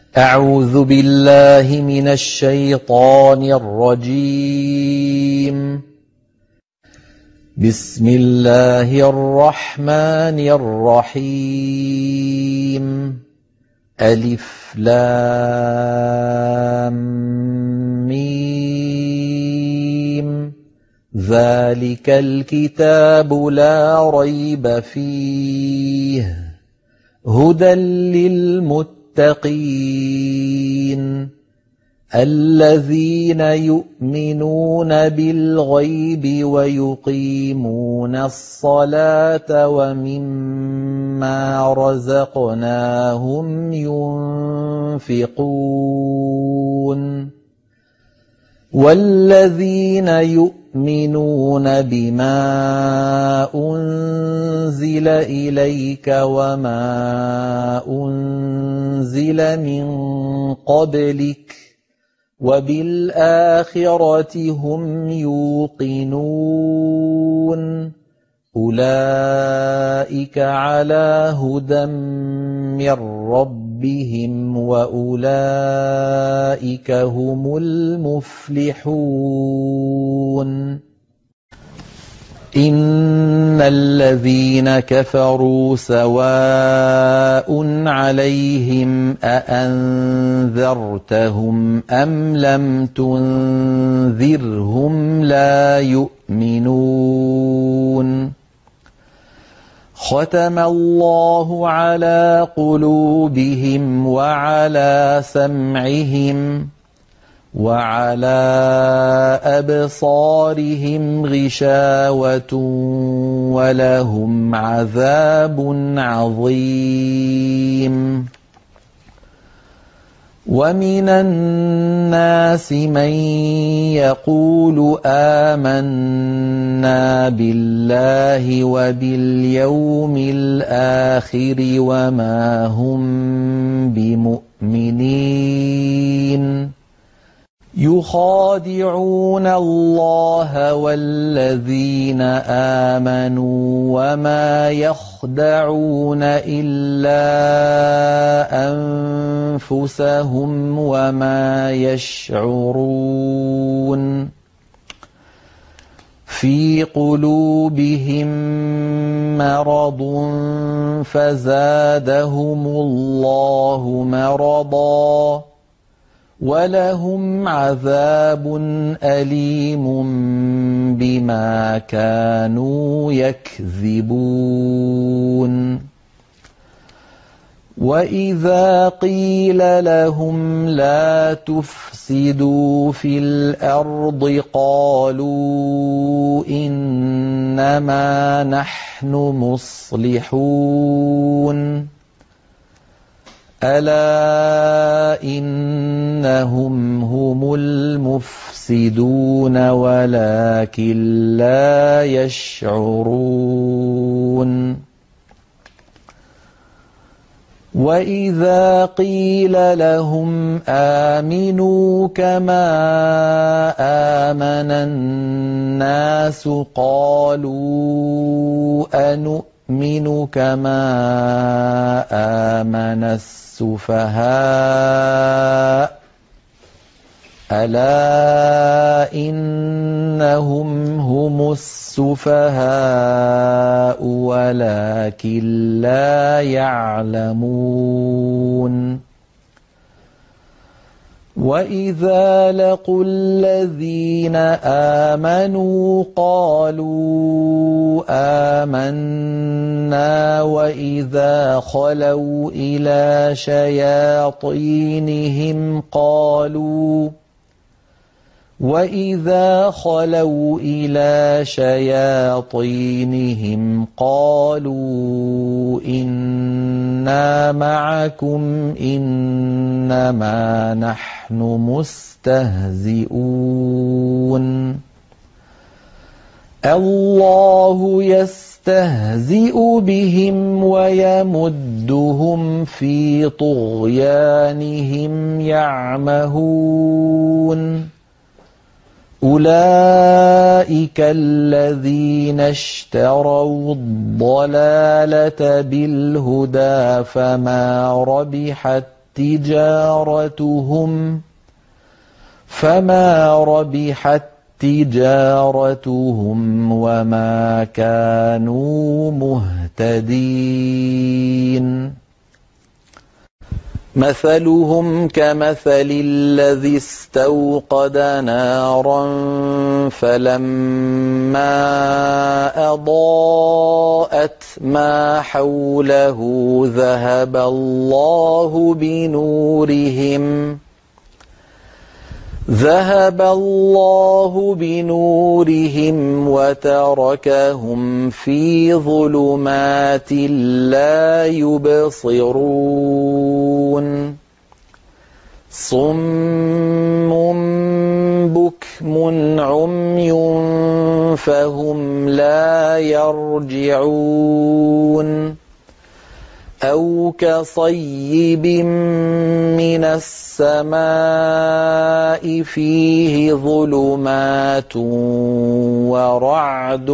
أعوذ بالله من الشيطان الرجيم. بسم الله الرحمن الرحيم. ألف لام ميم. ذلك الكتاب لا ريب فيه هدى للمتقين الذين يؤمنون بالغيب ويقيمون الصلاة ومما رزقناهم ينفقون والذين يؤمنون بما أنزل إليك وما أنزل من قبلك وبالآخرة هم يوقنون أولئك على هدى من ربهم وأولئك هم المفلحون. إن الذين كفروا سواء عليهم أأنذرتهم أم لم تنذرهم لا يؤمنون. ختم الله على قلوبهم وعلى سمعهم وعلى أبصارهم غشاوة ولهم عذاب عظيم. ومن الناس من يقول آمنا بالله وباليوم الآخر وما هم بمؤمنين يخادعون الله والذين آمنوا وما يخدعون إلا أنفسهم وما يشعرون. في قلوبهم مرض فزادهم الله مرضا ولهم عذاب أليم بما كانوا يكذبون. وإذا قيل لهم لا تفسدوا في الأرض قالوا إنما نحن مصلحون. ألا إنهم هم المفسدون ولكن لا يشعرون. وإذا قيل لهم آمنوا كما آمن الناس قالوا أنؤمن كما آمن السفهاء ألا إنهم هم السفهاء ولكن لا يعلمون. وإذا لقوا الذين آمنوا قالوا آمنا وإذا خلوا إلى شياطينهم قالوا إنا معكم إنما نحن مستهزئون. الله يستهزئ بهم ويمدهم في طغيانهم يعمهون. أولئك الذين اشتروا الضلالة بالهدى فما ربحت تجارتهم وما كانوا مهتدين. مثلهم كمثل الذي استوقد نارا فلما أضاءت ما حوله ذهب الله بنورهم وتركهم في ظلمات لا يبصرون. صم بكم عمي فهم لا يرجعون. أو كصيب من السماء فيه ظلمات ورعد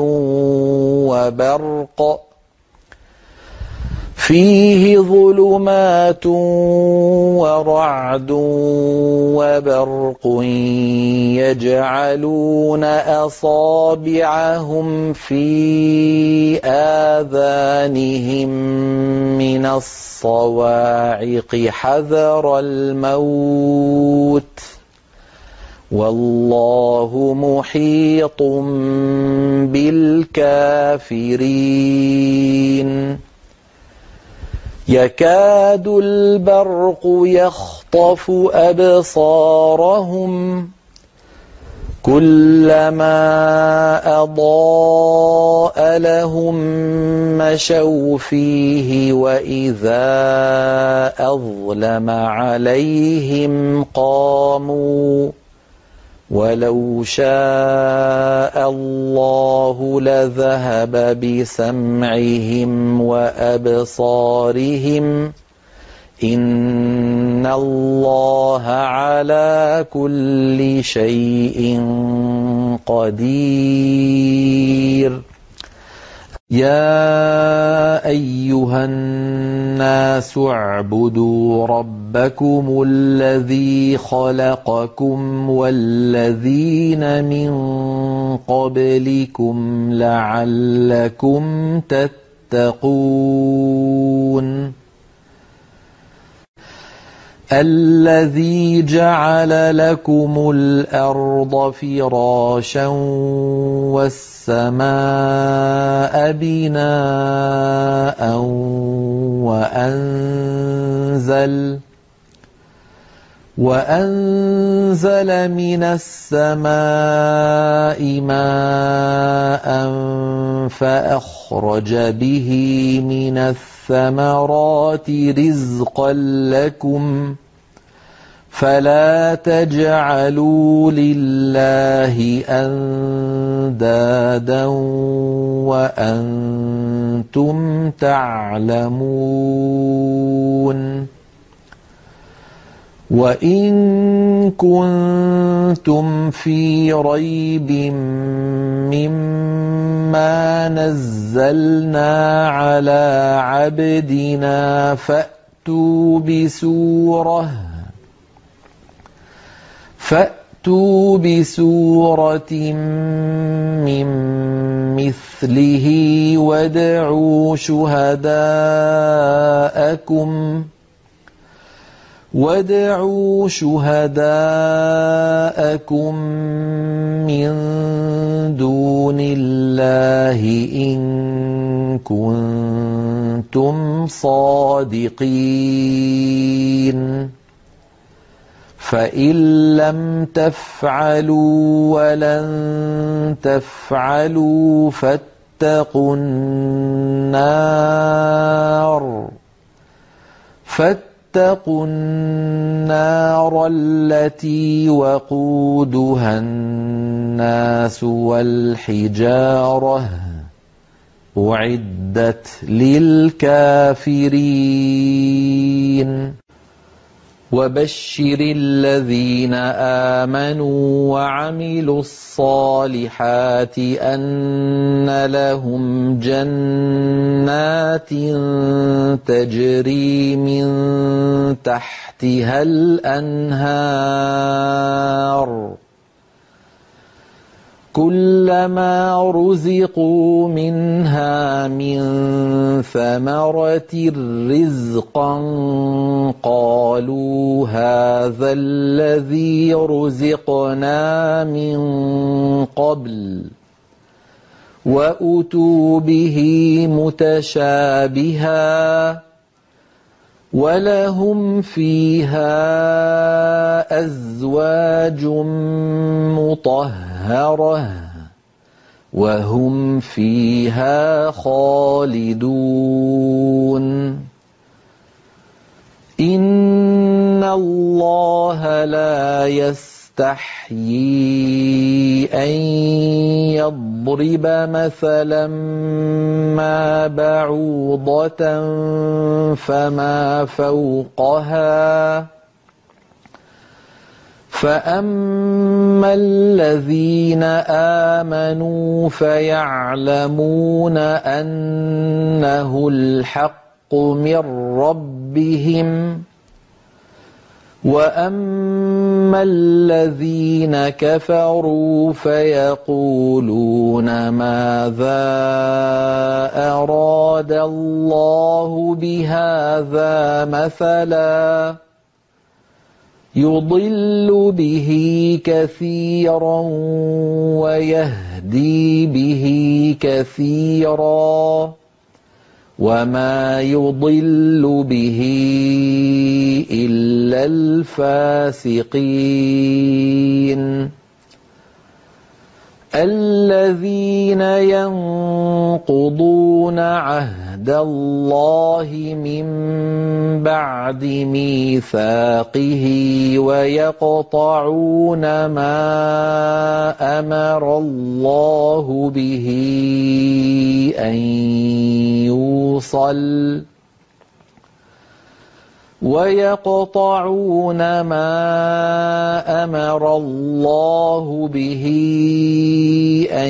وبرق يجعلون أصابعهم في آذانهم من الصواعق حذر الموت والله محيط بالكافرين. يكاد البرق يخطف أبصارهم كلما أضاء لهم مشوا فيه وإذا أظلم عليهم قاموا ولو شاء الله لذهب بسمعهم وأبصارهم إن الله على كل شيء قدير. يا أيها الناس اعبدوا ربكم الذي خلقكم والذين من قبلكم لعلكم تتقون. الذي جعل لكم الأرض فراشا والسماء بناء وأنزل من السماء ماء فأخرج به من الثمرات رزقا لكم فلا تجعلوا لله أندادا وأنتم تعلمون. وإن كنتم في ريب مما نزلنا على عبدنا فأتوا بسورة من مثله وادعوا شهداءكم من دون الله إن كنتم صادقين. فإن لم تفعلوا ولن تفعلوا فاتقوا النار التي وقودها الناس والحجارة أعدت للكافرين. وبشر الذين آمنوا وعملوا الصالحات أن لهم جنات تجري من تحتها تحتها الأنهار كلما رزقوا منها من ثمرة رزقا قالوا هذا الذي رزقنا من قبل وأتوا به متشابها ولهم فيها أزواج مطهرة وهم فيها خالدون إن الله لا يستحيي أن يضرب مثلا ما بعوضة فما فوقها فأما الذين آمنوا فيعلمون أنه الحق من ربهم وأما الذين كفروا فيقولون ماذا أراد الله بهذا مثلا يضل به كثيرا ويهدي به كثيرا وما يضل به إلا الفاسقين الذين ينقضون عهد الله من بعد ميثاقه ويقطعون ما أمر الله به أن يوصل ويقطعون ما أمر الله به أن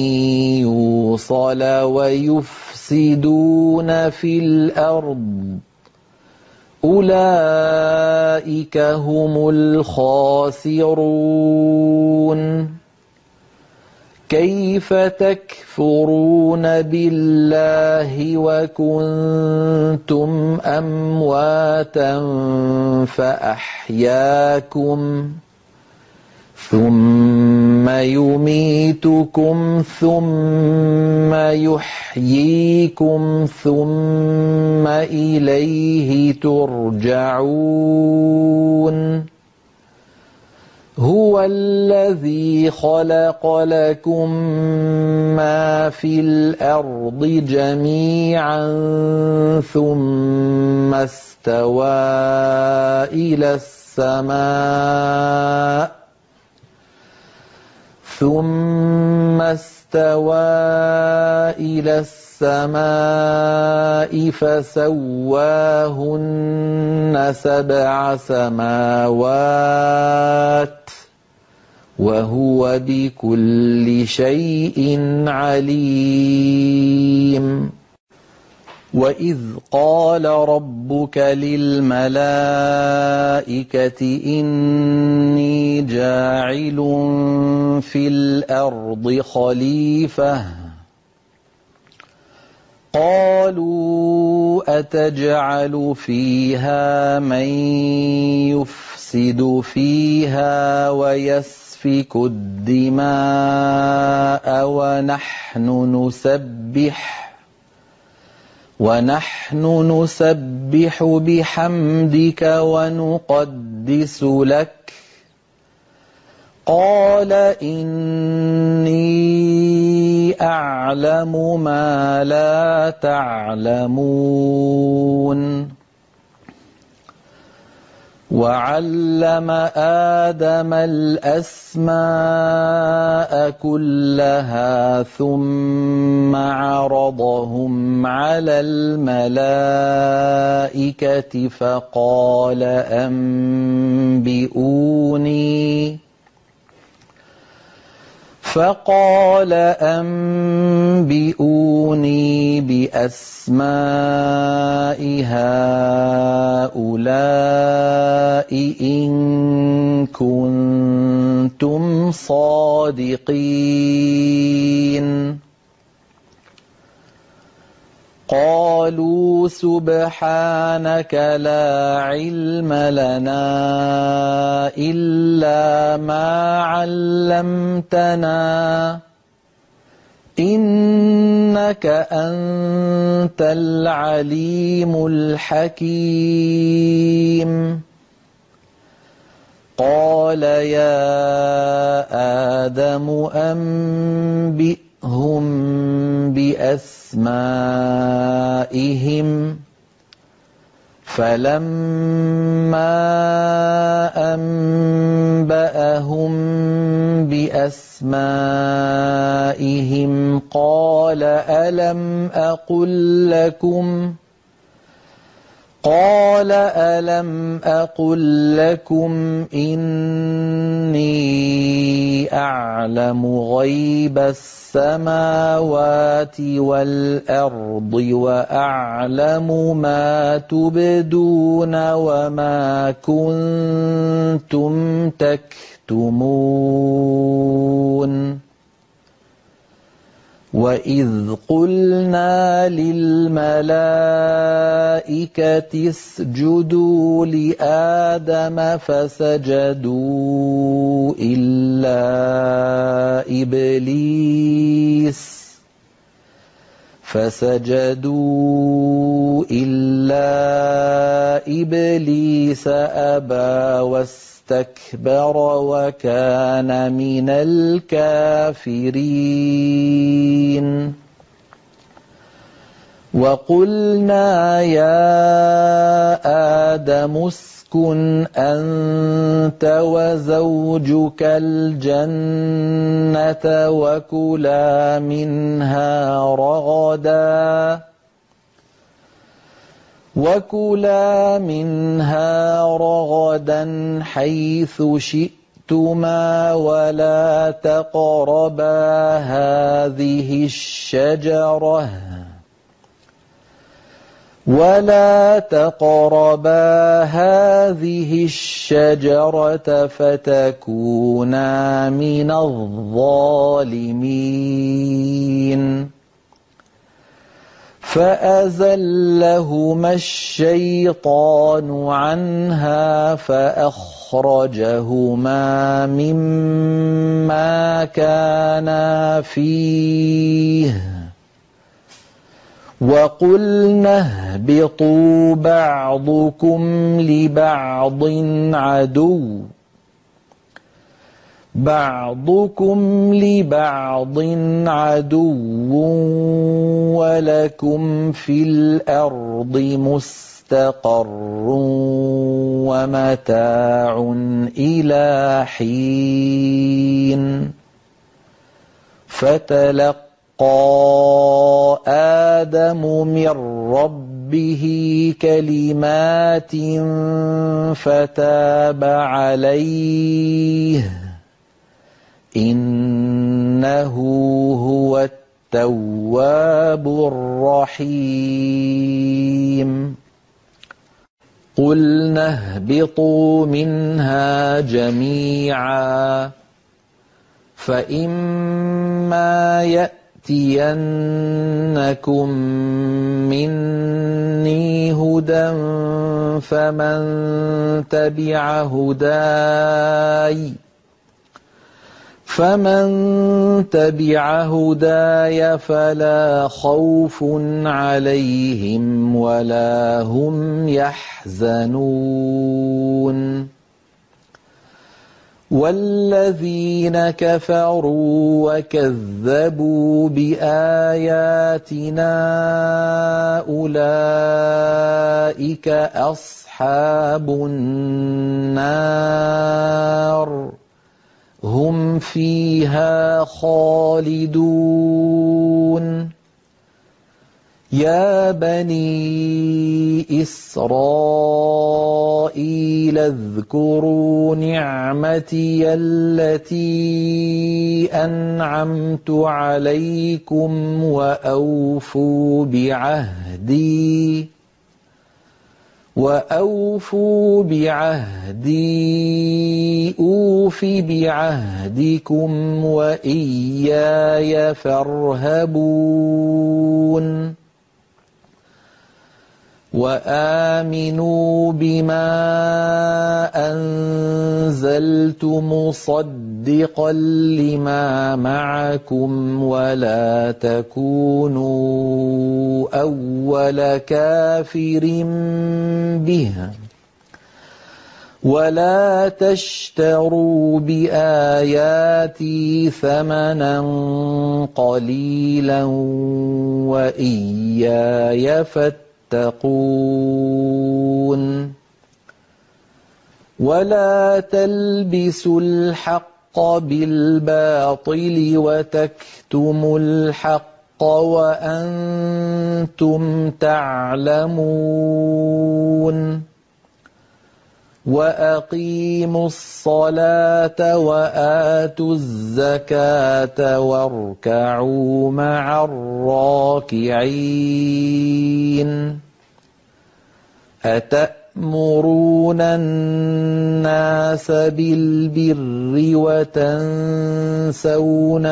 يوصل ويفسدون في الأرض أولئك هم الخاسرون كيف تكفرون بالله وكنتم أمواتا فأحياكم ثم يميتكم ثم يحييكم ثم إليه ترجعون هو الذي خلق لكم ما في الأرض جميعا ثم استوى إلى السماء فسواهن 7 سماوات وهو بكل شيء عليم وإذ قال ربك للملائكة إني جاعل في الأرض خليفة قالوا أتجعل فيها من يفسد فيها ويسفك الدماء ونحن نسبح بحمدك ونقدس لك قال إني أعلم ما لا تعلمون وعلم آدم الأسماء كلها ثم عرضهم على الملائكة فقال أنبئوني بأسماء هؤلاء إن كنتم صادقين. قالوا سبحانك لا علم لنا إلا ما علمتنا إنك أنت العليم الحكيم. قال يا آدم أنبئهم بأسمائهم فلما أنبأهم بأسمائهم قال ألم أقل لكم إني أعلم غيب السماوات والأرض وأعلم ما تبدون وما كنتم تكتمون. وإذ قلنا للملائكة اسجدوا لآدم فسجدوا إلا إبليس أبى واستكبر وكان من الكافرين. وقلنا يا آدم اسكن أنت وزوجك الجنة وكلا منها رغدا حيث شئتما ولا تقربا هذه الشجرة فتكونا من الظالمين. فأزلهما الشيطان عنها فأخرجهما مما كانا فيه وقلنا اهبطوا بعضكم لبعض عدو ولكم في الأرض مستقر ومتاع إلى حين. فتلقى آدم من ربه كلمات فتاب عليه إنه هو التواب الرحيم. قلنا اهبطوا منها جميعا فإما يأتينكم مني هدى فمن تبع هداي فلا خوف عليهم ولا هم يحزنون. والذين كفروا وكذبوا بآياتنا أولئك أصحاب النار هم فيها خالدون. يا بني إسرائيل اذكروا نعمتي التي أنعمت عليكم وأوفوا بعهدي أوف بعهدكم وإياي فارهبون وآمنوا بما أنزلت مصدقا لما معكم ولا تكونوا أول كافر به ولا تشتروا بآياتي ثمنا قليلا وإياي فاتقون ولا تلبسوا الحق بالباطل وتكتموا الحق وأنتم تعلمون وأقيموا الصلاة وآتوا الزكاة واركعوا مع الراكعين أتأمرون الناس بالبر وتنسون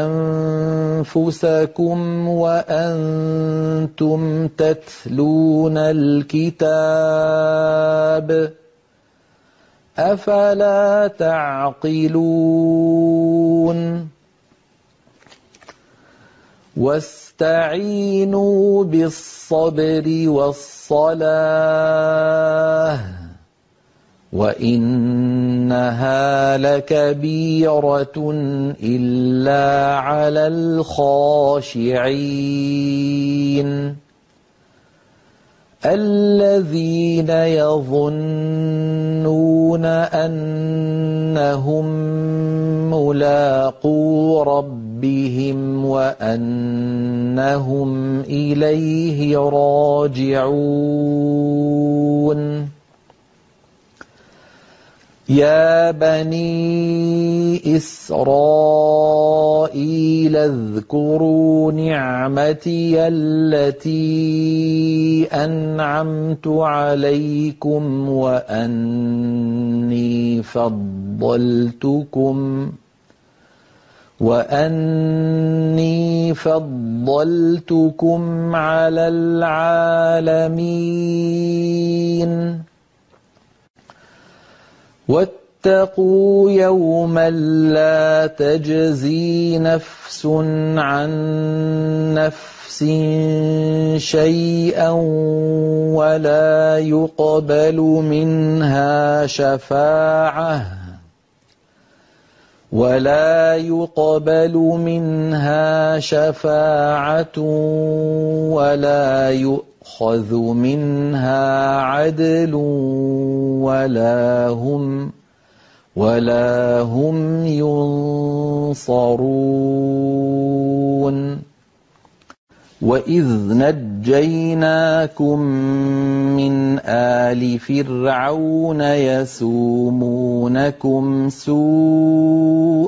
أنفسكم وأنتم تتلون الكتاب أفلا تعقلون واستعينوا بالصبر والصلاة وإنها لكبيرة إلا على الخاشعين الذين يظنون أنهم ملاقو ربهم وأنهم إليه راجعون يا بني إسرائيل اذكروا نعمتي التي أنعمت عليكم وأني فضلتكم على العالمين واتقوا يوما لا تجزي نفس عن نفس شيئا ولا يقبل منها شفاعة ولا يؤخذ منها عدل ولا هم ينصرون وإذ نجيناكم من آل فرعون يسومونكم سوء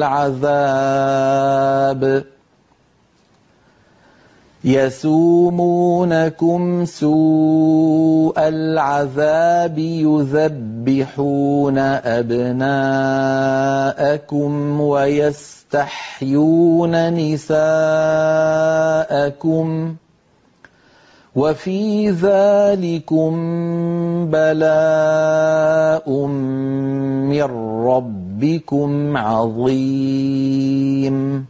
العذاب يذبحون أبناءكم ويستحيون نساءكم وفي ذلكم بلاء من ربكم عظيم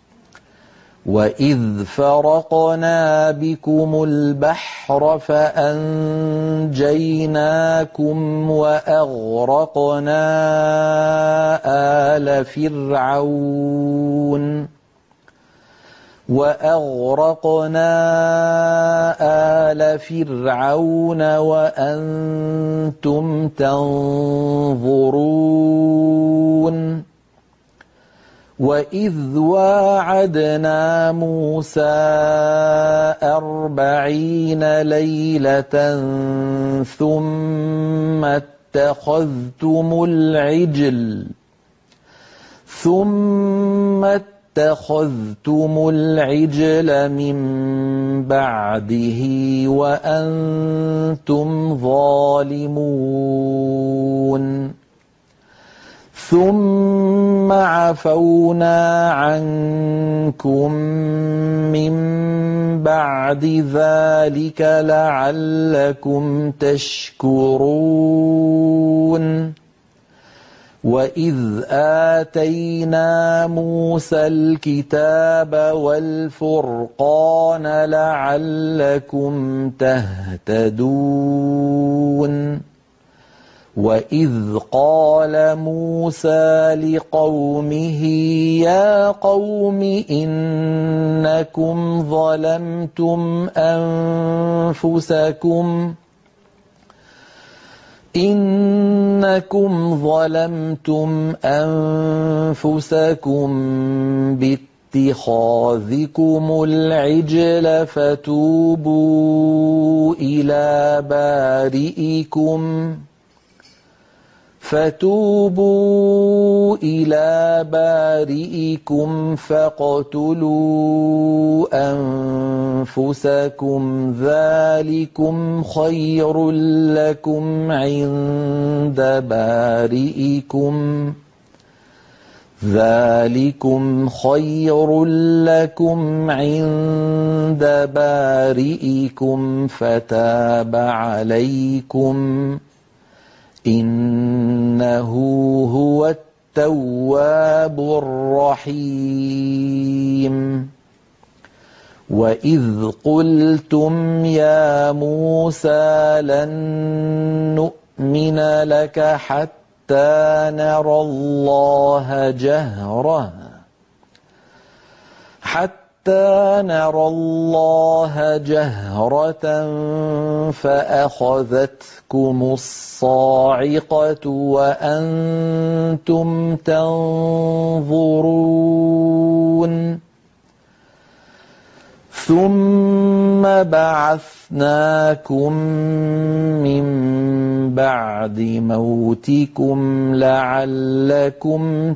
وإذ فرقنا بكم البحر فأنجيناكم وأغرقنا آل فرعون وأنتم تنظرون وَإِذْ وَاعَدْنَا مُوسَىٰ 40 لَيْلَةً ثُمَّ اتَّخَذْتُمُ الْعِجْلَ مِن بَعْدِهِ وَأَنتُمْ ظَالِمُونَ ثُمَّ عَفَوْنَا عَنكُم مِّن بَعْدِ ذَٰلِكَ لَعَلَّكُمْ تَشْكُرُونَ وَإِذْ آتَيْنَا مُوسَى الْكِتَابَ وَالْفُرْقَانَ لَعَلَّكُمْ تَهْتَدُونَ وَإِذْ قَالَ مُوسَىٰ لِقَوْمِهِ يَا قَوْمِ إِنَّكُمْ ظَلَمْتُمْ أَنفُسَكُم بِاتِّخَاذِكُمُ الْعِجْلَ فَتُوبُوا إِلَىٰ بَارِئِكُمْ فَاقْتُلُوا أَنفُسَكُمْ ذَٰلِكُمْ خَيْرٌ لَّكُمْ عِندَ بَارِئِكُمْ فَتَابَ عَلَيْكُمْ إِنَّهُ هُوَ التَّوَّابُ الرَّحِيمُ وَإِذْ قُلْتُمْ يَا مُوسَىٰ لَن نُّؤْمِنَ لَكَ حَتَّىٰ نَرَى اللَّهَ جَهْرَةً فَأَخَذَتْكُمُ الصَّاعِقَةُ وَأَنتُمْ تَنظُرُونَ ثُمَّ بَعَثْنَاكُم مِّن بَعْدِ مَوْتِكُمْ لَعَلَّكُمْ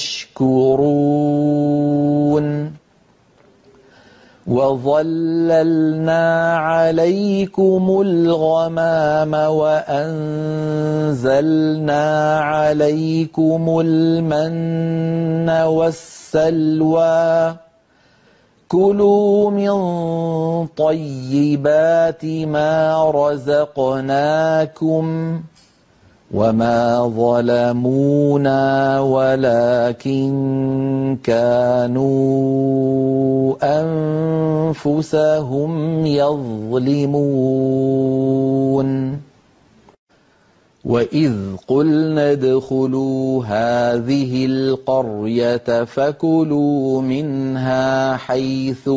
تَشْكُرُونَ وَظَلَّلْنَا عَلَيْكُمُ الْغَمَامَ وَأَنزَلْنَا عَلَيْكُمُ الْمَنَّ وَالسَّلْوَىٰ كُلُوا مِن طَيِّبَاتِ مَا رَزَقْنَاكُمْ وَمَا ظَلَمُونَا وَلَٰكِن كَانُوا أَنفُسَهُمْ يَظْلِمُونَ وَإِذْ قُلْنَا ادْخُلُوا هَٰذِهِ الْقَرْيَةَ فَكُلُوا مِنْهَا حَيْثُ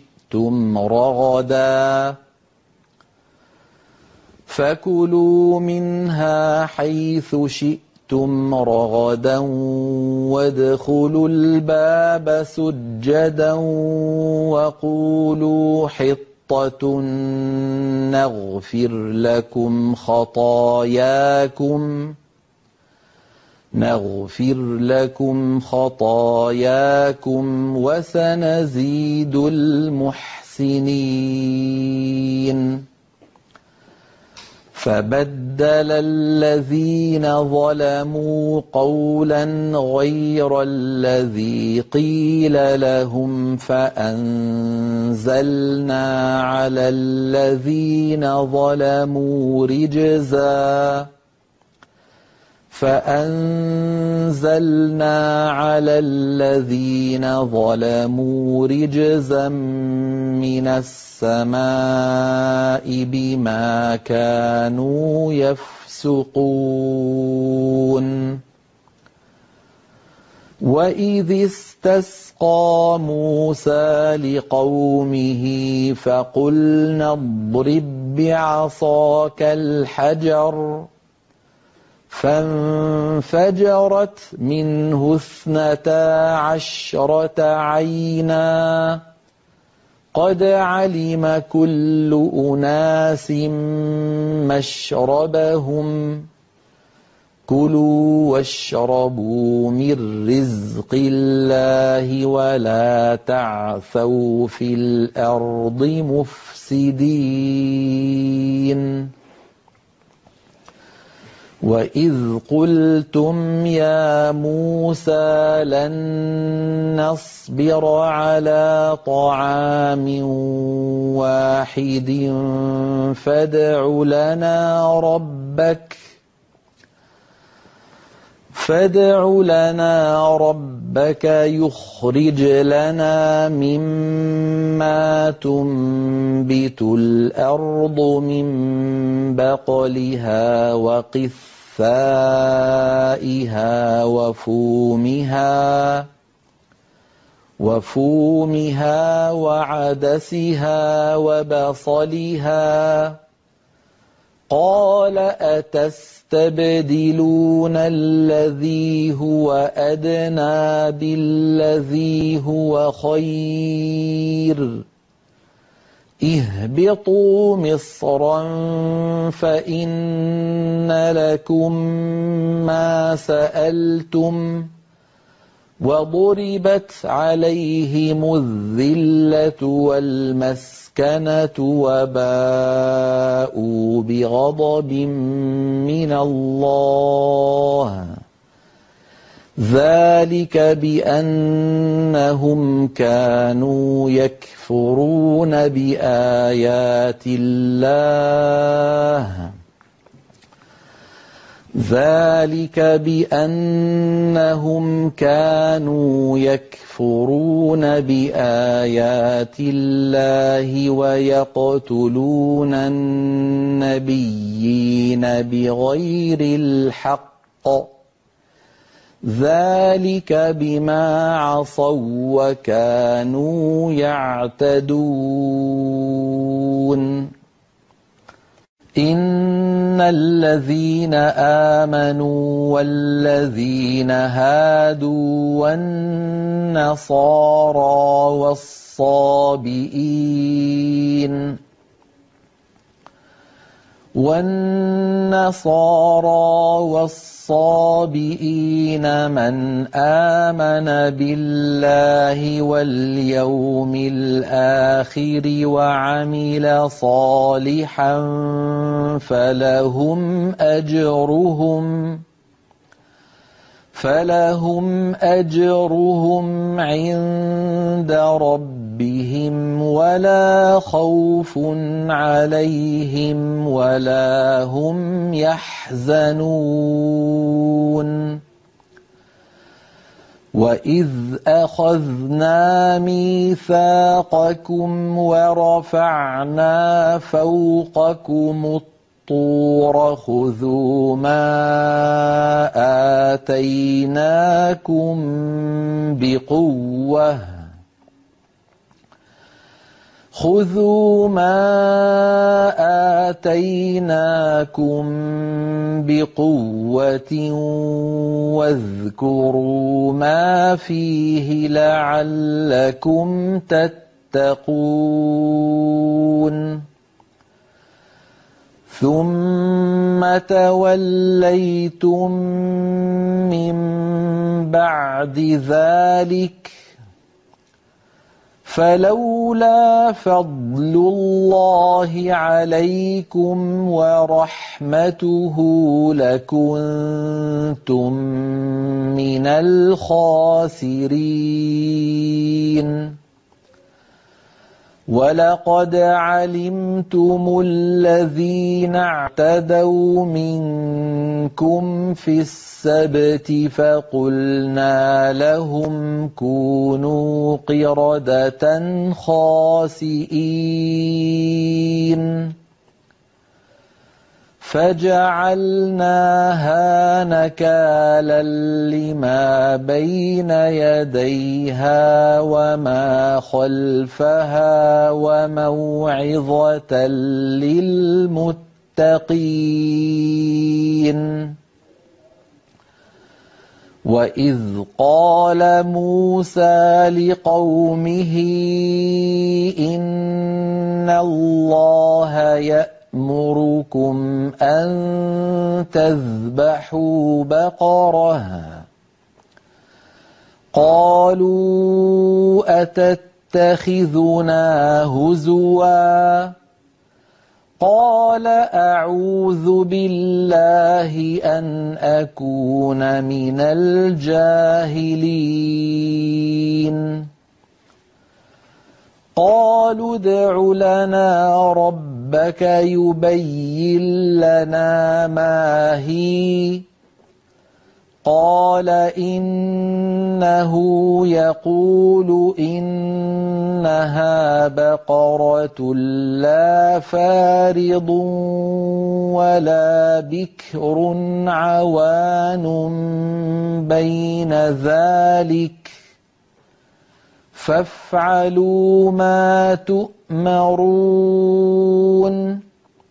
شِئْتُمْ رَغَدًا وَادْخُلُوا الْبَابَ سُجَّدًا وَقُولُوا حِطَّةٌ نَغْفِرْ لَكُمْ خَطَايَاكُمْ وَسَنَزِيدُ الْمُحْسِنِينَ فَبَدَّلَ الَّذِينَ ظَلَمُوا قَوْلًا غَيْرَ الَّذِي قِيلَ لَهُمْ فَأَنزَلْنَا عَلَى الَّذِينَ ظَلَمُوا رِجْزًا مِّنَ السَّمَاءِ بِمَا كَانُوا يَفْسُقُونَ وَإِذِ اسْتَسْقَىٰ مُوسَىٰ لِقَوْمِهِ فَقُلْنَا اضْرِب بِّعَصَاكَ الْحَجَرَ فانفجرت منه 12 عينا قد علم كل أناس مشربهم كلوا واشربوا من رزق الله ولا تعثوا في الأرض مفسدين وإذ قلتم يا موسى لن نصبر على طعام واحد فادع لنا ربك يخرج لنا مما تنبت الأرض من بقلها وقثائها وفومها وعدسها وبصلها قال أتستبدلون الذي هو أدنى بالذي هو خير اهبطوا مصرا فإن لكم ما سألتم وضربت عليهم الذلة والمسكنة وباءوا بغضب من الله ذلك بأنهم كانوا يكفرون بآيات الله ويقتلون النبيين بغير الحق ذلك بما عصوا وكانوا يعتدون إن الذين آمنوا والذين هادوا والنصارى والصابئين من آمن بالله واليوم الآخر وعمل صالحا فلهم أجرهم عند ربهم ولا خوف عليهم ولا هم يحزنون وإذ أخذنا ميثاقكم ورفعنا فوقكم الطور خذوا ما آتيناكم بقوة واذكروا ما فيه لعلكم تتقون ثم توليتم من بعد ذلك فلولا فضل الله عليكم ورحمته لكنتم من الخاسرين ولقد علمتم الذين اعتدوا منكم في السبت فقلنا لهم كونوا قردة خاسئين فجعلناها نكالا لما بين يديها وما خلفها وموعظة للمتقين وَإِذْ قَالَ مُوسَىٰ لِقَوْمِهِ إِنَّ اللَّهَ يَأْمُرُكُمْ أَن تَذْبَحُوا بَقَرَةً قَالُوا أَتَتَّخِذُنَا هُزُوًا قَالَ أَعُوذُ بِاللَّهِ أَنْ أَكُونَ مِنَ الْجَاهِلِينَ قَالُوا ادْعُ لَنَا رَبَّكَ يُبَيِّن لَّنَا مَا هِيَ قَالَ إِنَّهُ يَقُولُ إِنَّهَا بَقَرَةٌ لَّا فَارِضٌ وَلَا بِكْرٌ عَوَانٌ بَيْنَ ذَٰلِكَ فَافْعَلُوا مَا تُؤْمَرُونَ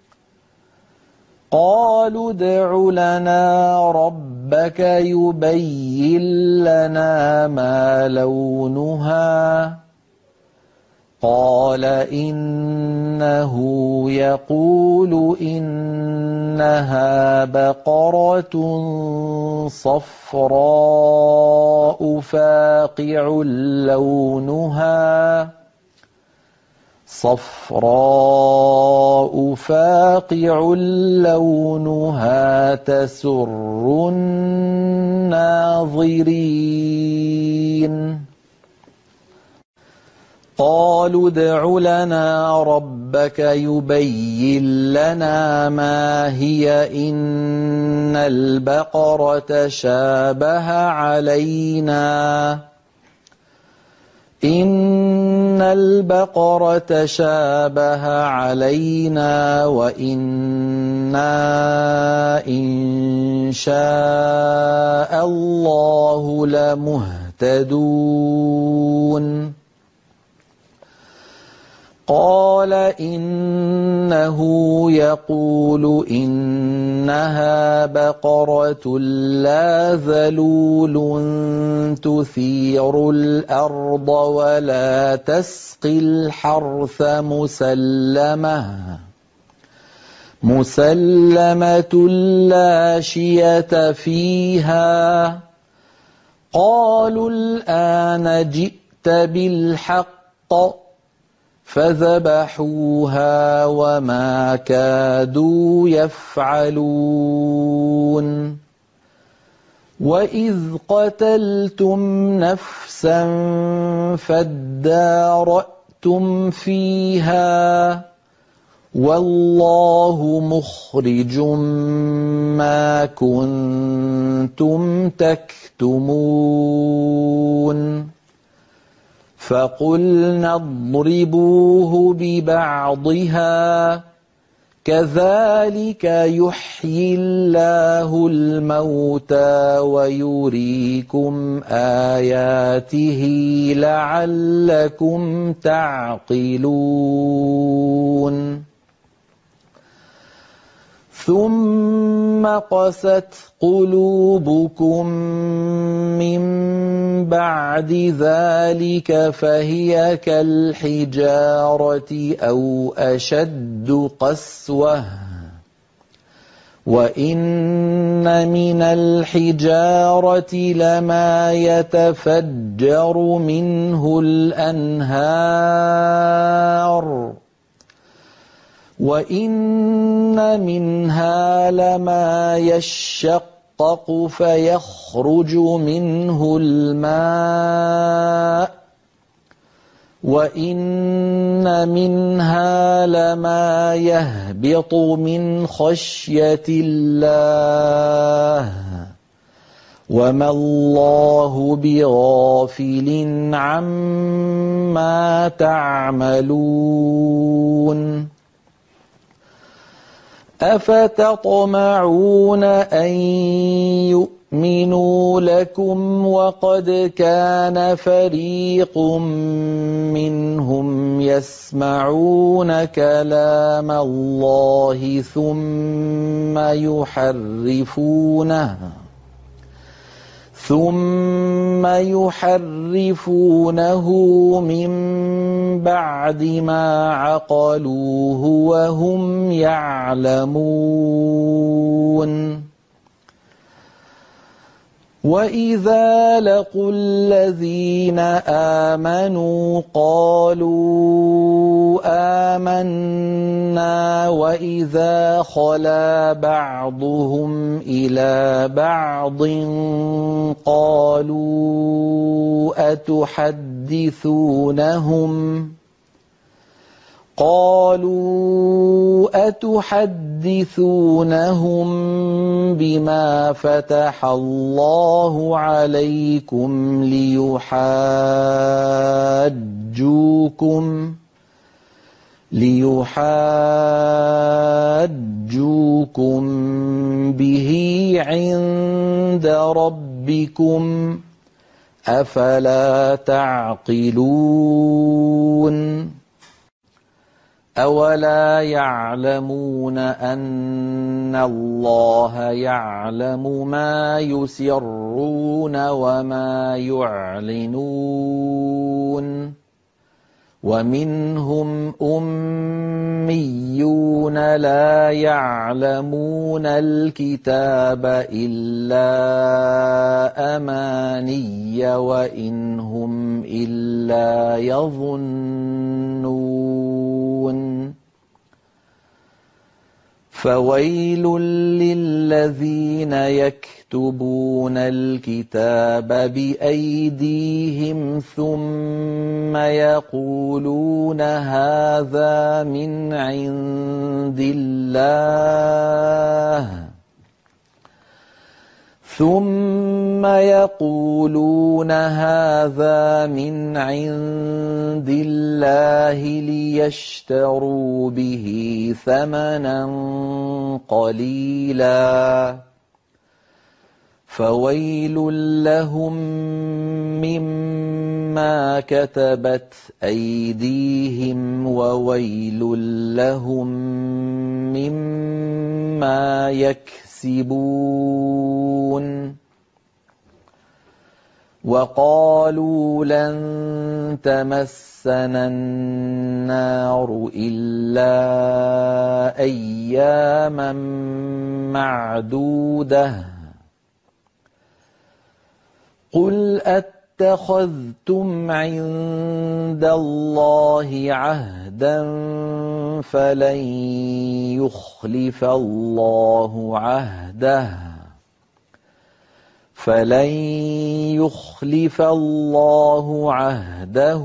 قَالُوا ادْعُ لَنَا رَبَّكَ يُبَيِّن لَّنَا مَا لَوْنُهَا قَالَ إِنَّهُ يَقُولُ إِنَّهَا بَقَرَةٌ صَفْرَاءُ فاقع لونها تسر الناظرين قالوا ادْعُ لَنَا رَبَّكَ يُبَيِّن لَّنَا مَا هِيَ إِنَّ الْبَقَرَةَ شَابَهَ عَلَيْنَا وَإِنَّا إِن شَاءَ اللَّهُ لَمُهْتَدُونَ قَالَ إِنَّهُ يَقُولُ إِنَّهَا بَقَرَةٌ لَّا ذَلُولٌ تُثِيرُ الْأَرْضَ وَلَا تَسْقِي الْحَرْثَ مُسَلَّمَةٌ لَّا شِيَةَ فِيهَا قَالُوا الْآنَ جِئْتَ بِالْحَقِّ فَذَبَحُوهَا وَمَا كَادُوا يَفْعَلُونَ وَإِذْ قَتَلْتُمْ نَفْسًا فَادَّارَأْتُمْ فِيهَا وَاللَّهُ مُخْرِجٌ مَّا كُنتُمْ تَكْتُمُونَ فَقُلْنَا اضْرِبُوهُ بِبَعْضِهَا كَذَٰلِكَ يُحْيِي اللَّهُ الْمَوْتَىٰ وَيُرِيكُمْ آيَاتِهِ لَعَلَّكُمْ تَعْقِلُونَ ثُمَّ قَسَتْ قُلُوبُكُم مِّن بَعْدِ ذَٰلِكَ فَهِيَ كَالْحِجَارَةِ أَوْ أَشَدُّ قَسْوَةً ۚ وَإِنَّ مِنَ الْحِجَارَةِ لَمَا يَتَفَجَّرُ مِنْهُ الْأَنْهَارُ وَإِنَّ مِنْهَا لَمَا يَشَّقَّقُ فَيَخْرُجُ مِنْهُ الْمَاءُ وَإِنَّ مِنْهَا لَمَا يَهْبِطُ مِنْ خَشْيَةِ اللَّهِ وَمَا اللَّهُ بِغَافِلٍ عَمَّا تَعْمَلُونَ أَفَتَطْمَعُونَ أَن يُؤْمِنُوا لَكُمْ وَقَدْ كَانَ فَرِيقٌ مِّنْهُمْ يَسْمَعُونَ كَلَامَ اللَّهِ ثم يحرفونه من بعد ما عقلوه وهم يعلمون وإذا لقوا الذين آمنوا قالوا آمنا وإذا خلا بعضهم إلى بعض قالوا أتحدثونهم بما فتح الله عليكم ليحاجوكم به عند ربكم أفلا تعقلون أولا يعلمون أن الله يعلم ما يسرون وما يعلنون ومنهم أميون لا يعلمون الكتاب إلا أماني وإن هم إلا يظنون فويل للذين يكتبون الكتاب بأيديهم ثم يقولون هذا من عند الله ليشتروا به ثمنا قليلا فويل لهم مما كتبت أيديهم وويل لهم مما يكسبون وقالوا لن تمسنا النار إلا أياما معدودة قل أتخذتم عند الله عهدا فلن يخلف الله عهده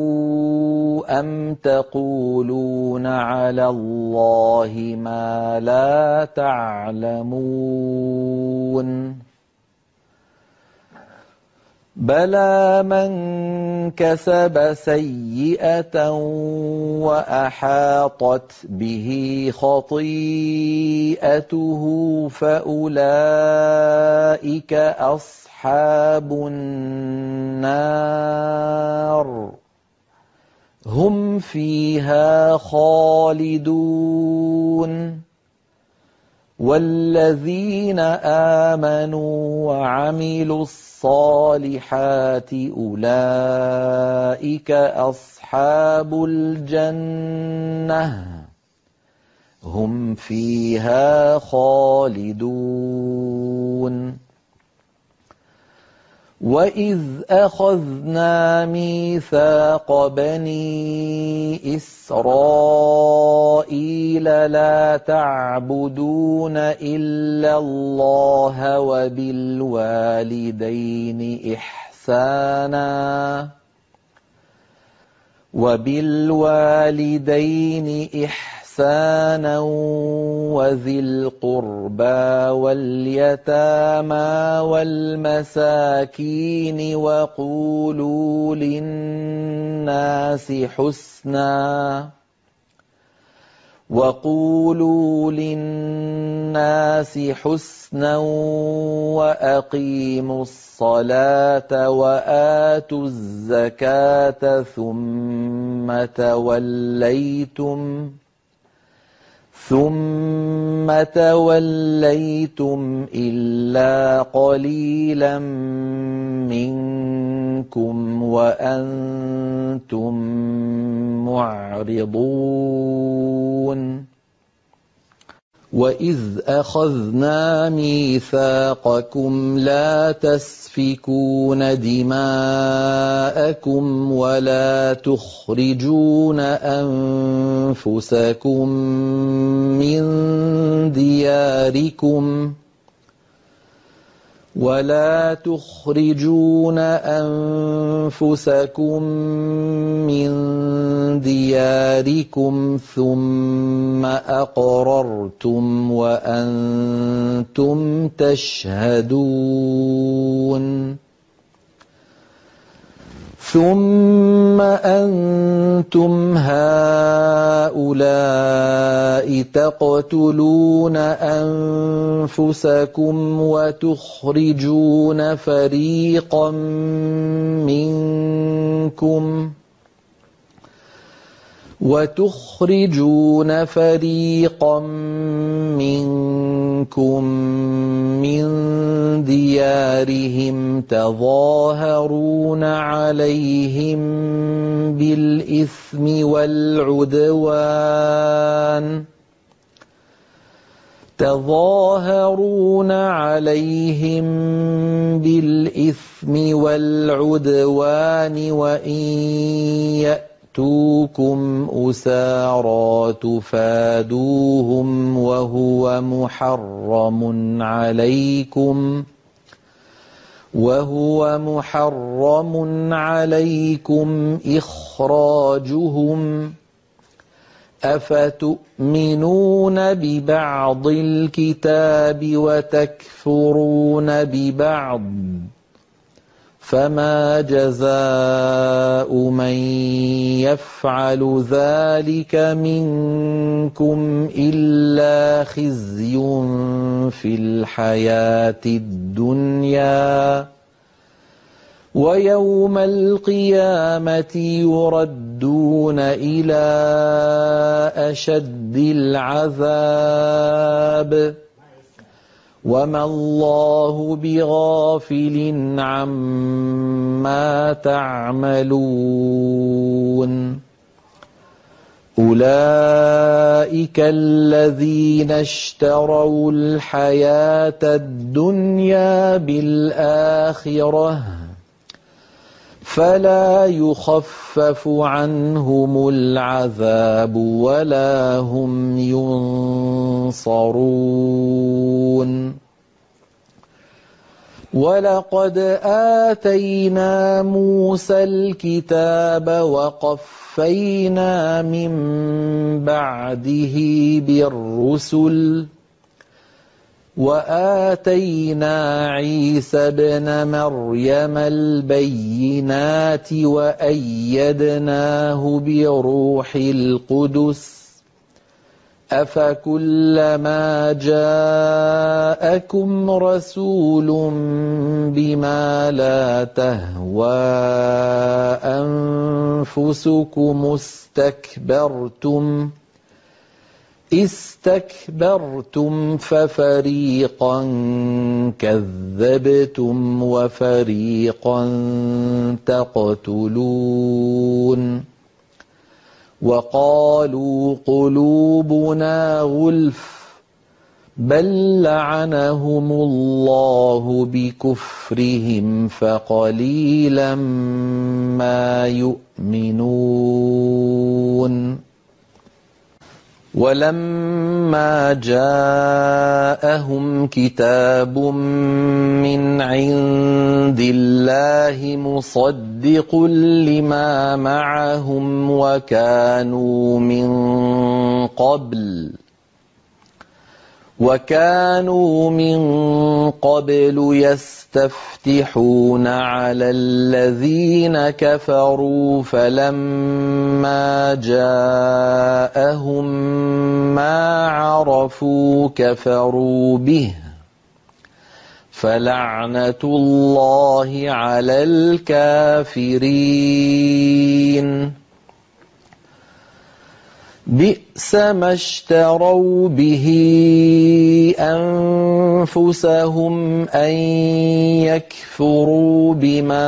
أم تقولون على الله ما لا تعلمون بلى من كسب سيئة وأحاطت به خطيئته فأولئك أصحاب النار هم فيها خالدون والذين آمنوا وعملوا الصالحات أولئك أصحاب الجنة هم فيها خالدون وإذ أخذنا ميثاق بني إسرائيل لا تعبدون إلا الله وبالوالدين إحسانا وذي القربى واليتامى والمساكين وقولوا للناس حسنا وأقيموا الصلاة وآتوا الزكاة ثم توليتم إلا قليلا منكم وأنتم معرضون وإذ أخذنا ميثاقكم لا تسفكون دماءكم ولا تخرجون أنفسكم من دياركم ثم أقررتم وأنتم تشهدون ثم أنتم هؤلاء تقتلون أنفسكم وتخرجون فريقا منكم من ديارهم تظاهرون عليهم بالإثم والعدوان وإن يأتوكم أسارى تفادوهم وهو محرم عليكم إخراجهم أفتؤمنون ببعض الكتاب وتكفرون ببعض فما جزاء من يفعل ذلك منكم إلا خزي في الحياة الدنيا ويوم القيامة يردون إلى أشد العذاب وما الله بغافل عما تعملون أولئك الذين اشتروا الحياة الدنيا بالآخرة فلا يخفف عنهم العذاب ولا هم ينصرون ولقد آتينا موسى الكتاب وقفينا من بعده بالرسل وآتينا عيسى ابن مريم البينات وأيدناه بروح القدس أفكلما جاءكم رسول بما لا تهوى أنفسكم استكبرتم ففريقا كذبتم وفريقا تقتلون وقالوا قلوبنا غلف بل لعنهم الله بكفرهم فقليلا ما يؤمنون ولما جاءهم كتاب من عند الله مصدق لما معهم وكانوا من قبل يستفتحون على الذين كفروا فلما جاءهم ما عرفوا كفروا به فلعنة الله على الكافرين بئس ما اشتروا به أنفسهم أن يكفروا بما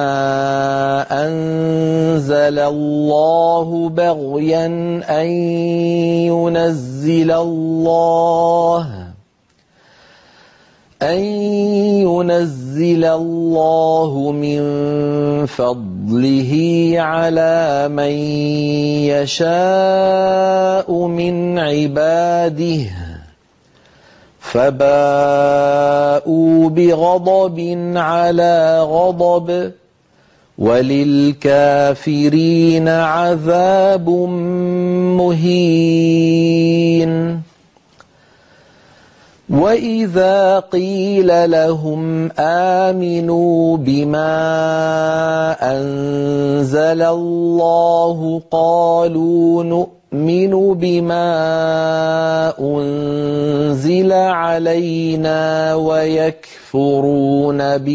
أنزل الله بغيا أن ينزل الله من فضله على من يشاء من عباده فباءوا بغضب على غضب وللكافرين عذاب مهين. وإذا قيل لهم آمنوا بما أنزل الله قالوا نؤمن بما أنزل علينا ويكفرون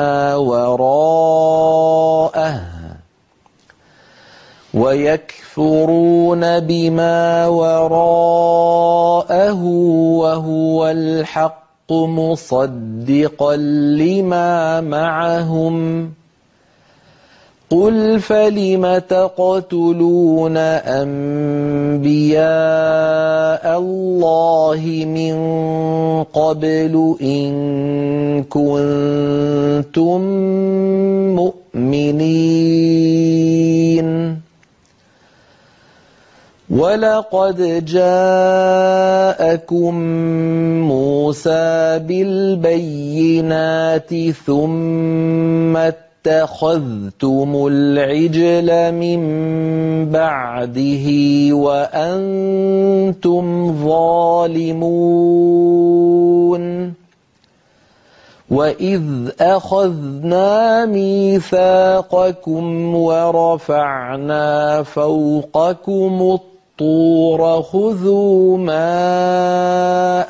بما وراءه وهو الحق مصدقا لما معهم قل فلم تقتلون أنبياء الله من قبل إن كنتم مؤمنين ولقد جاءكم موسى بالبينات ثم اتخذتم العجل من بعده وأنتم ظالمون وإذ أخذنا ميثاقكم ورفعنا فوقكم الطور خذوا ما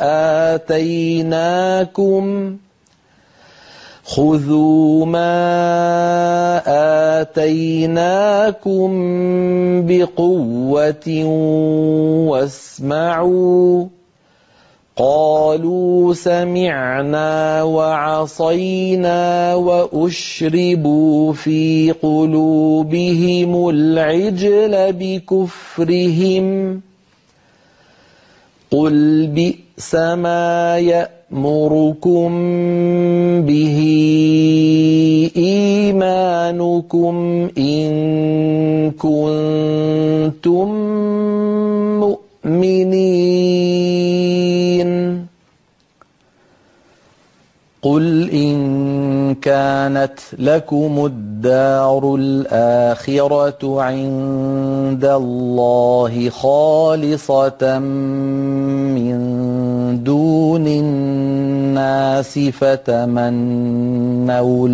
آتيناكم بقوة واسمعوا قالوا سمعنا وعصينا وأشربوا في قلوبهم العجل بكفرهم قل بئس ما يأمركم به إيمانكم إن كنتم مؤمنين قل إن كانت لكم الدار الآخرة عند الله خالصة من دون الناس فتمنوا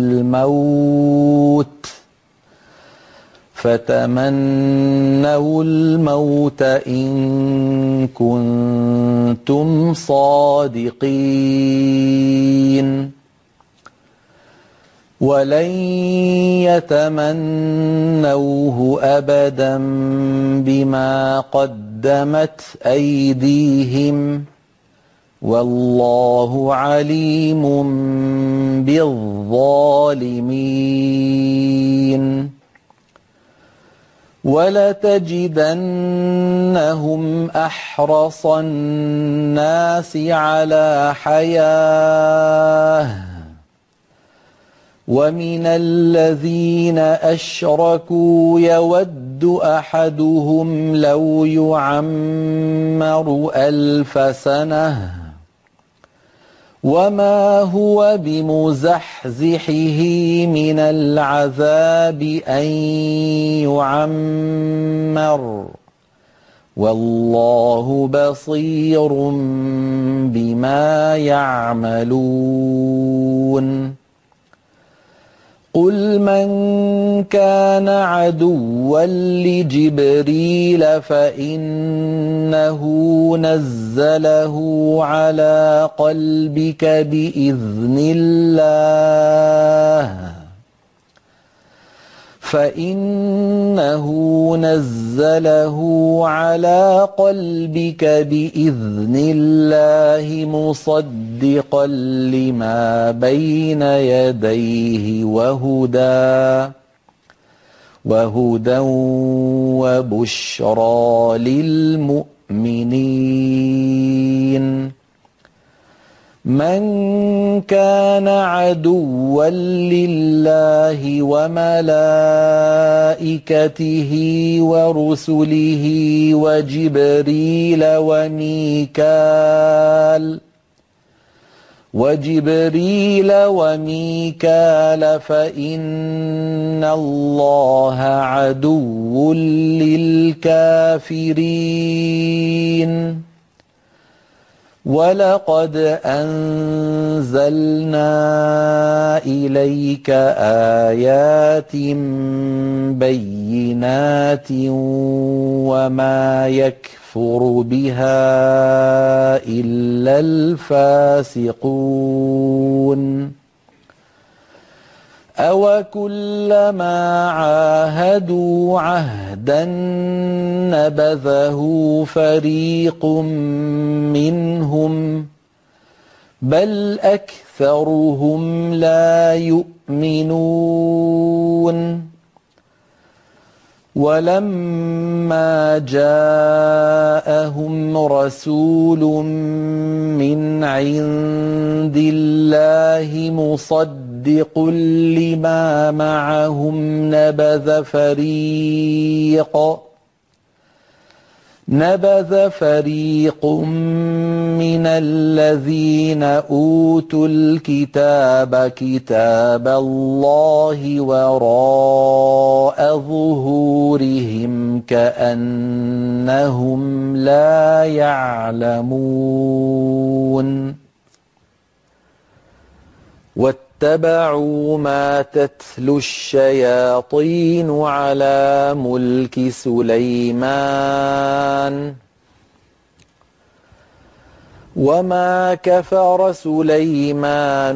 الموت إن كنتم صادقين ولن يتمنوه أبدا بما قدمت أيديهم والله عليم بالظالمين ولتجدنهم أحرص الناس على حياة ومن الذين أشركوا يود أحدهم لو يعمر 1000 سنة وما هو بمزحزحه من العذاب أن يعمر والله بصير بما يعملون قل من كان عدوا لجبريل فإنه نزله على قلبك بإذن الله فإنه نزله على قلبك بإذن الله مصدقا لما بين يديه وهدى وبشرى للمؤمنين. من كان عدوا لله وملائكته ورسله وجبريل وميكال فإن الله عدو للكافرين. ولقد أنزلنا إليك آيات بينات وما يكفر بها إلا الفاسقون. أوكلما عاهدوا عهدا نبذه فريق منهم بل أكثرهم لا يؤمنون. ولما جاءهم رسول من عند الله مصدق لما معهم نبذ فريق من الذين أوتوا الكتاب كتاب الله وراء ظهورهم كأنهم لا يعلمون. واتبعوا ما تتلو الشياطين على ملك سليمان وما كفر سليمان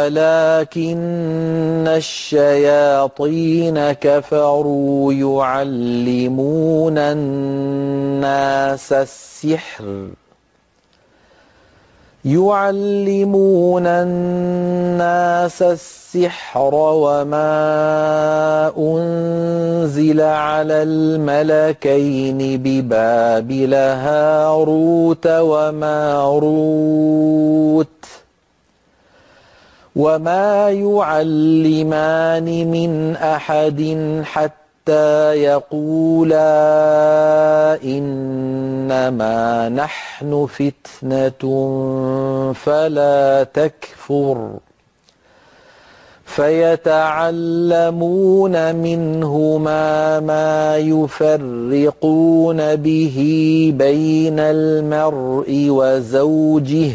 ولكن الشياطين كفروا يعلمون الناس السحر وما أنزل على الملكين ببابل هاروت وماروت وما يعلمان من أحد حتى يقولا إنما نحن فتنة فلا تكفر فيتعلمون منهما ما يفرقون به بين المرء وزوجه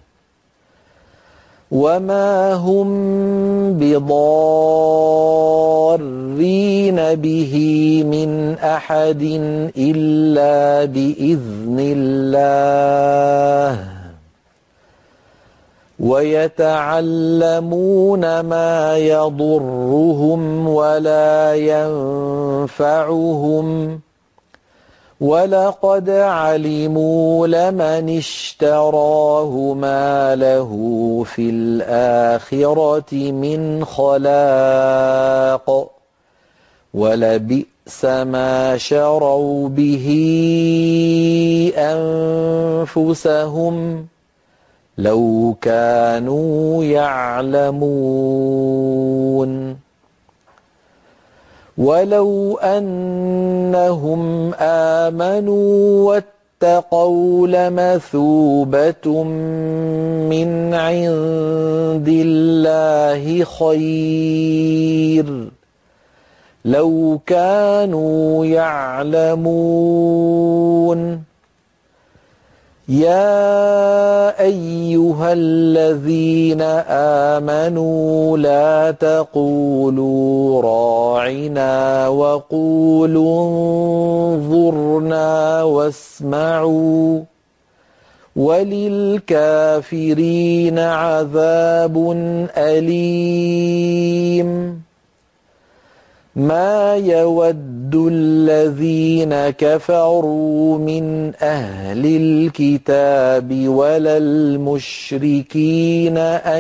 وما هم بضارين به من أحد إلا بإذن الله ويتعلمون ما يضرهم ولا ينفعهم ولقد علموا لمن اشتراه ما له في الآخرة من خلاق ولبئس ما شروا به أنفسهم لو كانوا يعلمون. ولو أنهم آمنوا واتقوا لمثوبة من عند الله خير لو كانوا يعلمون. يا أيها الذين آمنوا لا تقولوا راعنا وقولوا انظرنا واسمعوا وللكافرين عذاب أليم. ما يود الذين كفروا من أهل الكتاب ولا المشركين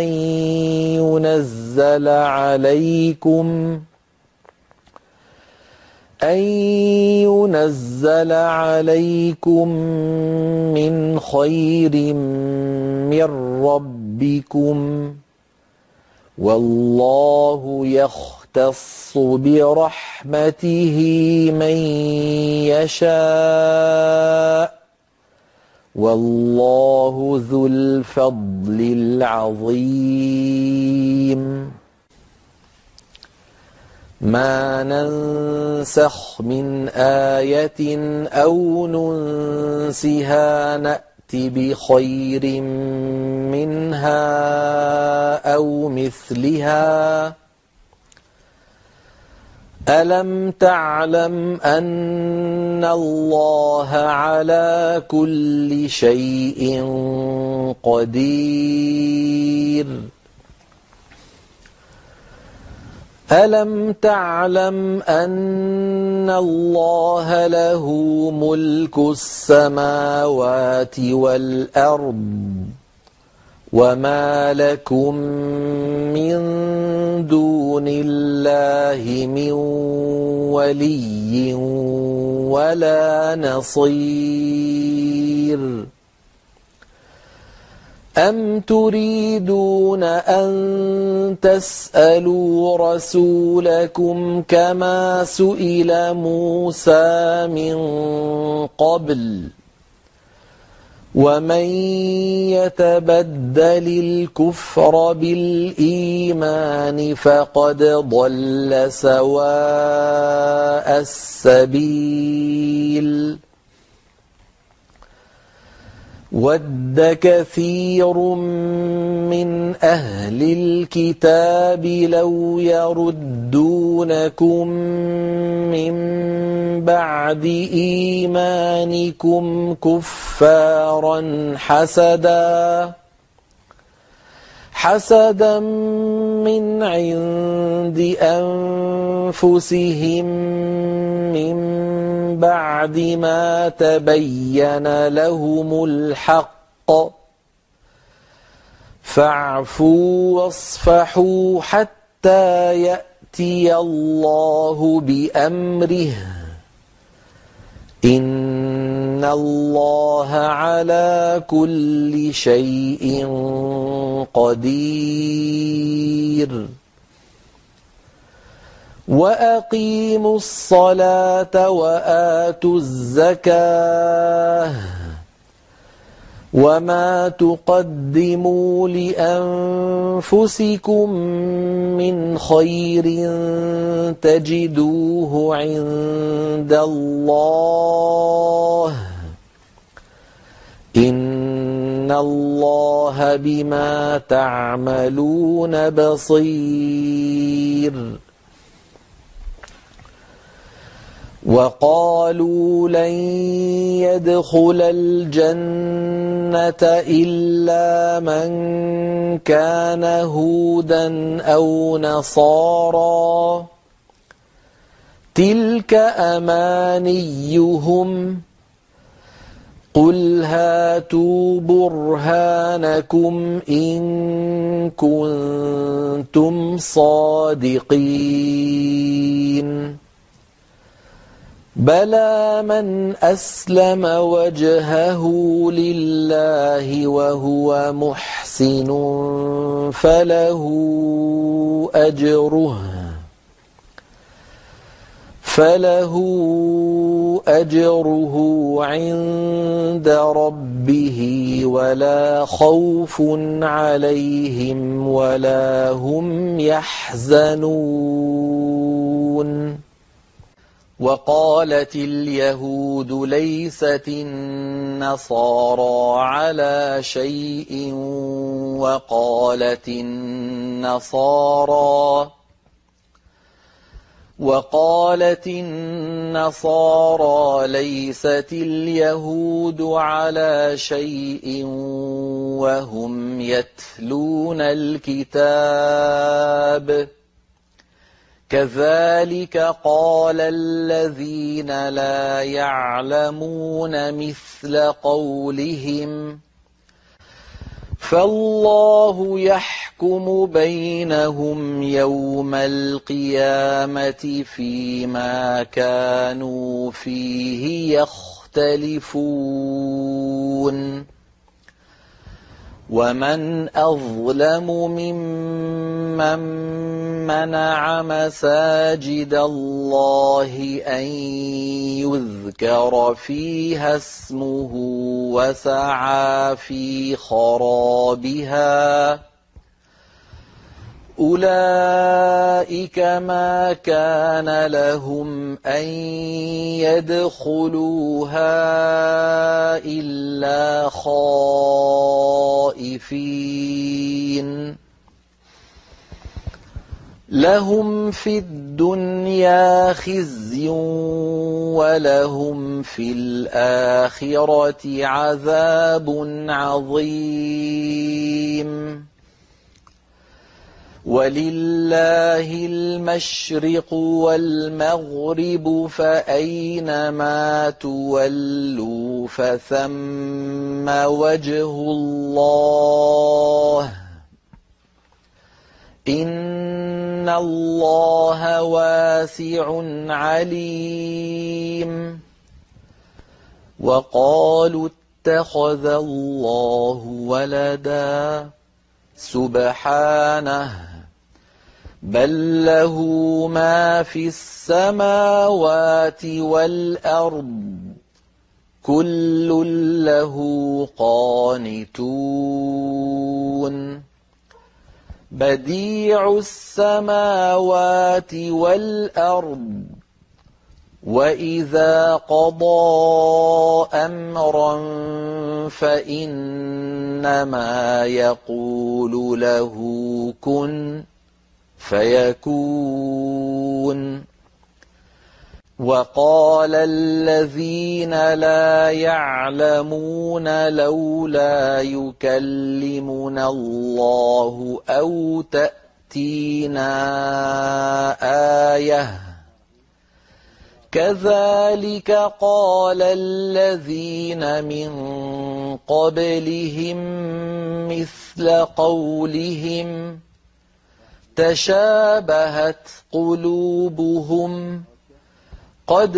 أن ينزل عليكم من خير من ربكم والله يختص برحمته من يشاء والله ذو الفضل العظيم ما ننسخ من آية أو ننسها نأت بخير منها أو مثلها ألم تعلم أن الله على كل شيء قدير ألم تعلم أن الله له ملك السماوات والأرض وما لكم من دون الله من ولي ولا نصير أم تريدون أن تسألوا رسولكم كما سئل موسى من قبل ومن يتبدل الكفر بالإيمان فقد ضل سواء السبيل ود كثير من أهل الكتاب لو يردونكم من بعد إيمانكم كفارا حسدا من عند أنفسهم من بعد ما تبين لهم الحق فاعفوا واصفحوا حتى يأتي الله بأمره إن الله على كل شيء قدير وأقيموا الصلاة وآتوا الزكاة وما تقدموا لأنفسكم من خير تجدوه عند الله إن الله بما تعملون بصير وقالوا لن يدخل الجنة إلا من كان هودا أو نصارى تلك أمانيهم قل هاتوا برهانكم إن كنتم صادقين بلى من أسلم وجهه لله وهو محسن فله أجره عند ربه ولا خوف عليهم ولا هم يحزنون وقالت اليهود ليست النصارى على شيء وقالت النصارى ليست اليهود على شيء وهم يتلون الكتاب كذلك قال الذين لا يعلمون مثل قولهم فالله يحكم بينهم يوم القيامة فيما كانوا فيه يختلفون ومن أظلم ممن منع مساجد الله أن يذكر فيها اسمه وسعى في خرابها أولئك ما كان لهم أن يدخلوها إلا خائفين لهم في الدنيا خزي ولهم في الآخرة عذاب عظيم ولله المشرق والمغرب فأينما تولوا فثم وجه الله إن الله واسع عليم وقالوا اتخذ الله ولدا سبحانه بل له ما في السماوات والأرض كل له قانتون بديع السماوات والأرض وإذا قضى أمرا فإنما يقول له كن فيكون وقال الذين لا يعلمون لولا يكلمنا الله أو تأتينا آية كذلك قال الذين من قبلهم مثل قولهم تشابهت قلوبهم قد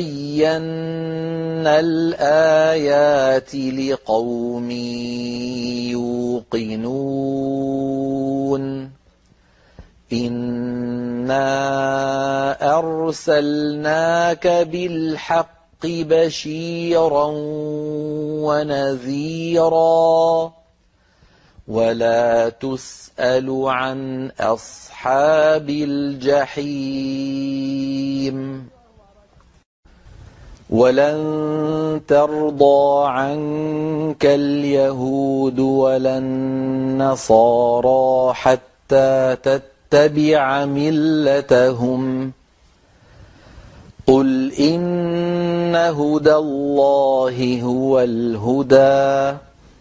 بينا الآيات لقوم يوقنون إنا أرسلناك بالحق بشيرا ونذيرا ولا تسأل عن أصحاب الجحيم ولن ترضى عنك اليهود ولا النصارى حتى تتبع ملتهم قل إن هدى الله هو الهدى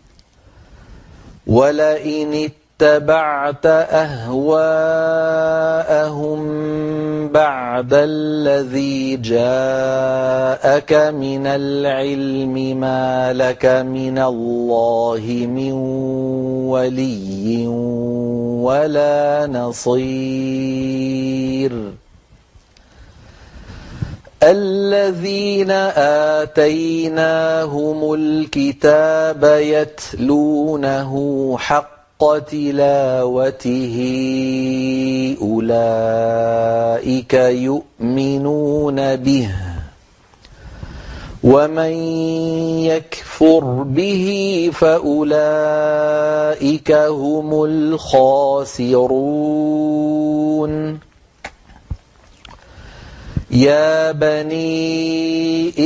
ولئن اتبعت أهواءهم بعد الذي جاءك من العلم ما لك من الله من ولي ولا نصير الذين آتيناهم الكتاب يتلونه حق تلاوته أولئك يؤمنون به ومن يكفر به فأولئك هم الخاسرون يا بني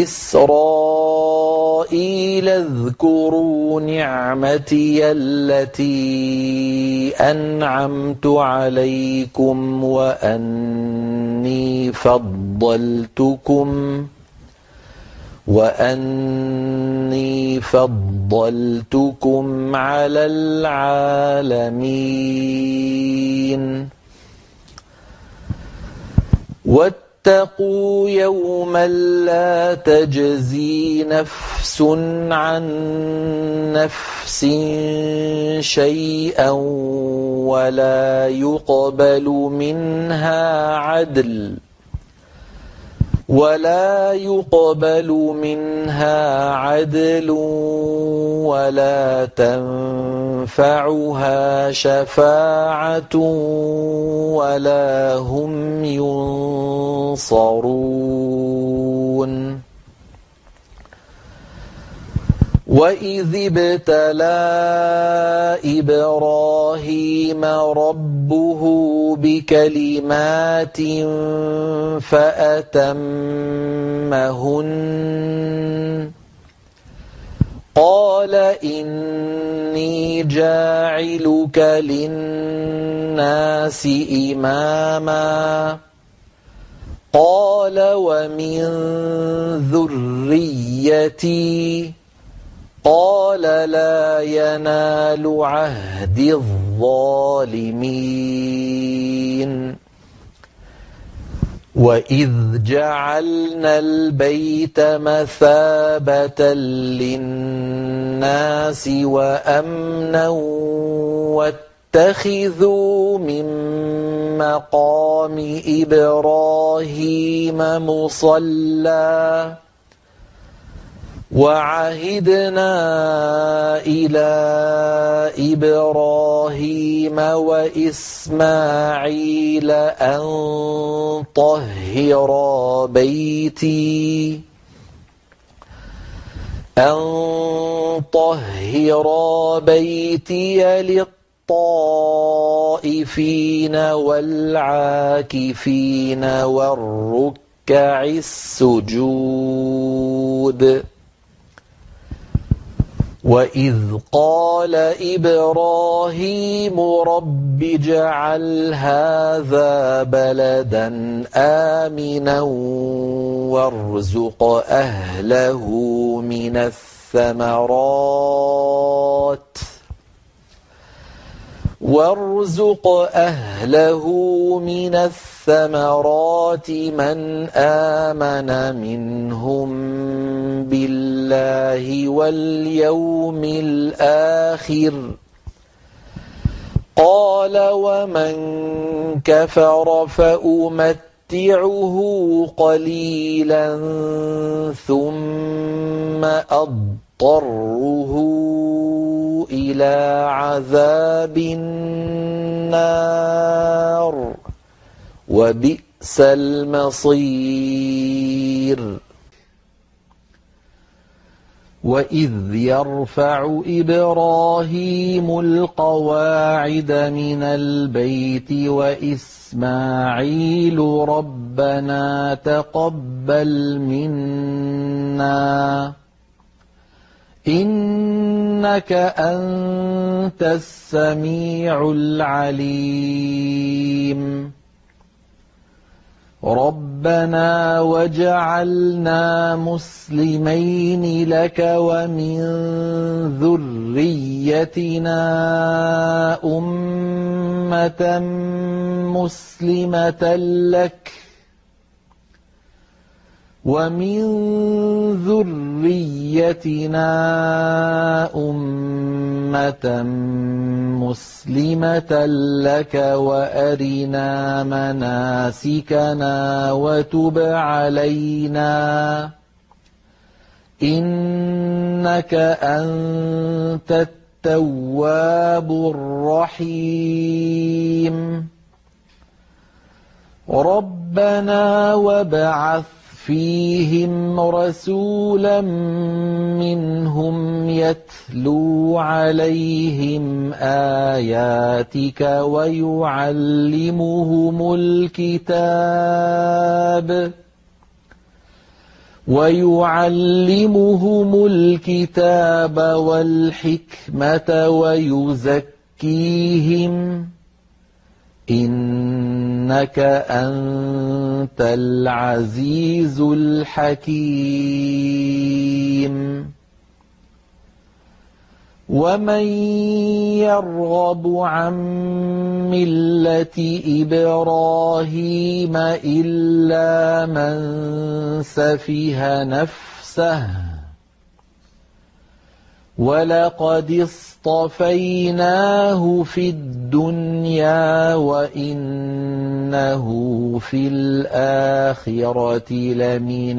إسرائيل اذكروا نعمتي التي أنعمت عليكم وأني فضلتكم على العالمين واتقوا يوما لا تجزي نفس عن نفس شيئا ولا يقبل منها عدل ولا تنفعها شفاعة ولا هم ينصرون. وإذ ابتلى إبراهيم ربه بكلمات فأتمهن قال إني جاعلك للناس إماما قال ومن ذريتي قال لا ينال عهد الظالمين. وإذ جعلنا البيت مثابة للناس وأمنا واتخذوا من مقام إبراهيم مصلى وعهدنا إلى إبراهيم وإسماعيل أن طهرا بيتي للطائفين والعاكفين والركع السجود. وإذ قال إبراهيم رب اجعل هذا بلدا آمنا وارزق أهله من الثمرات من آمن منهم بالله واليوم الآخر قال ومن كفر فأمتعه قليلا ثم أضطره إلى عذاب النار وبئس المصير. وإذ يرفع إبراهيم القواعد من البيت وإسماعيل ربنا تقبل منا إنك أنت السميع العليم ربنا واجعلنا مسلمين لك ومن ذريتنا أمة مسلمة لك وأرنا مناسكنا وتب علينا إنك أنت التواب الرحيم ربنا وابعث فيهم رسولا منهم يتلو عليهم آياتك ويعلمهم الكتاب والحكمة ويزكيهم إنك أنت العزيز الحكيم ومن يرغب عن ملة إبراهيم إلا من سفه نفسه ولقد اصطفيناه في الدنيا وإنه في الآخرة لمن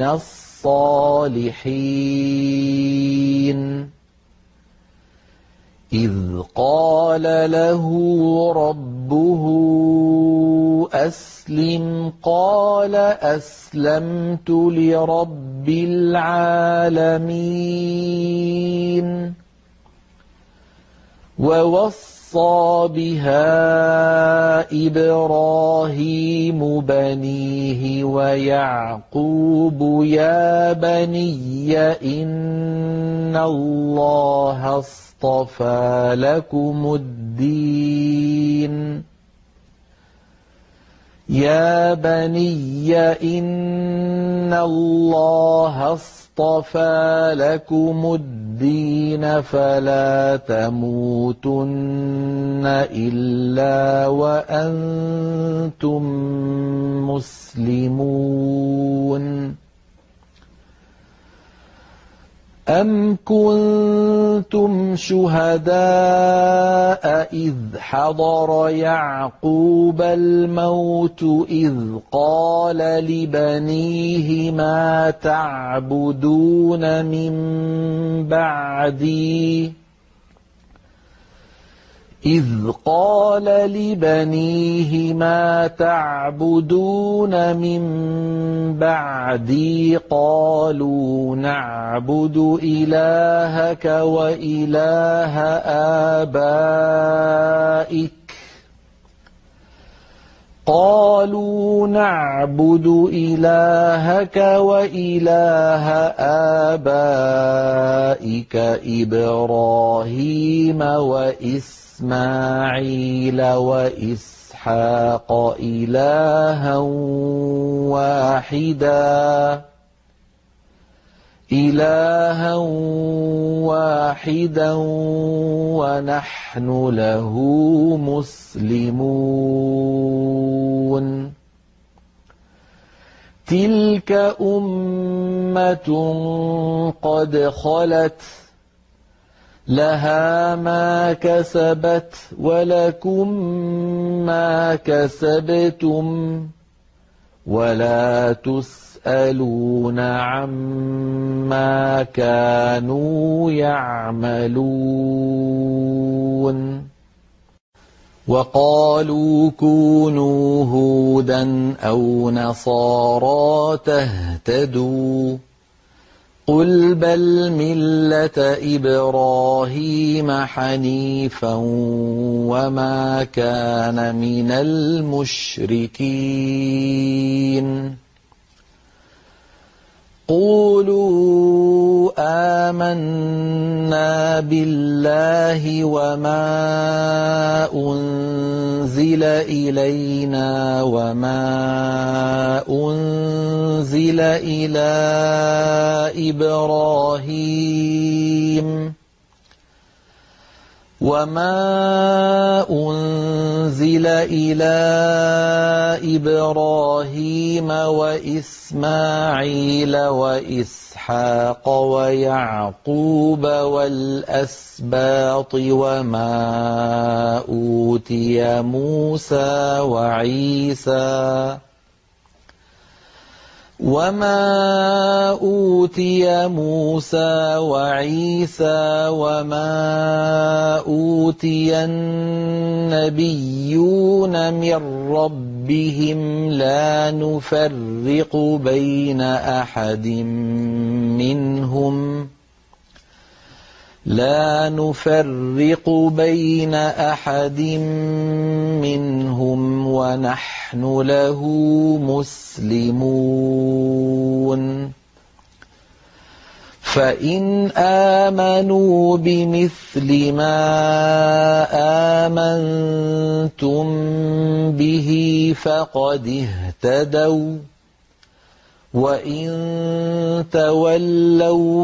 الصالحين إذ قال له ربه أسلم قال أسلمت لرب العالمين ووصى بها إبراهيم بنيه ويعقوب يا بني إن الله اصطفى لكم الدين يا بني إن الله اصطفى لكم الدين فلا تموتن إلا وأنتم مسلمون أم كنتم شهداء إذ حضر يعقوب الموت إذ قال لبنيه ما تعبدون من بعدي إذ قال لبنيه ما تعبدون من بعدي قالوا نعبد إلهك وإله آبائك إبراهيم وإسماعيل وإسحاق إلها واحدا ونحن له مسلمون تلك أمة قد خلت لها ما كسبت ولكم ما كسبتم ولا تسألون عما كانوا يعملون وقالوا كونوا هودا أو نصارى تهتدوا قل بل ملة إبراهيم حنيفا وما كان من المشركين قولوا آمنا بالله وما أنزل إلينا وما أنزل إلى إبراهيم وإسماعيل وإسحاق ويعقوب والأسباط وما أوتي موسى وعيسى وما أوتي النبيون من ربهم لا نفرق بين أحد منهم ونحن له مسلمون فإن آمنوا بمثل ما آمنتم به فقد اهتدوا وإن تولوا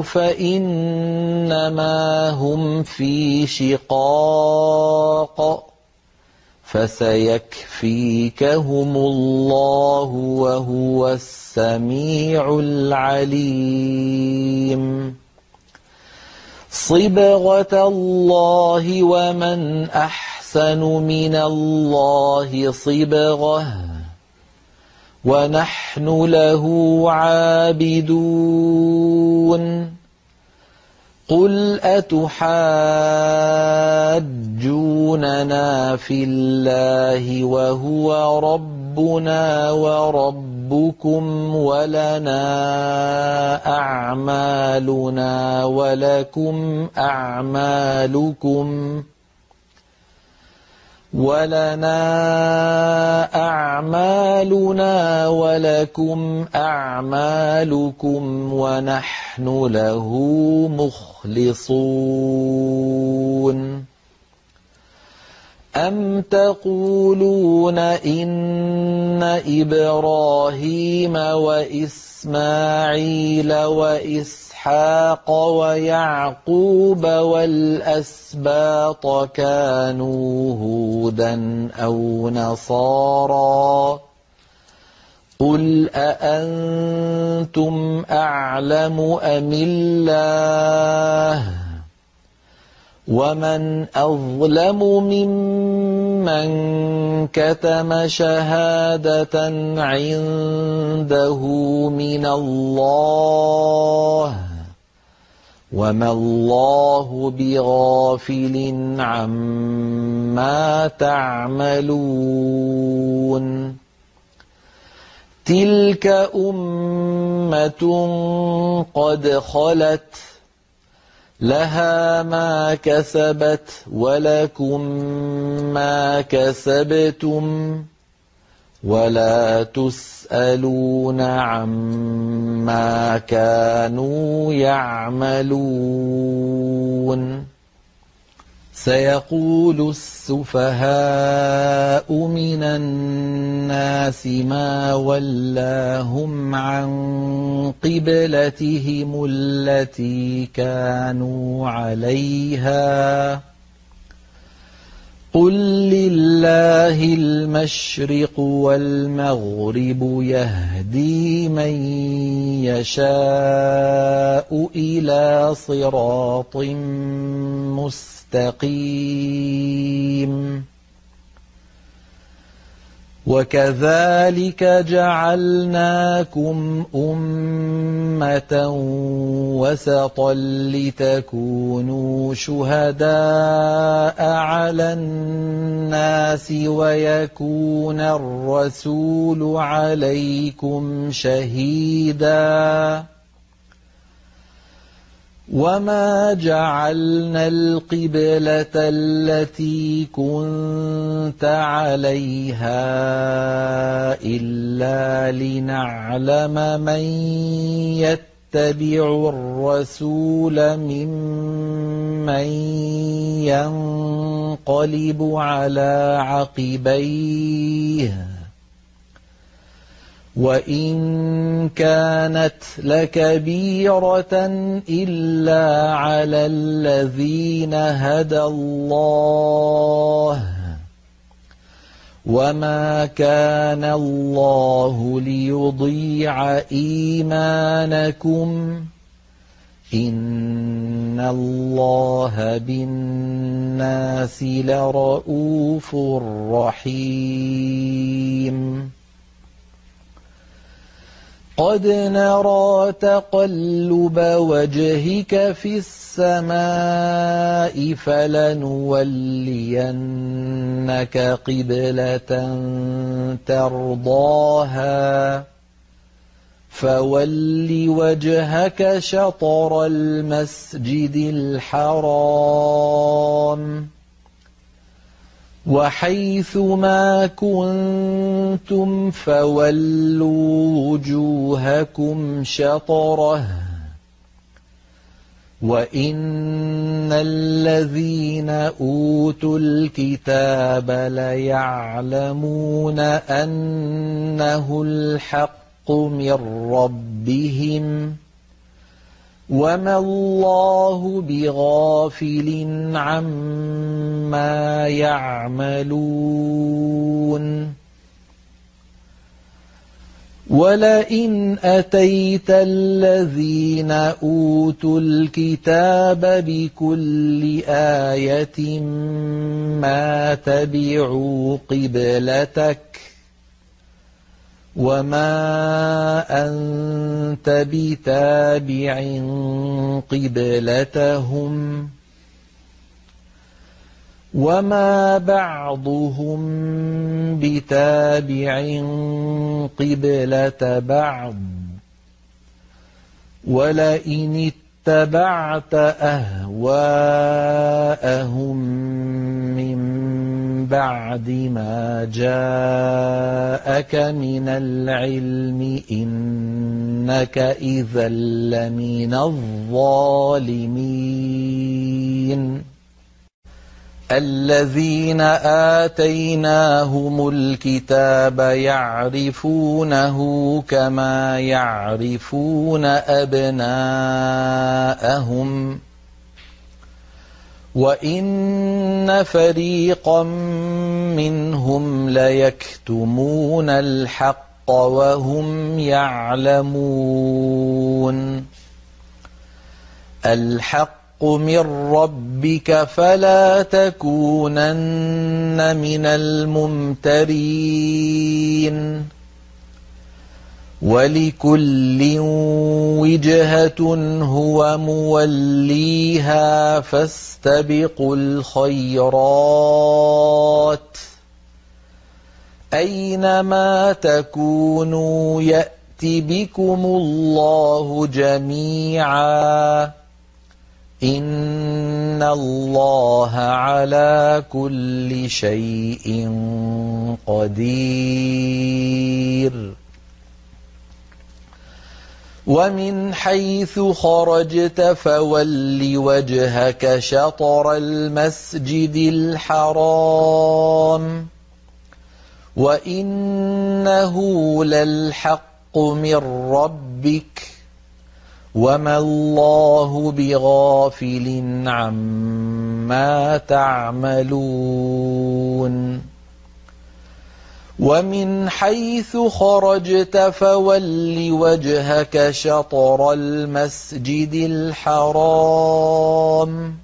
فإنما هم في شقاق فسيكفيكهم الله وهو السميع العليم صبغة الله ومن أحسن من الله صبغة ونحن له عابدون قل أتحاجوننا في الله وهو ربنا وربكم ولنا أعمالنا ولكم أعمالكم ونحن له مخلصون أم تقولون إن إبراهيم وإسماعيل وإسحاق ويعقوب والأسباط كانوا هودا أو نصارى قل أأنتم أعلم أم الله ومن أظلم ممن كتم شهادة عنده من الله وما الله بغافل عما تعملون تلك أمة قد خلت لها ما كسبت ولكم ما كسبتم ولا تسألون عما كانوا يعملون سيقول السفهاء من الناس ما ولاهم عن قبلتهم التي كانوا عليها قل لله المشرق والمغرب يهدي من يشاء إلى صراط مستقيم وكذلك جعلناكم أمة وسطا لتكونوا شهداء على الناس ويكون الرسول عليكم شهيدا وما جعلنا القبلة التي كنت عليها إلا لنعلم من يتبع الرسول ممن ينقلب على عقبيه وإن كانت لكبيرة إلا على الذين هدى الله وما كان الله ليضيع إيمانكم إن الله بالناس لرءوف رحيم قد نرى تقلب وجهك في السماء فلنولينك قبلة ترضاها فول وجهك شطر المسجد الحرام وحيث ما كنتم فولوا وجوهكم شطره وإن الذين أوتوا الكتاب ليعلمون أنه الحق من ربهم وما الله بغافل عما يعملون ولئن أتيت الذين أوتوا الكتاب بكل آية ما تبعوا قبلتك وما أنت بتابع قبلتهم وما بعضهم بتابع قبلة بعض ولئن اتبعت أهواءهم من بعد ما جاءك من العلم إنك إذا لمن الظالمين الذين آتيناهم الكتاب يعرفونه كما يعرفون أبناءهم وإن فريقا منهم ليكتمون الحق وهم يعلمون الحق من ربك فلا تكونن من الممترين ولكل وجهة هو موليها فاستبقوا الخيرات أينما تكونوا يأت بكم الله جميعا إن الله على كل شيء قدير ومن حيث خرجت فول وجهك شطر المسجد الحرام وإنه للحق من ربك وما الله بغافل عما تعملون ومن حيث خرجت فول وجهك شطر المسجد الحرام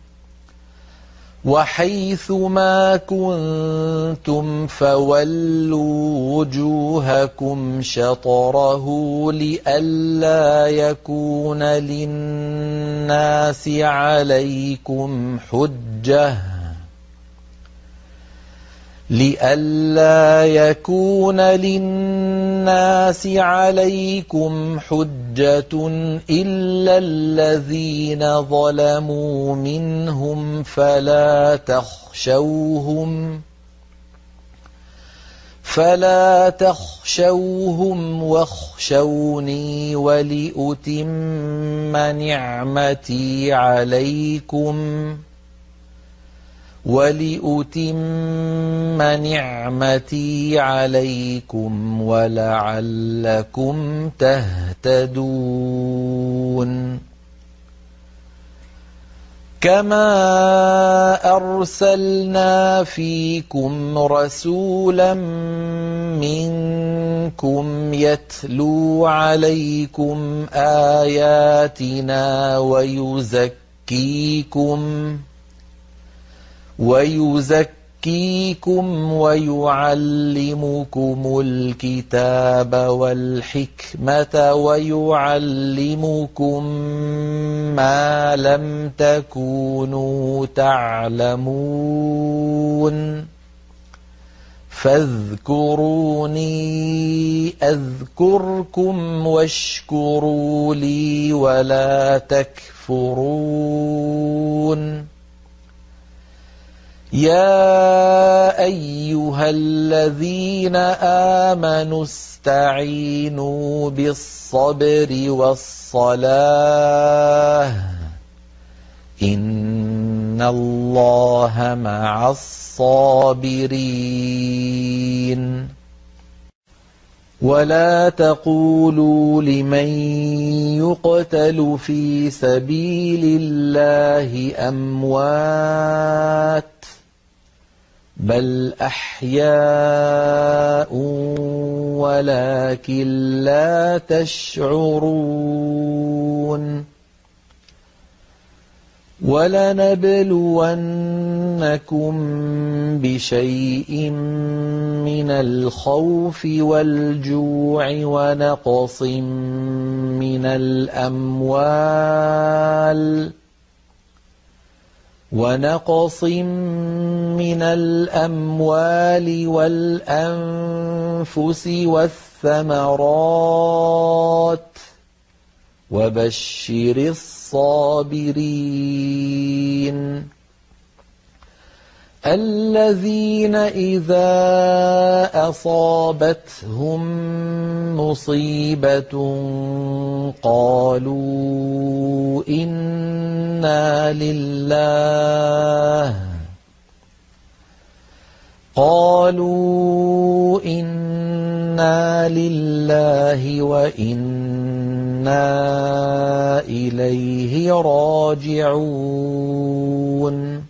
وحيث ما كنتم فولوا وجوهكم شطره لئلا يكون للناس عليكم حجة إلا الذين ظلموا منهم فلا تخشوهم واخشوني ولأتم نعمتي عليكم ولعلكم تهتدون كما أرسلنا فيكم رسولا منكم يتلو عليكم آياتنا ويزكيكم ويعلمكم الكتاب والحكمة ويعلمكم ما لم تكونوا تعلمون فاذكروني أذكركم واشكروا لي ولا تكفرون يا أيها الذين آمنوا استعينوا بالصبر والصلاة إن الله مع الصابرين ولا تقولوا لمن يقتل في سبيل الله أموات بل أحياء ولكن لا تشعرون ولنبلونكم بشيء من الخوف والجوع ونقص من الأموال والأنفس والثمرات وبشر الصابرين الذين إذا أصابتهم مصيبة قالوا إنا لله وإنا إليه راجعون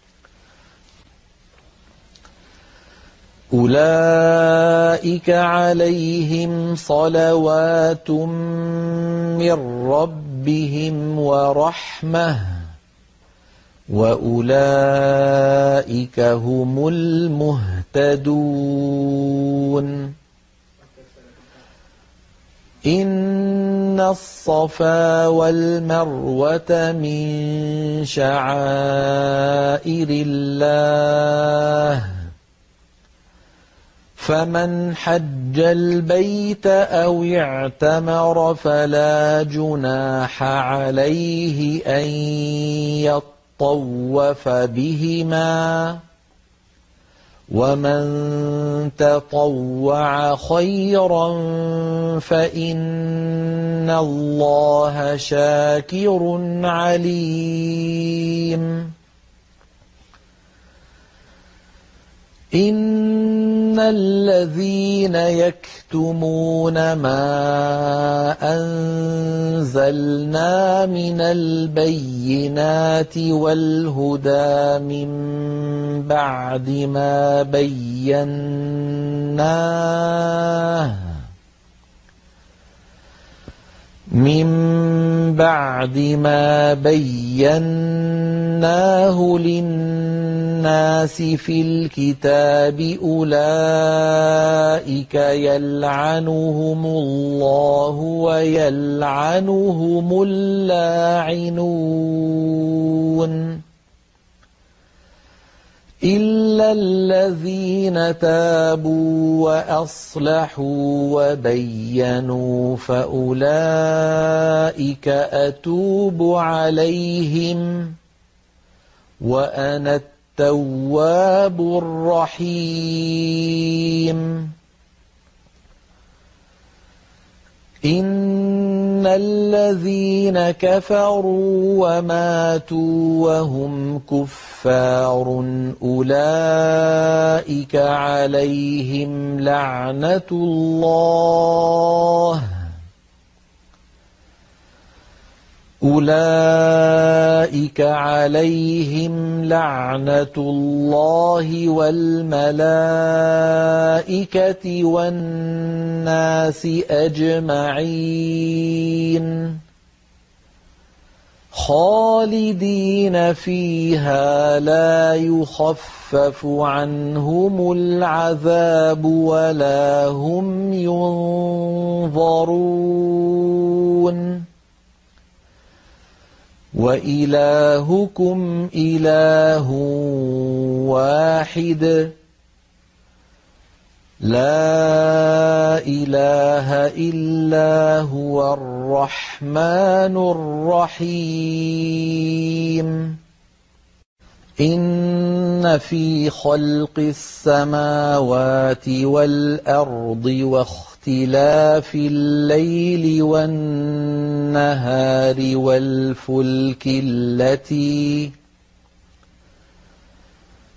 أولئك عليهم صلوات من ربهم ورحمة وأولئك هم المهتدون إن الصفا والمروة من شعائر الله فمن حج البيت أو اعتمر فلا جناح عليه أن يطوف بهما ومن تطوع خيرا فإن الله شاكر عليم إن الذين يكتمون ما أنزلنا من البينات والهدى من بعد ما بيناه للناس في الكتاب أولئك يلعنهم الله ويلعنهم اللاعنون إلا الذين تابوا وأصلحوا وبينوا فأولئك أتوب عليهم وأنا التواب الرحيم إن الذين كفروا وماتوا وهم كفار أولئك عليهم لعنة الله والملائكة والناس أجمعين خالدين فيها لا يخفف عنهم العذاب ولا هم ينظرون وإلهكم إله واحد لا إله إلا هو الرحمن الرحيم إن في خلق السماوات والأرض واختلاف الليل والنهار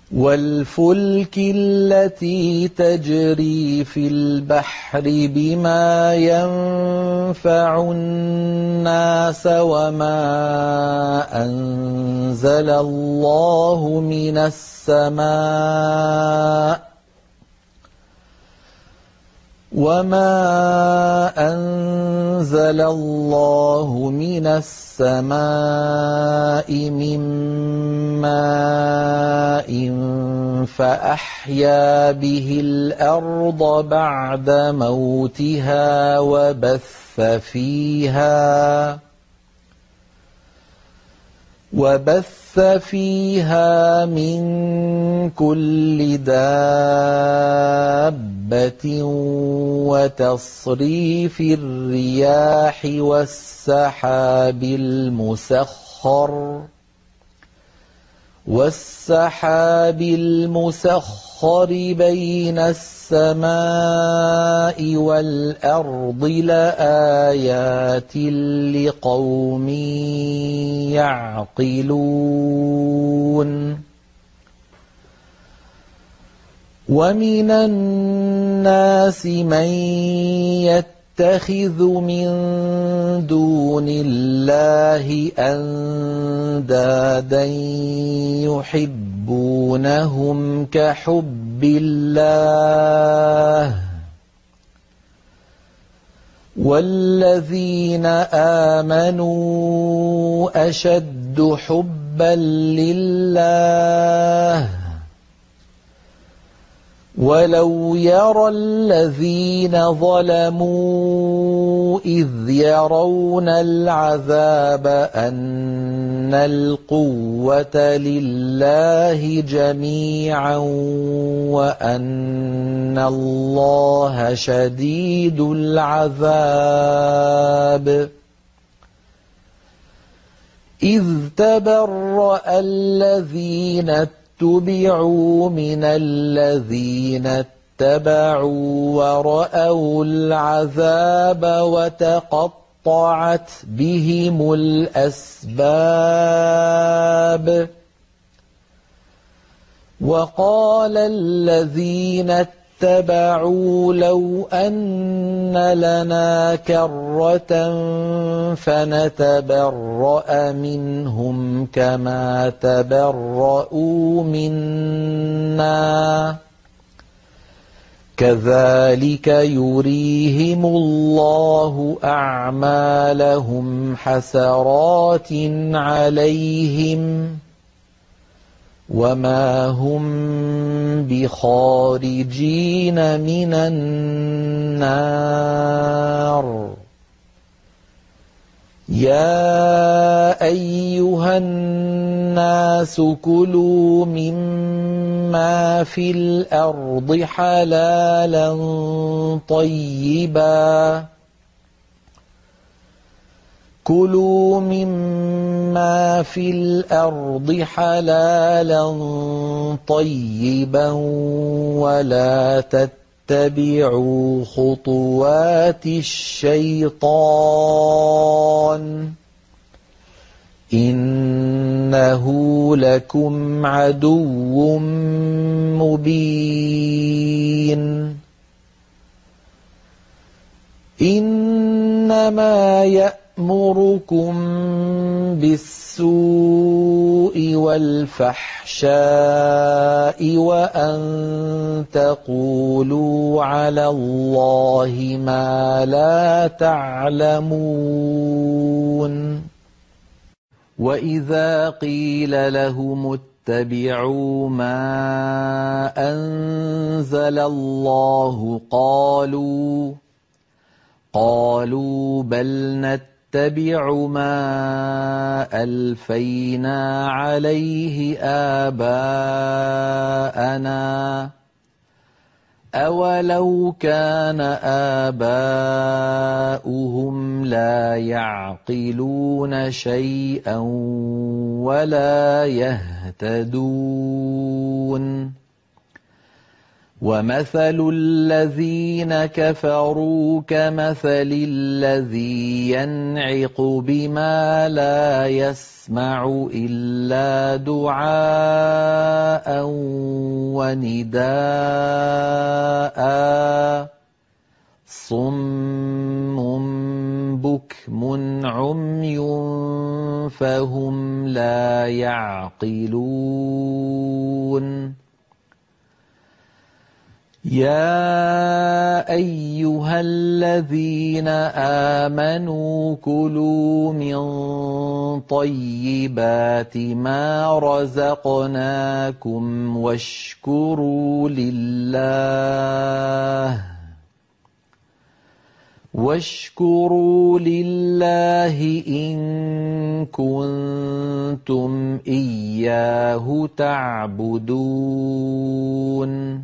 والفلك التي تجري في البحر بما ينفع الناس وما أنزل الله من السماء من ماء فأحيا به الأرض بعد موتها وبث فيها من كل دابة وتصريف الرياح والسحاب المسخر بين السماء والأرض لآيات لقوم يعقلون ومن الناس من يتخذ من دون الله أندادا يحبونهم كحب الله والذين آمنوا أشد حبا لله ولو يرى الذين ظلموا إذ يرون العذاب أن القوة لله جميعا وأن الله شديد العذاب إذ تبرأ الذين اتبعوا من الذين اتبعوا ورأوا العذاب وتقطعت بهم الأسباب وقال الذين اتبعوا لو أن لنا كرة فنتبرأ منهم كما تبرؤوا منا كذلك يريهم الله أعمالهم حسرات عليهم وما هم بخارجين من النار يا أيها الناس كلوا مما في الأرض حلالا طيبا كلوا مما في الأرض حلالا طيبا ولا تتبعوا خطوات الشيطان إنه لكم عدو مبين إنما يأمركم بالسوء والفحشاء وأن تقولوا على الله ما لا تعلمون وإذا قيل لهم اتبعوا ما أنزل الله قالوا بل نتبع ما ألفينا عليه آباءنا أولو كان آباؤهم لا يعقلون شيئا ولا يهتدون وَمَثَلُ الَّذِينَ كَفَرُوا كَمَثَلِ الَّذِي يَنْعِقُ بِمَا لَا يَسْمَعُ إِلَّا دُعَاءً وَنِدَاءً صُمٌّ بُكْمٌ عُمْيٌ فَهُمْ لَا يَعْقِلُونَ يَا أَيُّهَا الَّذِينَ آمَنُوا كُلُوا مِن طَيِّبَاتِ مَا رَزَقْنَاكُمْ واشكروا لله إن كنتم إياه تعبدون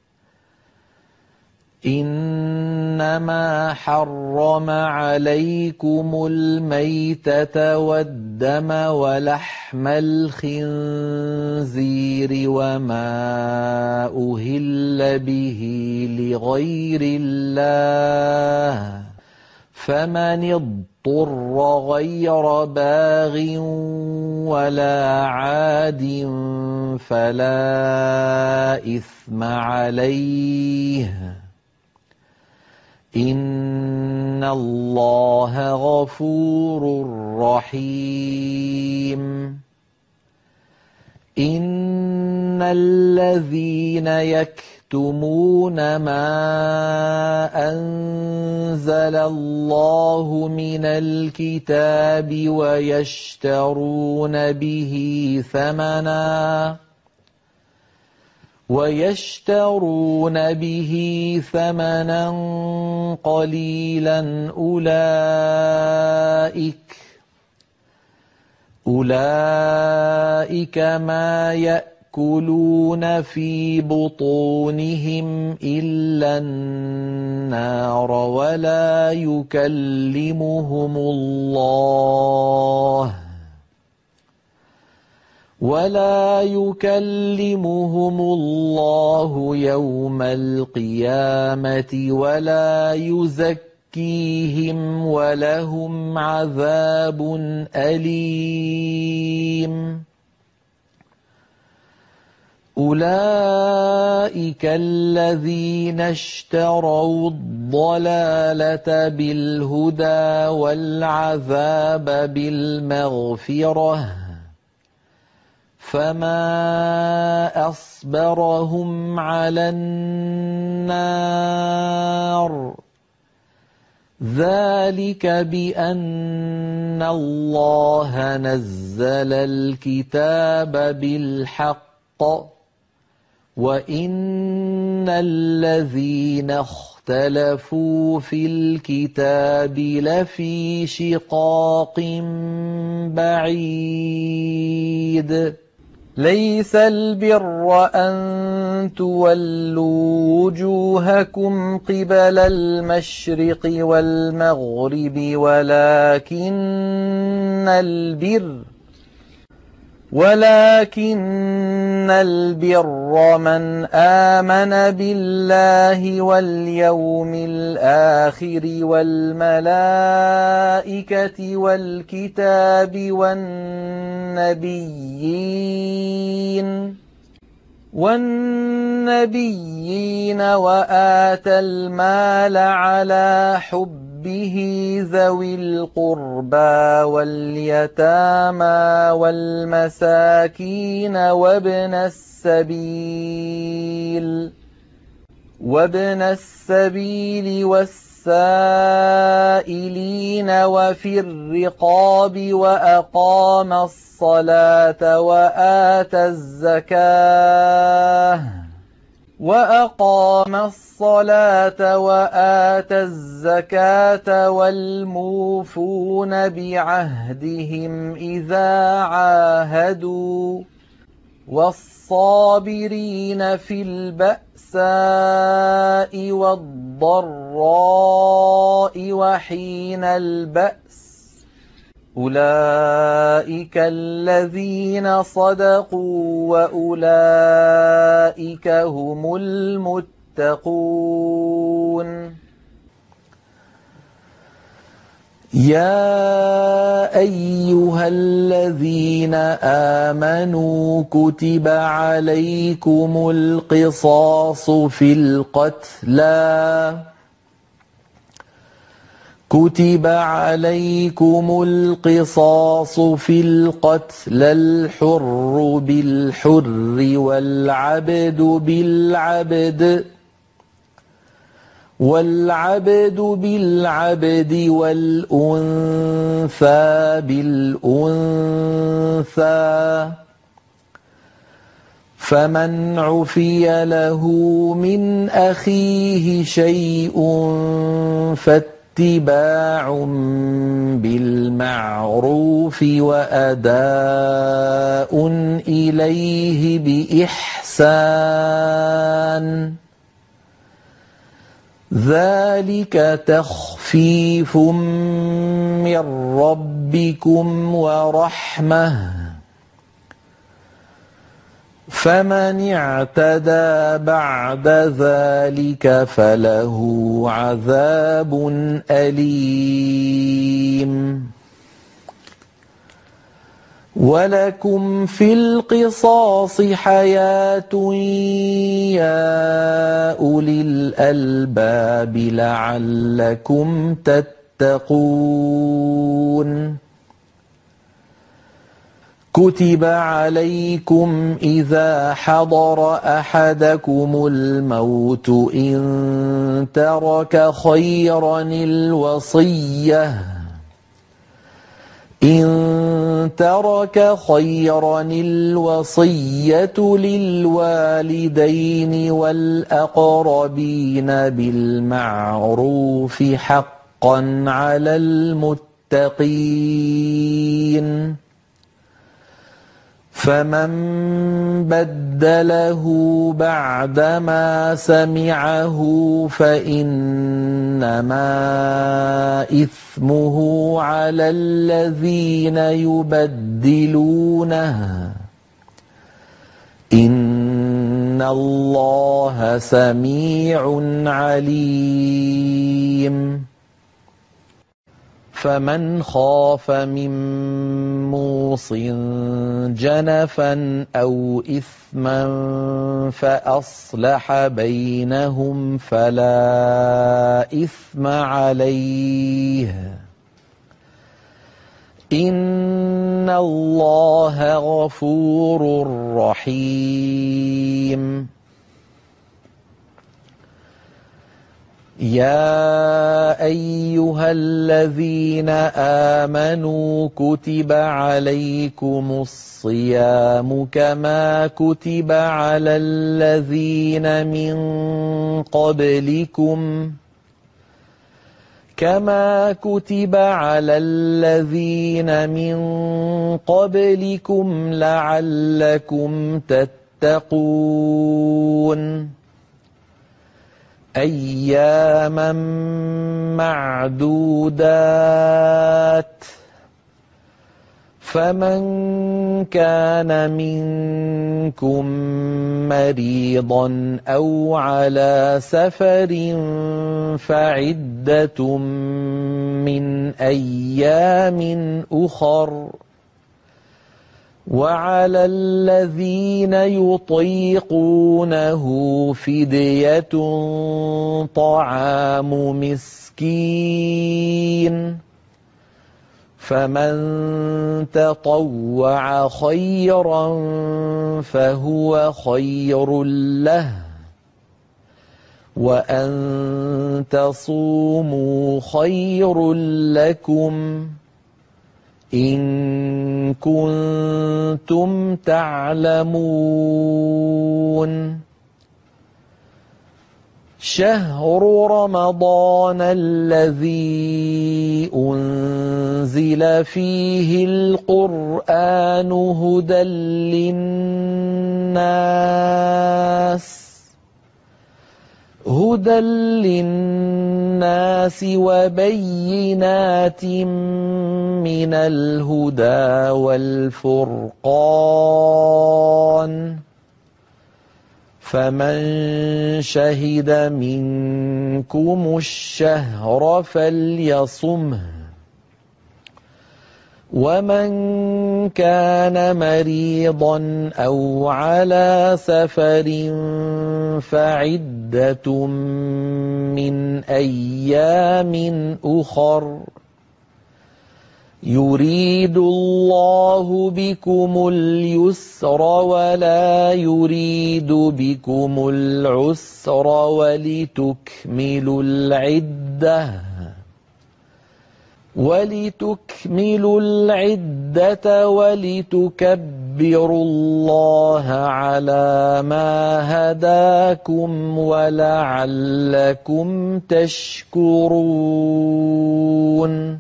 إنما حرم عليكم الميتة والدم ولحم الخنزير وما أهل به لغير الله فمن اضطر غير باغ ولا عاد فلا إثم عليه إن الله غفور رحيم إن الذين يكتمون ما أنزل الله من الكتاب ويشترون به ثمنا قليلا أولئك ما يأكلون في بطونهم إلا النار ولا يكلمهم الله يوم القيامة ولا يزكيهم ولهم عذاب أليم أولئك الذين اشتروا الضلالة بالهدى والعذاب بالمغفرة فما أصبرهم على النار ذلك بأن الله نزل الكتاب بالحق وإن الذين اختلفوا في الكتاب لفي شقاق بعيد ليس البر أن تولوا وجوهكم قبل المشرق والمغرب ولكن البر من آمن بالله واليوم الآخر والملائكة والكتاب والنبيين وآتى المال على حبه ذوي القربى واليتامى والمساكين وابن السبيل والسائلين وفي الرقاب وأقام الصلاة وآتى الزكاة والموفون بعهدهم إذا عاهدوا والصابرين في البأساء والضراء وحين البأس أولئك الذين صدقوا وأولئك هم المتقون. يا أيها الذين آمنوا كتب عليكم القصاص في القتلى الحر بالحر والعبد بالعبد والأنثى بالأنثى، فمن عفي له من أخيه شيء فاتباع بالمعروف وأداء إليه بإحسان، ذلك تخفيف من ربكم ورحمة، فمن اعتدى بعد ذلك فله عذاب أليم. ولكم في القصاص حياة يا أولي الألباب لعلكم تتقون. كتب عليكم إذا حضر أحدكم الموت إن ترك خيرا الوصية للوالدين والأقربين بالمعروف حقا على المتقين، فمن بدله بعدما سمعه فإنما إثمه على الذين يبدلونه، إن الله سميع عليم. فمن خاف من موص جنفا أو إثما فأصلح بينهم فلا إثم عليه، إن الله غفور رحيم. يا أيها الذين آمنوا كتب عليكم الصيام كما كتب على الذين من قبلكم لعلكم تتقون. أياما معدودات، فمن كان منكم مريضا أو على سفر فعدة من أيام أخر، وعلى الذين يطيقونه فدية طعام مسكين، فمن تطوع خيرا فهو خير له، وأن تصوموا خير لكم إن كنتم تعلمون. شهر رمضان الذي أنزل فيه القرآن هدى هدى للناس وبينات من الهدى والفرقان فمن شهد منكم الشهر فليصمه ومن كان مريضا أو على سفر فعدة من أيام أخر يريد الله بكم اليسر ولا يريد بكم العسر ولتكملوا العدة ولتكبروا الله على ما هداكم ولعلكم تشكرون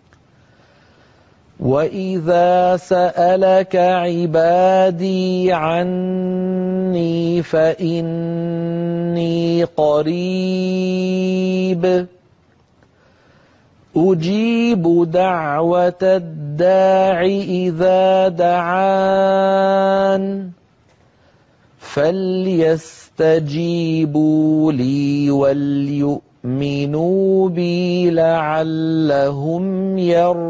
وإذا سألك عبادي عني فإني قريب أجيب دعوة الداع إذا دعان فليستجيبوا لي وليؤمنوا بي لعلهم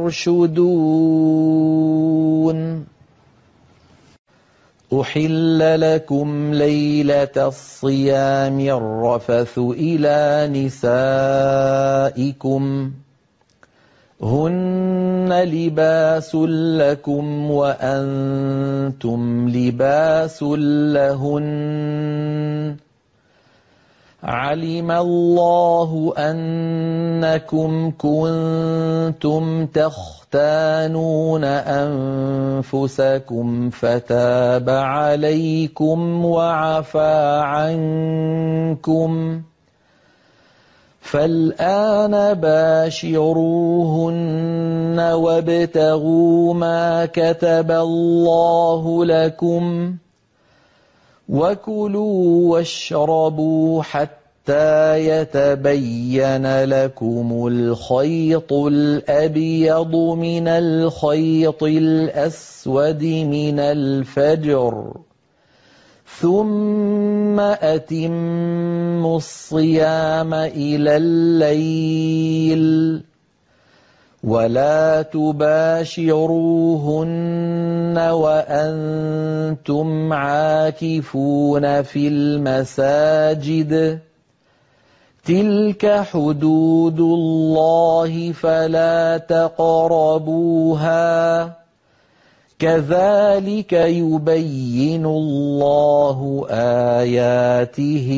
يرشدون أحل لكم ليلة الصيام الرفث إلى نسائكم هن لباس لكم وأنتم لباس لهن علم الله أنكم كنتم تختانون أنفسكم فتاب عليكم وعفى عنكم فالآن باشروهن وابتغوا ما كتب الله لكم وكلوا واشربوا حتى يتبين لكم الخيط الأبيض من الخيط الأسود من الفجر ثم أتموا الصيام إلى الليل ولا تباشروهن وأنتم عاكفون في المساجد تلك حدود الله فلا تقربوها كذلك يبين الله آياته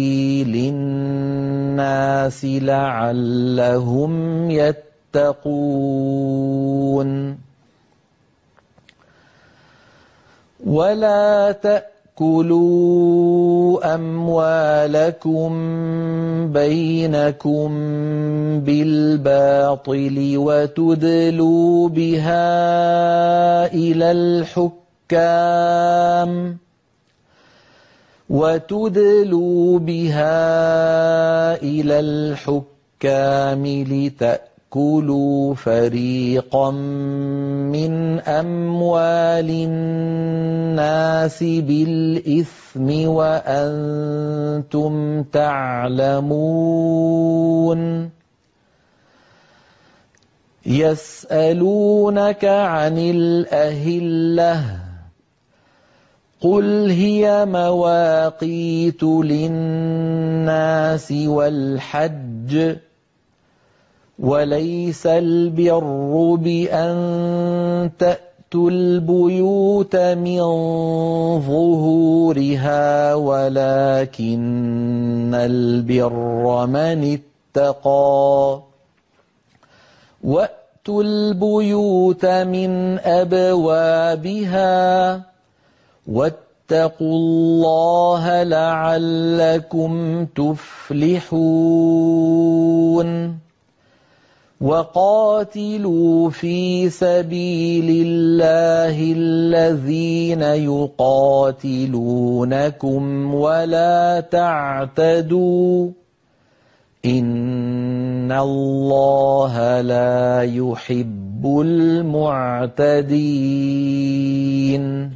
للناس لعلهم يتقون ولا تأكلوا أموالكم بينكم بالباطل وتدلوا بها إلى الحكام لتأكلوا فريقا من أموال الناس بالإثم وأنتم تعلمون يسألونك عن الأهلة قل هي مواقيت للناس والحج وليس البر بأن تأتوا البيوت من ظهورها ولكن البر من اتقى وأتوا البيوت من أبوابها واتقوا الله لعلكم تفلحون وقاتلوا في سبيل الله الذين يقاتلونكم ولا تعتدوا إِنَّ اللَّهَ لَا يُحِبُّ الْمُعْتَدِينَ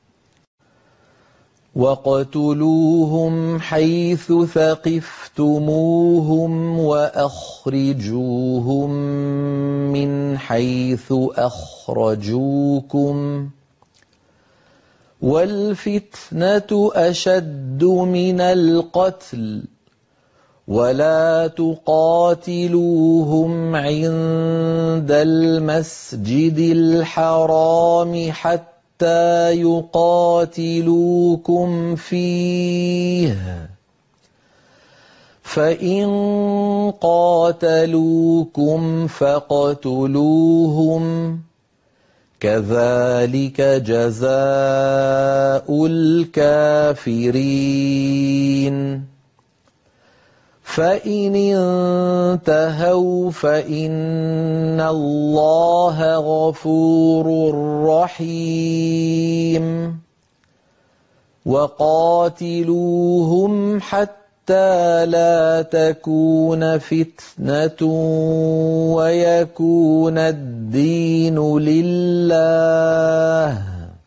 وَاقْتُلُوهُمْ حَيْثُ ثَقِفْتُمُوهُمْ وَأَخْرِجُوهُم مِّنْ حَيْثُ أَخْرَجُوكُمْ ۚ وَالْفِتْنَةُ أَشَدُّ مِنَ الْقَتْلِ ۚ وَلَا تُقَاتِلُوهُمْ عِندَ الْمَسْجِدِ الْحَرَامِ حَتَّىٰ يُقَاتِلُوكُمْ فِيهِ ۖ فَإِن قَاتَلُوكُمْ فَاقْتُلُوهُمْ ۗ كَذَٰلِكَ جَزَاءُ الْكَافِرِينَ فَإِنِ انتَهَوْا فَإِنَّ اللَّهَ غَفُورٌ رَّحِيمٌ وَقَاتِلُوهُمْ حَتَّىٰ لَا تَكُونَ فِتْنَةٌ وَيَكُونَ الدِّينُ لِلَّهِ ۖ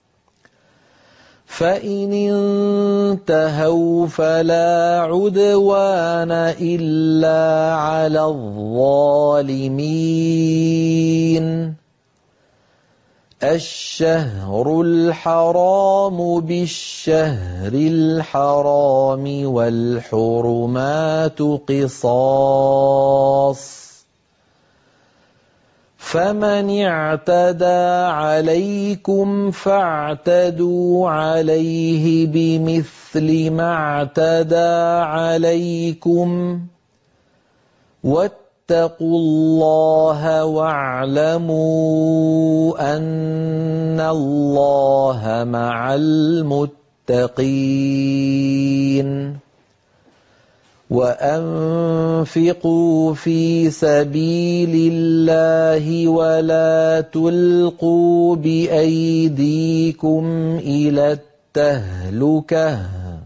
فَإِنِ انتَهَوْا فَلَا عُدْوَانَ إِلَّا عَلَى الظَّالِمِينَ الشَّهْرُ الْحَرَامُ بِالشَّهْرِ الْحَرَامِ وَالْحُرُمَاتُ قِصَاصٌ ۚ فَمَنِ اعْتَدَىٰ عَلَيْكُمْ فَاعْتَدُوا عَلَيْهِ بِمِثْلِ مَا اعْتَدَىٰ عَلَيْكُمْ ۚ وَاتَّقُوا اللَّهَ وَاعْلَمُوا أَنَّ اللَّهَ مَعَ الْمُتَّقِينَ وَأَنفِقُوا فِي سَبِيلِ اللَّهِ وَلَا تُلْقُوا بِأَيْدِيكُمْ إِلَى التَّهْلُكَةِ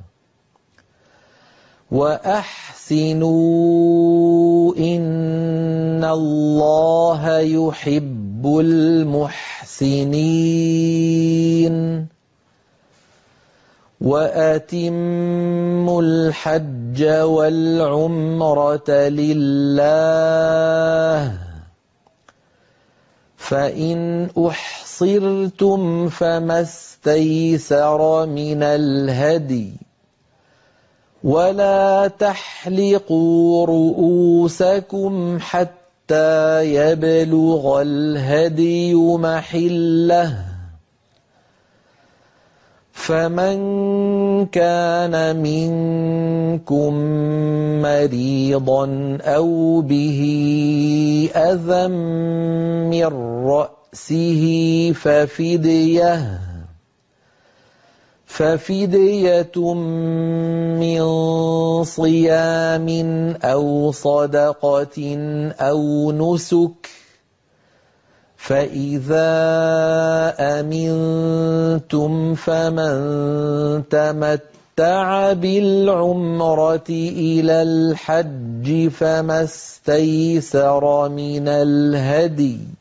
وَأَحْسِنُوا إِنَّ اللَّهَ يُحِبُّ الْمُحْسِنِينَ وَأَتِمُّوا الْحَجَّ وَالْعُمْرَةَ لِلَّهِ ۚ فَإِنْ أُحْصِرْتُمْ فَمَا اسْتَيْسَرَ مِنَ الْهَدْيِ ۖ وَلَا تَحْلِقُوا رُءُوسَكُمْ حَتَّىٰ يَبْلُغَ الْهَدْيُ مَحِلَّهُ ۚ فَمَن كَانَ مِنكُم مَّرِيضًا أَوْ بِهِ أَذًى مِّن رَّأْسِهِ فَفِدْيَةٌ مِّن صِيَامٍ أَوْ صَدَقَةٍ أَوْ نُسُكٍ ۚ فَإِذَا أَمِنتُمْ فَمَن تَمَتَّعَ بِالْعُمْرَةِ إِلَى الْحَجِّ فَمَا اسْتَيْسَرَ مِنَ الْهَدْيِ ۚ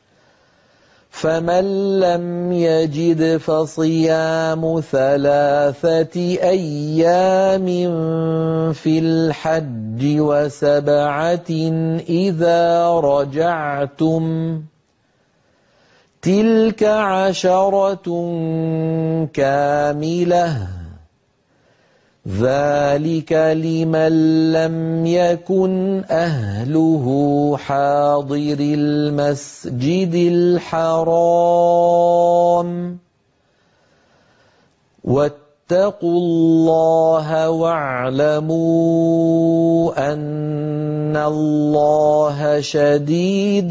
فَمَن لَّمْ يَجِدْ فَصِيَامُ 3 أيام فِي الْحَجِّ و7 إِذَا رَجَعْتُمْ ۗ تِلْكَ 10 كَامِلَةٌ ۚ ذَٰلِكَ لِمَن لَّمْ يَكُنْ أَهْلُهُ حَاضِرِي الْمَسْجِدِ الْحَرَامِ ۚ وَاتَّقُوا اللَّهَ وَاعْلَمُوا أَنَّ اللَّهَ شَدِيدُ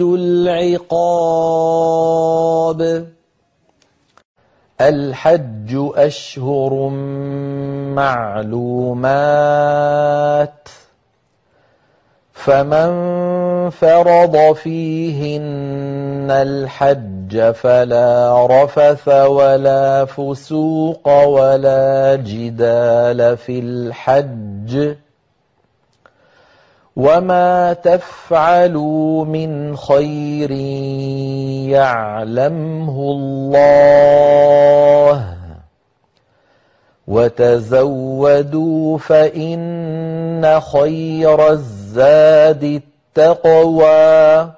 الْعِقَابِ الْحَجُّ أَشْهُرٌ مَّعْلُومَاتٌ ۚ فَمَن فَرَضَ فِيهِنَّ الْحَجَّ فَلَا رَفَثَ وَلَا فُسُوقَ وَلَا جِدَالَ فِي الْحَجِّ ۗ وما تفعلوا من خير يعلمه الله وتزودوا فإن خير الزاد التقوى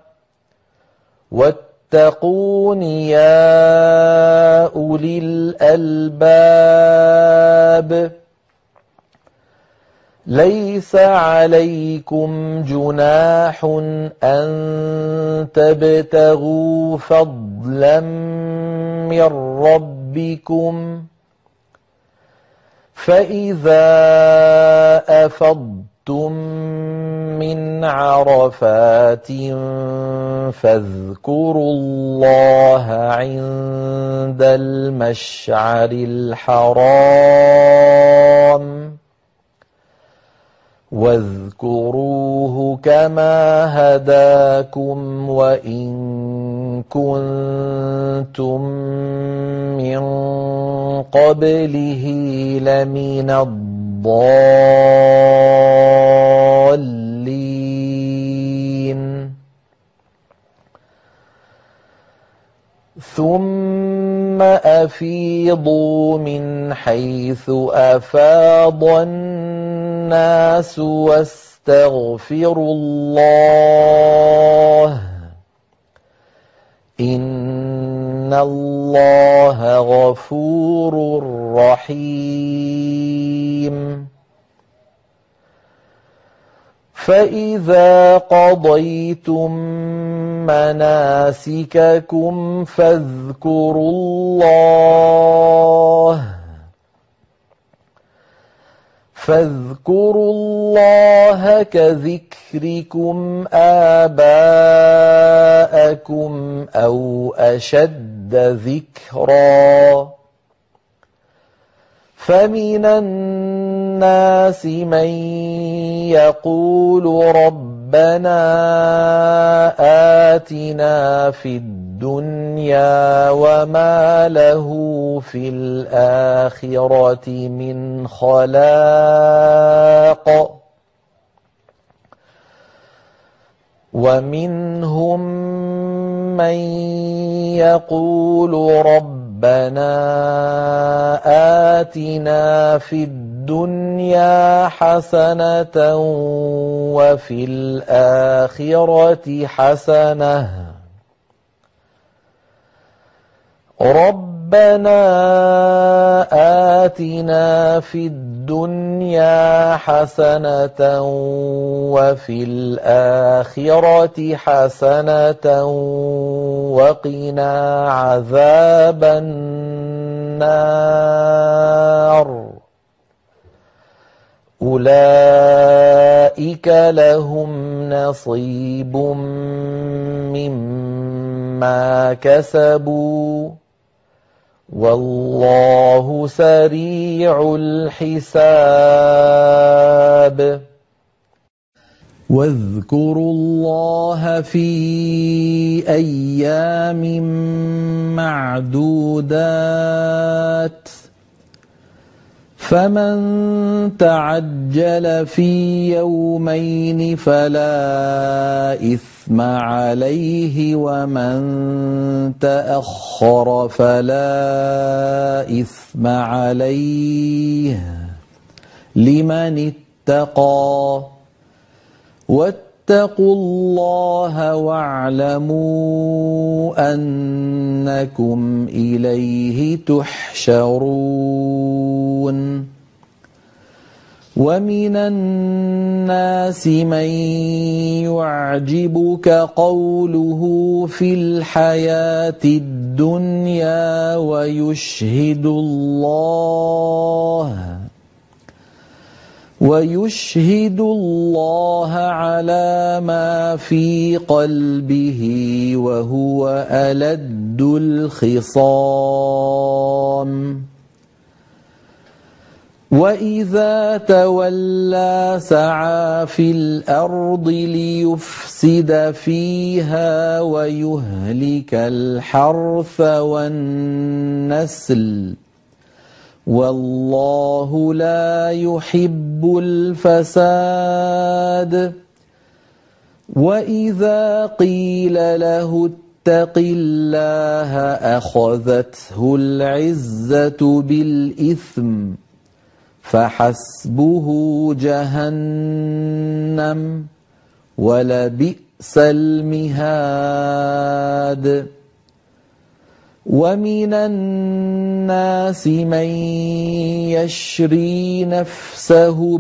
واتقون يا أولي الألباب ليس عليكم جناح أن تبتغوا فضلا من ربكم فإذا أفضتم من عرفات فاذكروا الله عند المشعر الحرام واذكروه كما هداكم وإن كنتم من قبله لمن الضالين ثم أفيضوا من حيث أفاض الناس واستغفروا الله إن الله غفور رحيم فإذا قضيتم مناسككم فاذكروا الله كذكركم آباءكم أو أشد ذكرا فمن الناس من يقول ربنا آتنا في الدنيا وما له في الآخرة من خلاق ومنهم من يقول ربنا آتنا في الدنيا حسنة وفي الآخرة حسنة ربنا آتنا في الدنيا حسنة وفي الآخرة حسنة وقنا عذاب النار أولئك لهم نصيب مما كسبوا والله سريع الحساب واذكروا الله في أيام معدودات فمن تعجل في يومين فلا إثم عليه ومن تأخر فلا إثم عليه لمن اتقى واتقوا الله واعلموا أنكم إليه تحشرون ومن الناس من يعجبك قوله في الحياة الدنيا ويشهد الله على ما في قلبه وهو ألد الخصام وإذا تولى سعى في الأرض ليفسد فيها ويهلك الحرث والنسل والله لا يحب الفساد وإذا قيل له اتق الله أخذته العزة بالإثم فحسبه جهنم ولبئس المهاد ومن الناس من يشري نفسه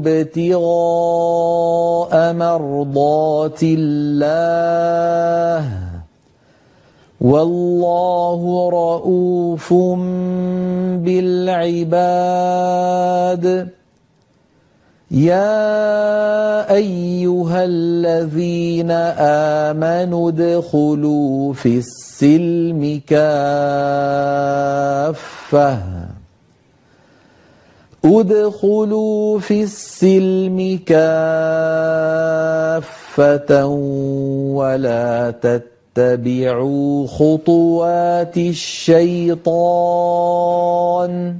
ابتغاء مرضات الله والله رؤوف بالعباد يا أيها الذين آمنوا ادخلوا في السلم كافة ولا تتبعوا خطوات الشيطان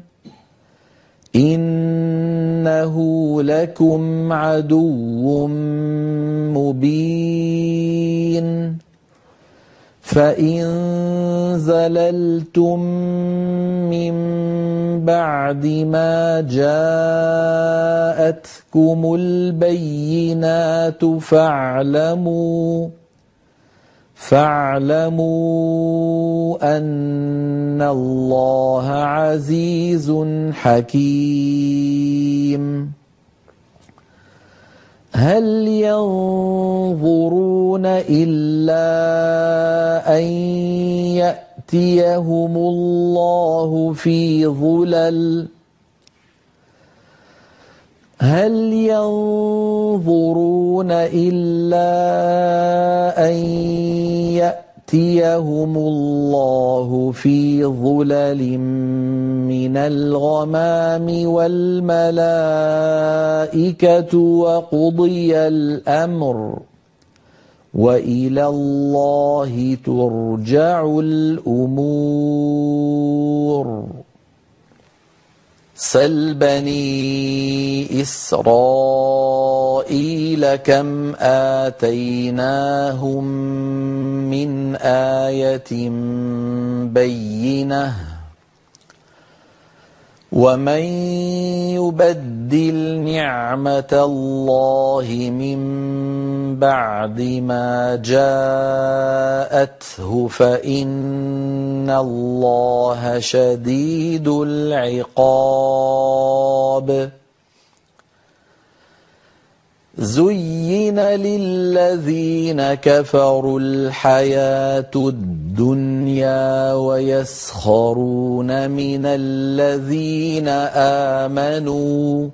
إنه لكم عدو مبين فإن زللتم من بعد ما جاءتكم البينات فاعلموا أن الله عزيز حكيم هل ينظرون إلا أن يأتيهم الله في ظلل من الغمام والملائكة وقضي الأمر وإلى الله ترجع الأمور سل بني إسرائيل كم آتيناهم من آية بينة ومن يبدل نعمة الله من بعد ما جاءته فإن الله شديد العقاب زين للذين كفروا الحياة الدنيا ويسخرون من الذين آمنوا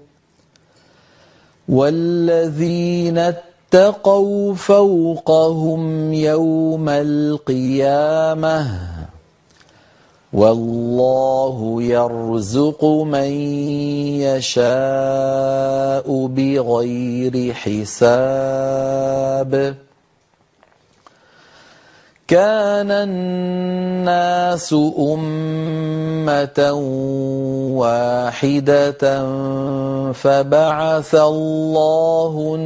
والذين اتقوا فوقهم يوم القيامة والله يرزق من يشاء بغير حساب كان الناس أمة واحدة فبعث الله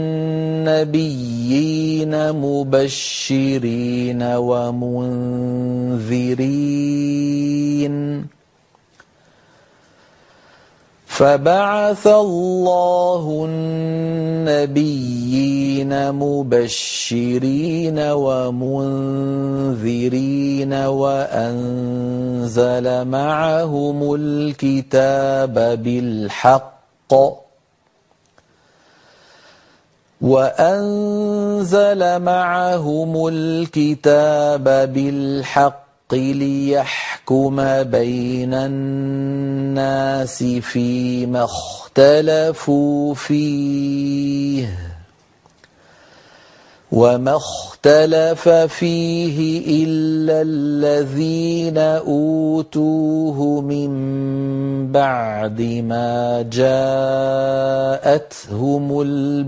النبيين مبشرين ومنذرين وأنزل معهم الكتاب بالحق ليحكم بين الناس فيما اختلفوا فيه وما اختلف فيه إلا الذين أوتوه من بعد ما جاءتهم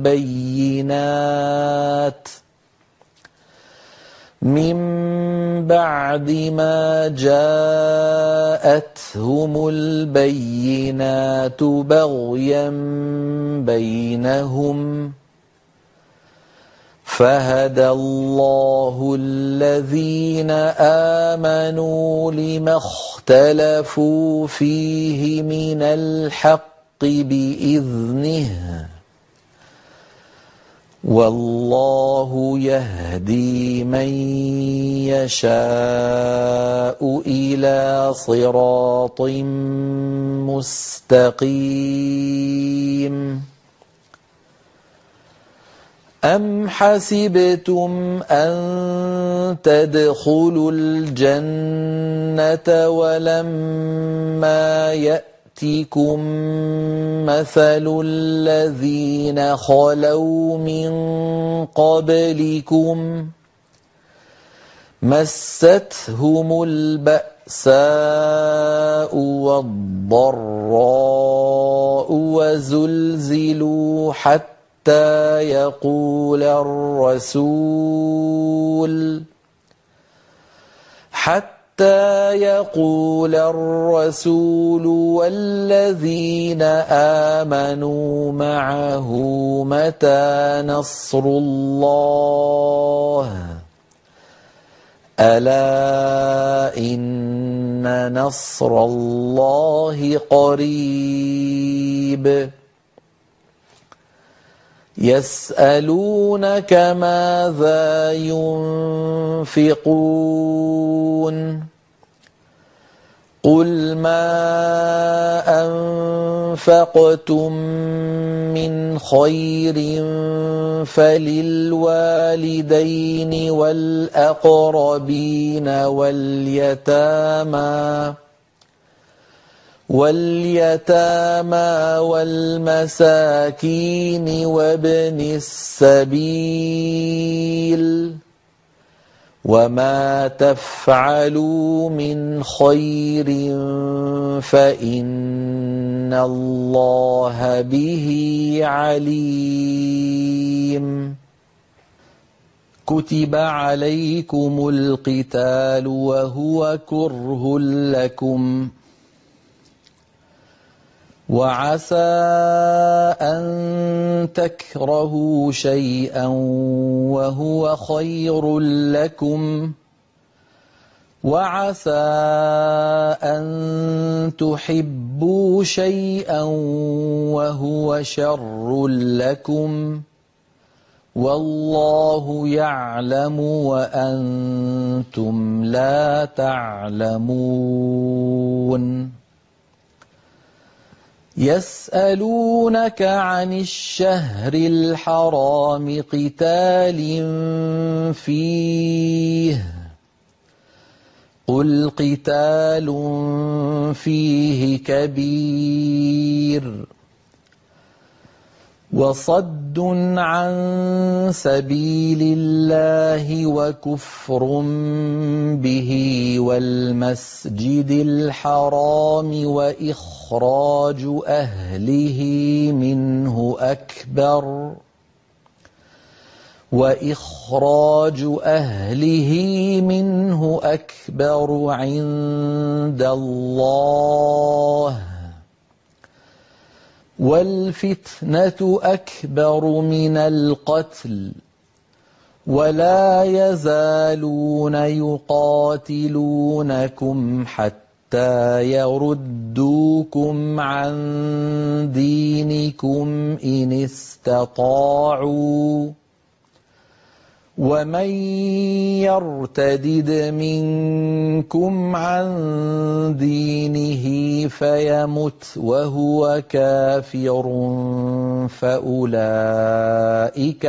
البينات بغيا بينهم فهدى الله الذين آمنوا لما اختلفوا فيه من الحق بإذنه والله يهدي من يشاء إلى صراط مستقيم أم حسبتم أن تدخلوا الجنة ولما يأتكم مثل الذين خلوا من قبلكم مستهم البأساء والضراء وزلزلوا حتى يقول الرسول والذين آمنوا معه متى نصر الله ألا إن نصر الله قريب يسألونك ماذا ينفقون قل ما أنفقتم من خير فللوالدين والأقربين واليتامى والمساكين وابن السبيل وما تفعلوا من خير فإن الله به عليم كتب عليكم القتال وهو كره لكم وعسى أن تكرهوا شيئا وهو خير لكم وعسى أن تحبوا شيئا وهو شر لكم والله يعلم وأنتم لا تعلمون يسألونك عن الشهر الحرام قتال فيه قل قتال فيه كبير وصد عن سبيل الله وكفر به والمسجد الحرام وإخراج أهله منه أكبر عند الله والفتنة أكبر من القتل ولا يزالون يقاتلونكم حتى يردوكم عن دينكم إن استطاعوا ومن يرتدد منكم عن دينه فيمت وهو كافر فأولئك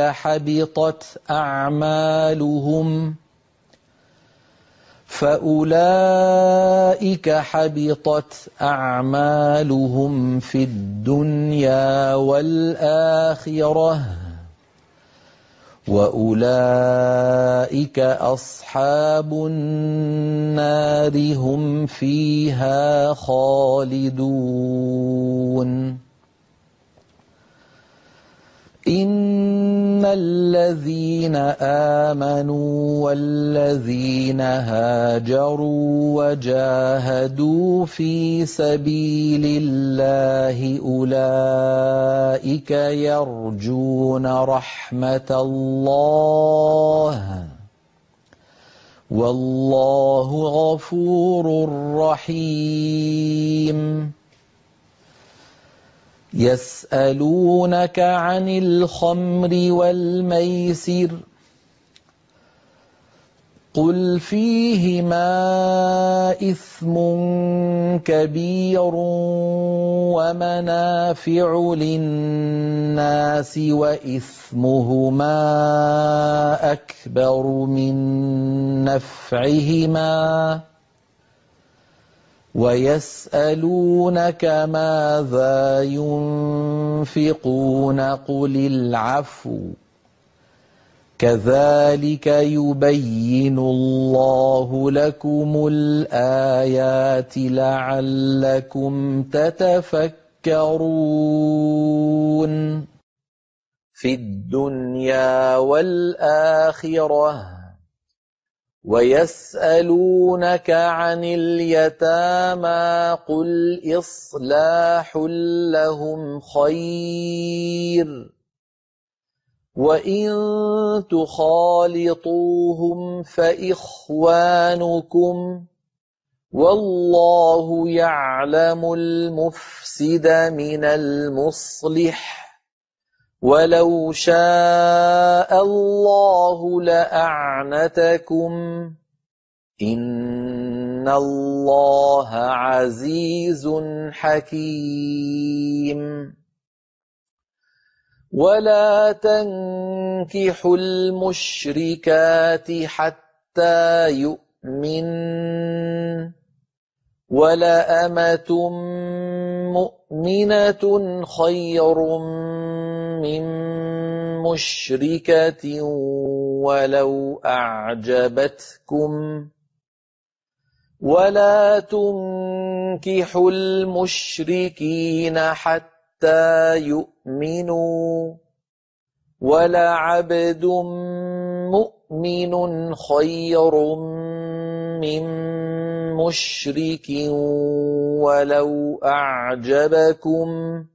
حبطت أعمالهم في الدنيا والآخرة وأولئك أصحاب النار هم فيها خالدون إن إِنَّ الَّذِينَ آمَنُوا وَالَّذِينَ هَاجَرُوا وَجَاهَدُوا فِي سَبِيلِ اللَّهِ أُولَٰئِكَ يَرْجُونَ رَحْمَةَ اللَّهِ ۗ وَاللَّهُ غَفُورٌ رَّحِيمٌ. يَسْأَلُونَكَ عَنِ الْخَمْرِ وَالْمَيْسِرِ ۖ قُلْ فِيهِمَا إِثْمٌ كَبِيرٌ وَمَنَافِعُ لِلنَّاسِ وَإِثْمُهُمَا أَكْبَرُ مِن نَّفْعِهِمَا ۗ وَيَسْأَلُونَكَ مَاذَا يُنفِقُونَ قُلِ الْعَفْوَ ۗ كَذَٰلِكَ يُبَيِّنُ اللَّهُ لَكُمُ الْآيَاتِ لَعَلَّكُمْ تَتَفَكَّرُونَ فِي الدُّنْيَا وَالْآخِرَةِ. وَيَسْأَلُونَكَ عَنِ الْيَتَامَىٰ قُلْ إِصْلَاحٌ لَّهُمْ خَيْرٌ ۖ وَإِن تُخَالِطُوهُمْ فَإِخْوَانُكُمْ ۚ وَاللَّهُ يَعْلَمُ الْمُفْسِدَ مِنَ الْمُصْلِحِ ۚ وَلَوْ شَاءَ اللَّهُ لَأَعْنَتَكُمْ ۚ إِنَّ اللَّهَ عَزِيزٌ حَكِيمٌ. وَلَا تَنكِحُوا الْمُشْرِكَاتِ حَتَّىٰ يُؤْمِنَّ ۚ وَلَأَمَةٌ مُّؤْمِنَةٌ خَيْرٌ مِّن مُّشْرِكَةٍ وَلَوْ أَعْجَبَتْكُمْ ۗ وَلَا تُنكِحُوا الْمُشْرِكِينَ حَتَّىٰ يُؤْمِنُوا ۚ وَلَعَبْدٌ مُّؤْمِنٌ خَيْرٌ مِّن مُّشْرِكٍ وَلَوْ أَعْجَبَكُمْ ۗ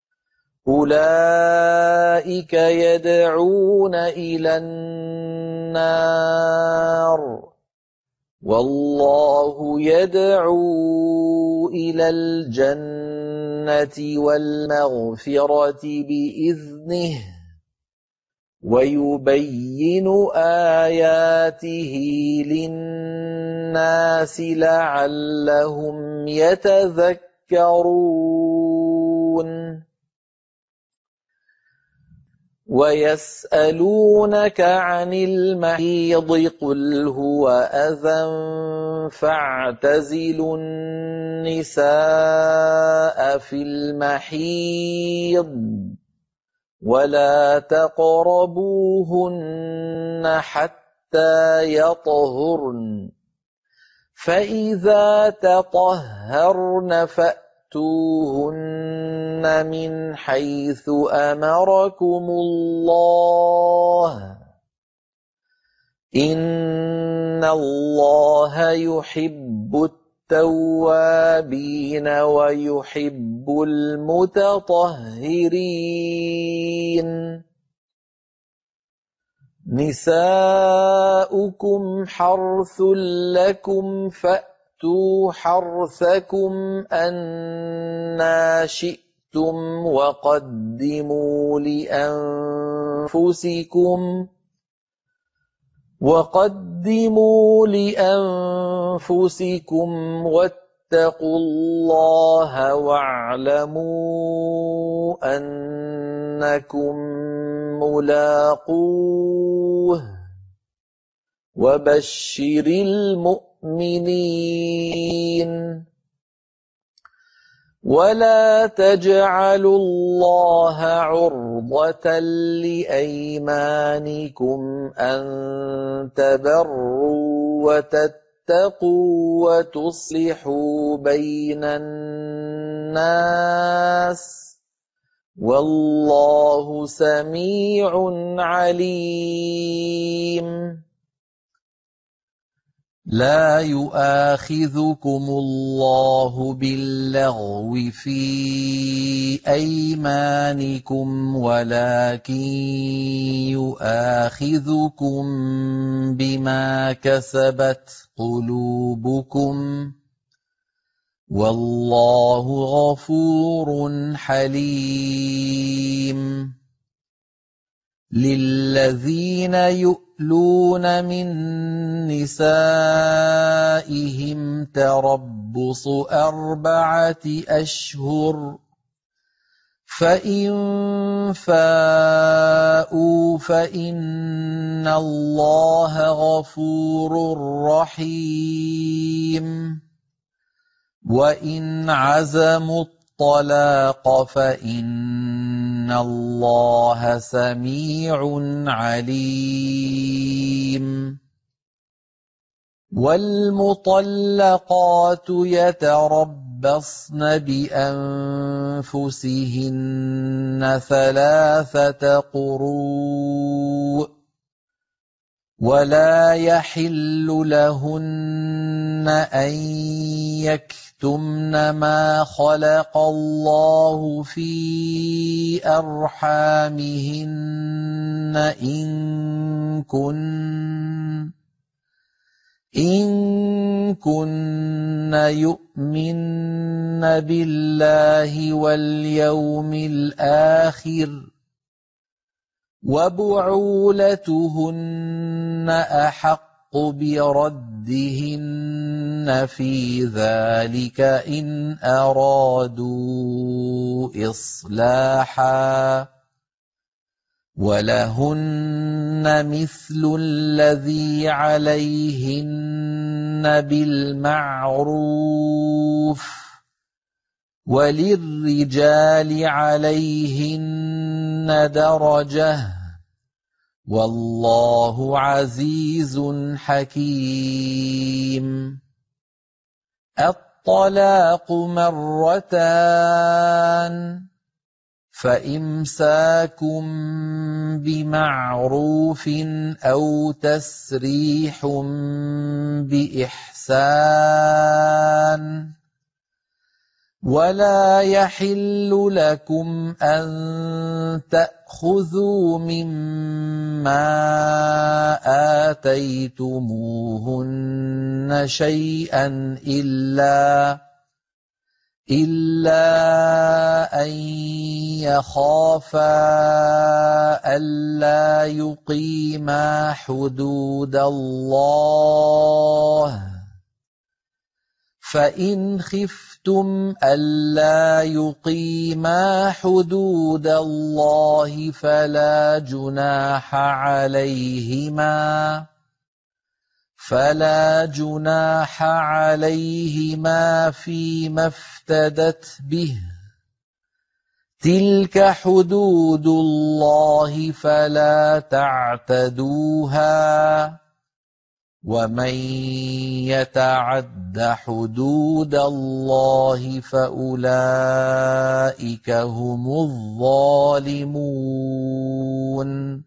أُولَٰئِكَ يَدْعُونَ إِلَى النَّارِ ۖ وَاللَّهُ يَدْعُو إِلَى الْجَنَّةِ وَالْمَغْفِرَةِ بِإِذْنِهِ ۖ وَيُبَيِّنُ آيَاتِهِ لِلنَّاسِ لَعَلَّهُمْ يَتَذَكَّرُونَ وَيَسْأَلُونَكَ عَنِ الْمَحِيضِ ۖ قُلْ هُوَ أَذًى فَاعْتَزِلُوا النِّسَاءَ فِي الْمَحِيضِ ۖ وَلَا تَقْرَبُوهُنَّ حَتَّىٰ يَطْهُرْنَ ۖ فَإِذَا تَطَهَّرْنَ فَأْتُوهُنَّ مِنْ حَيْثُ أَمَرَكُمُ اللَّهُ ۚ إِنَّ اللَّهَ يُحِبُّ التَّوَّابِينَ وَيُحِبُّ الْمُتَطَهِّرِينَ. نِسَاؤُكُمْ حَرْثٌ لَّكُمْ فَأْتُوا حَرْثَكُمْ أَنَّىٰ شِئْتُمْ ۖ وَقَدِّمُوا لِأَنفُسِكُمْ ۖ وَاتَّقُوا اللَّهَ وَاعْلَمُوا أَنَّكُم مُّلَاقُوهُ ۗ وَبَشِّرِ الْمُؤْمِنِينَ. وَلَا تَجْعَلُوا اللَّهَ عُرْضَةً لِّأَيْمَانِكُمْ أَن تَبَرُّوا وَتَتَّقُوا وَتُصْلِحُوا بَيْنَ النَّاسِ والله سميع عليم. لا يؤاخذكم الله باللغو في أيمانكم ولكن يؤاخذكم بما كسبت قلوبكم والله غفور حليم. للذين يؤلون من نسائهم تربص 4 أشهر فإن فاءوا فإن الله غفور رحيم. وإن عزموا الطلاق فإن الله سميع عليم. والمطلقات يتربصن بأنفسهن 3 قروء ولا يحل لهن أن يكتمن ما خلق الله في أرحامهن إن كن يؤمن بالله واليوم الآخر وبعولتهن أحق بردهن في ذلك إن أرادوا إصلاحا ولهن مثل الذي عليهن بالمعروف وللرجال عليهن درجة والله عزيز حكيم. الطلاق 2 مرتان فإمساك بمعروف أو تسريح بإحسان ولا يحل لكم أن تأخذوا مما آتيتموهن شيئا إلا أن يخافا ألا يقيما حدود الله فإن خفتم ألا يقيما حدود الله فلا جناح عليهما فيما افتدت به تلك حدود الله فلا تعتدوها ومن يتعد حدود الله فأولئك هم الظالمون.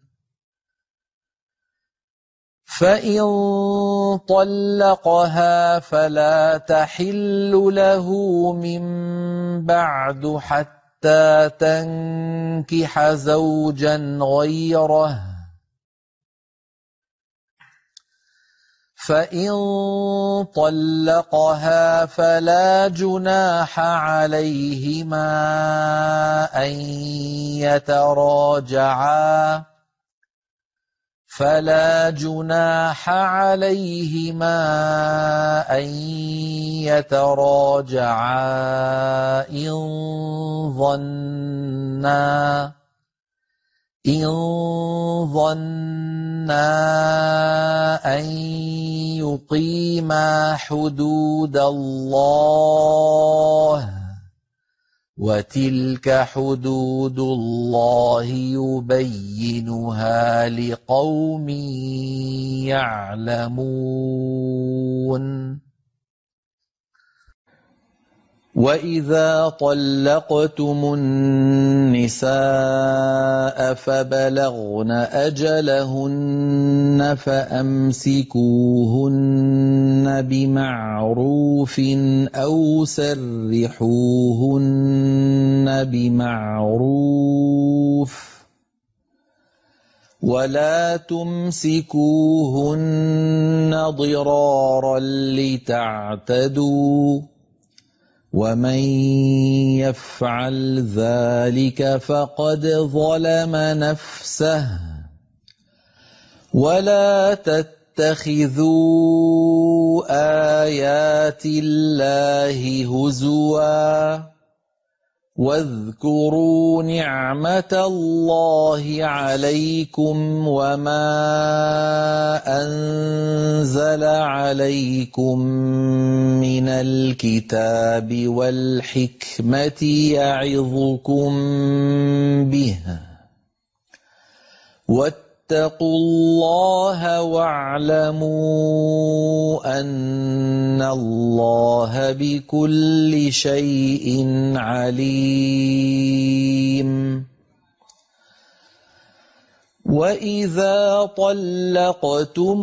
فإن طلقها فلا تحل له من بعد حتى تنكح زوجا غيره فإن طلقها فلا جناح عليهما أن يتراجعا إن ظنا أن يقيما حدود الله وتلك حدود الله يبينها لقوم يعلمون. وَإِذَا طَلَّقْتُمُ النِّسَاءَ فَبَلَغْنَ أَجَلَهُنَّ فَأَمْسِكُوهُنَّ بِمَعْرُوفٍ أَوْ سَرِّحُوهُنَّ بِمَعْرُوفٍ وَلَا تُمْسِكُوهُنَّ ضِرَارًا لِّتَعْتَدُوا وَمَن يَفْعَلْ ذَلِكَ فَقَدْ ظَلَمَ نَفْسَهُ وَلَا تَتَّخِذُوا آيَاتِ اللَّهِ هُزُوًا وَاذْكُرُوا نِعْمَةَ اللَّهِ عَلَيْكُمْ وَمَا أَنزَلَ عَلَيْكُم مِّنَ الْكِتَابِ وَالْحِكْمَةِ يَعِظُكُم بِهِ ۚ وَاتَّقُوا اللَّهَ وَاعْلَمُوا أَنَّ اللَّهَ بِكُلِّ شَيْءٍ عَلِيمٌ وَإِذَا طَلَّقْتُمُ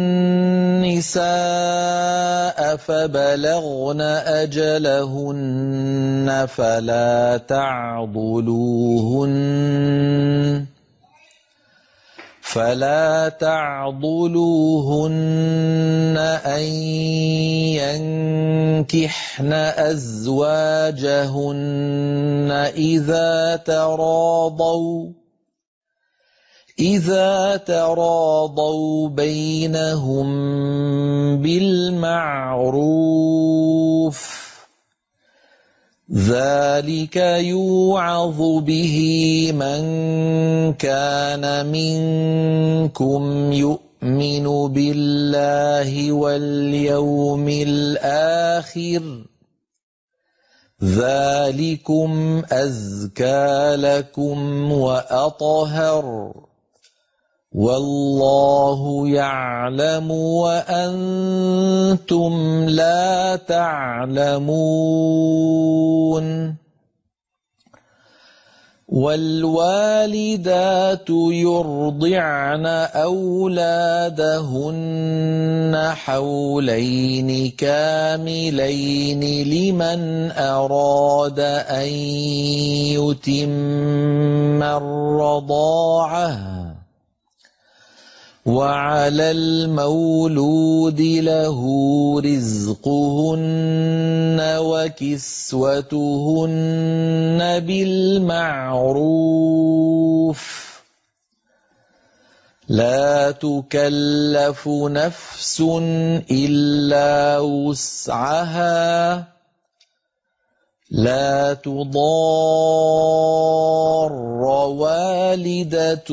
النِّسَاءَ فَبَلَغْنَ أَجَلَهُنَّ فَلَا تَعْضُلُوهُنَّ أَن يَنكِحْنَ أَزْوَاجَهُنَّ إِذَا تَرَاضَوْا بَيْنَهُم بِالْمَعْرُوفِ ۗ ذَلِكَ يُوعَظُ بِهِ مَن كَانَ مِنكُمْ يُؤْمِنُ بِاللَّهِ وَالْيَوْمِ الْآخِرِ ۗ ذَلِكُمْ أَزْكَىٰ لَكُمْ وَأَطْهَرُ ۗ وَاللَّهُ يَعْلَمُ وَأَنتُمْ لَا تَعْلَمُونَ وَالْوَالِدَاتُ يُرْضِعْنَ أَوْلَادَهُنَّ حَوْلَيْنِ كَامِلَيْنِ لِمَنْ أَرَادَ أَن يُتِمَّ الرَّضَاعَةَ ۚ وَعَلَى الْمَوْلُودِ لَهُ رِزْقُهُنَّ وَكِسْوَتُهُنَّ بِالْمَعْرُوفِ ۚ لَا تُكَلَّفُ نَفْسٌ إِلَّا وُسْعَهَا ۚ لَا تُضَارَّ وَالِدَةٌ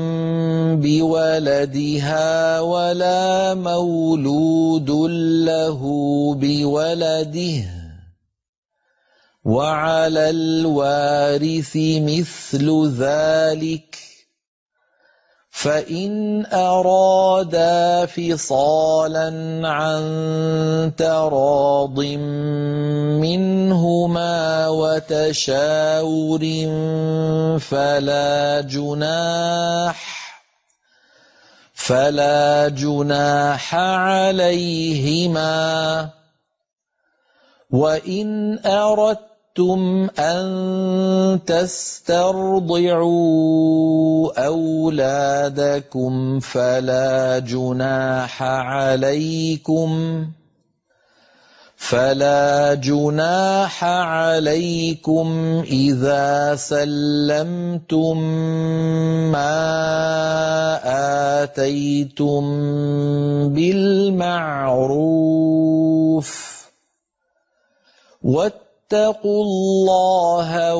بِوَلَدِهَا وَلَا مَوْلُودٌ لَّهُ بِوَلَدِهِ ۚ وَعَلَى الْوَارِثِ مِثْلُ ذَلِكَ ۗ فَإِنْ أَرَادَا فِصَالًا عَن تَرَاضٍ مِّنْهُمَا وَتَشَاوُرٍ فَلَا جُنَاحَ عَلَيْهِمَا ۗ وَإِنْ أَرَدتُّمْ أَن تَسْتَرْضِعُوا أَوْلَادَكُمْ فَلَا جُنَاحَ عَلَيْكُمْ إِذَا سَلَّمْتُم مَّا آتَيْتُم بِالْمَعْرُوفِ ۗ وَاتَّقُوا اللَّهَ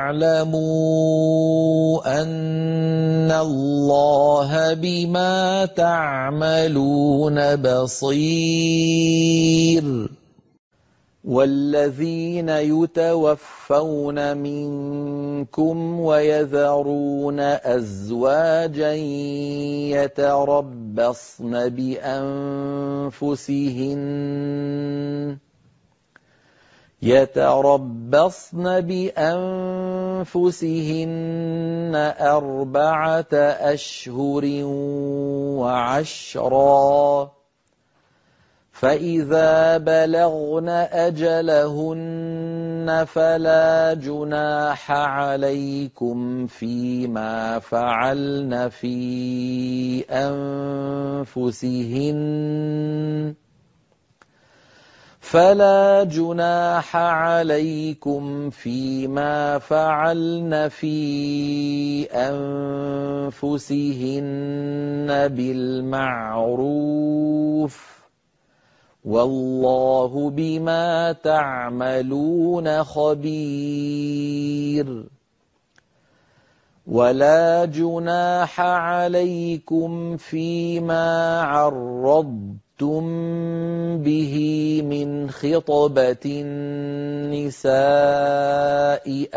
وَاعْلَمُوا أَنَّ اللَّهَ بِمَا تَعْمَلُونَ بَصِيرٌ وَالَّذِينَ يُتَوَفَّوْنَ مِنكُمْ وَيَذَرُونَ أَزْوَاجًا يتربصن بأنفسهن 4 أشهر وعشرا، فإذا بلغن أجلهن فلا جناح عليكم فيما فعلن في أنفسهن بالمعروف، والله بما تعملون خبير. ولا جناح عليكم فيما عرضتم به من خطبة النساء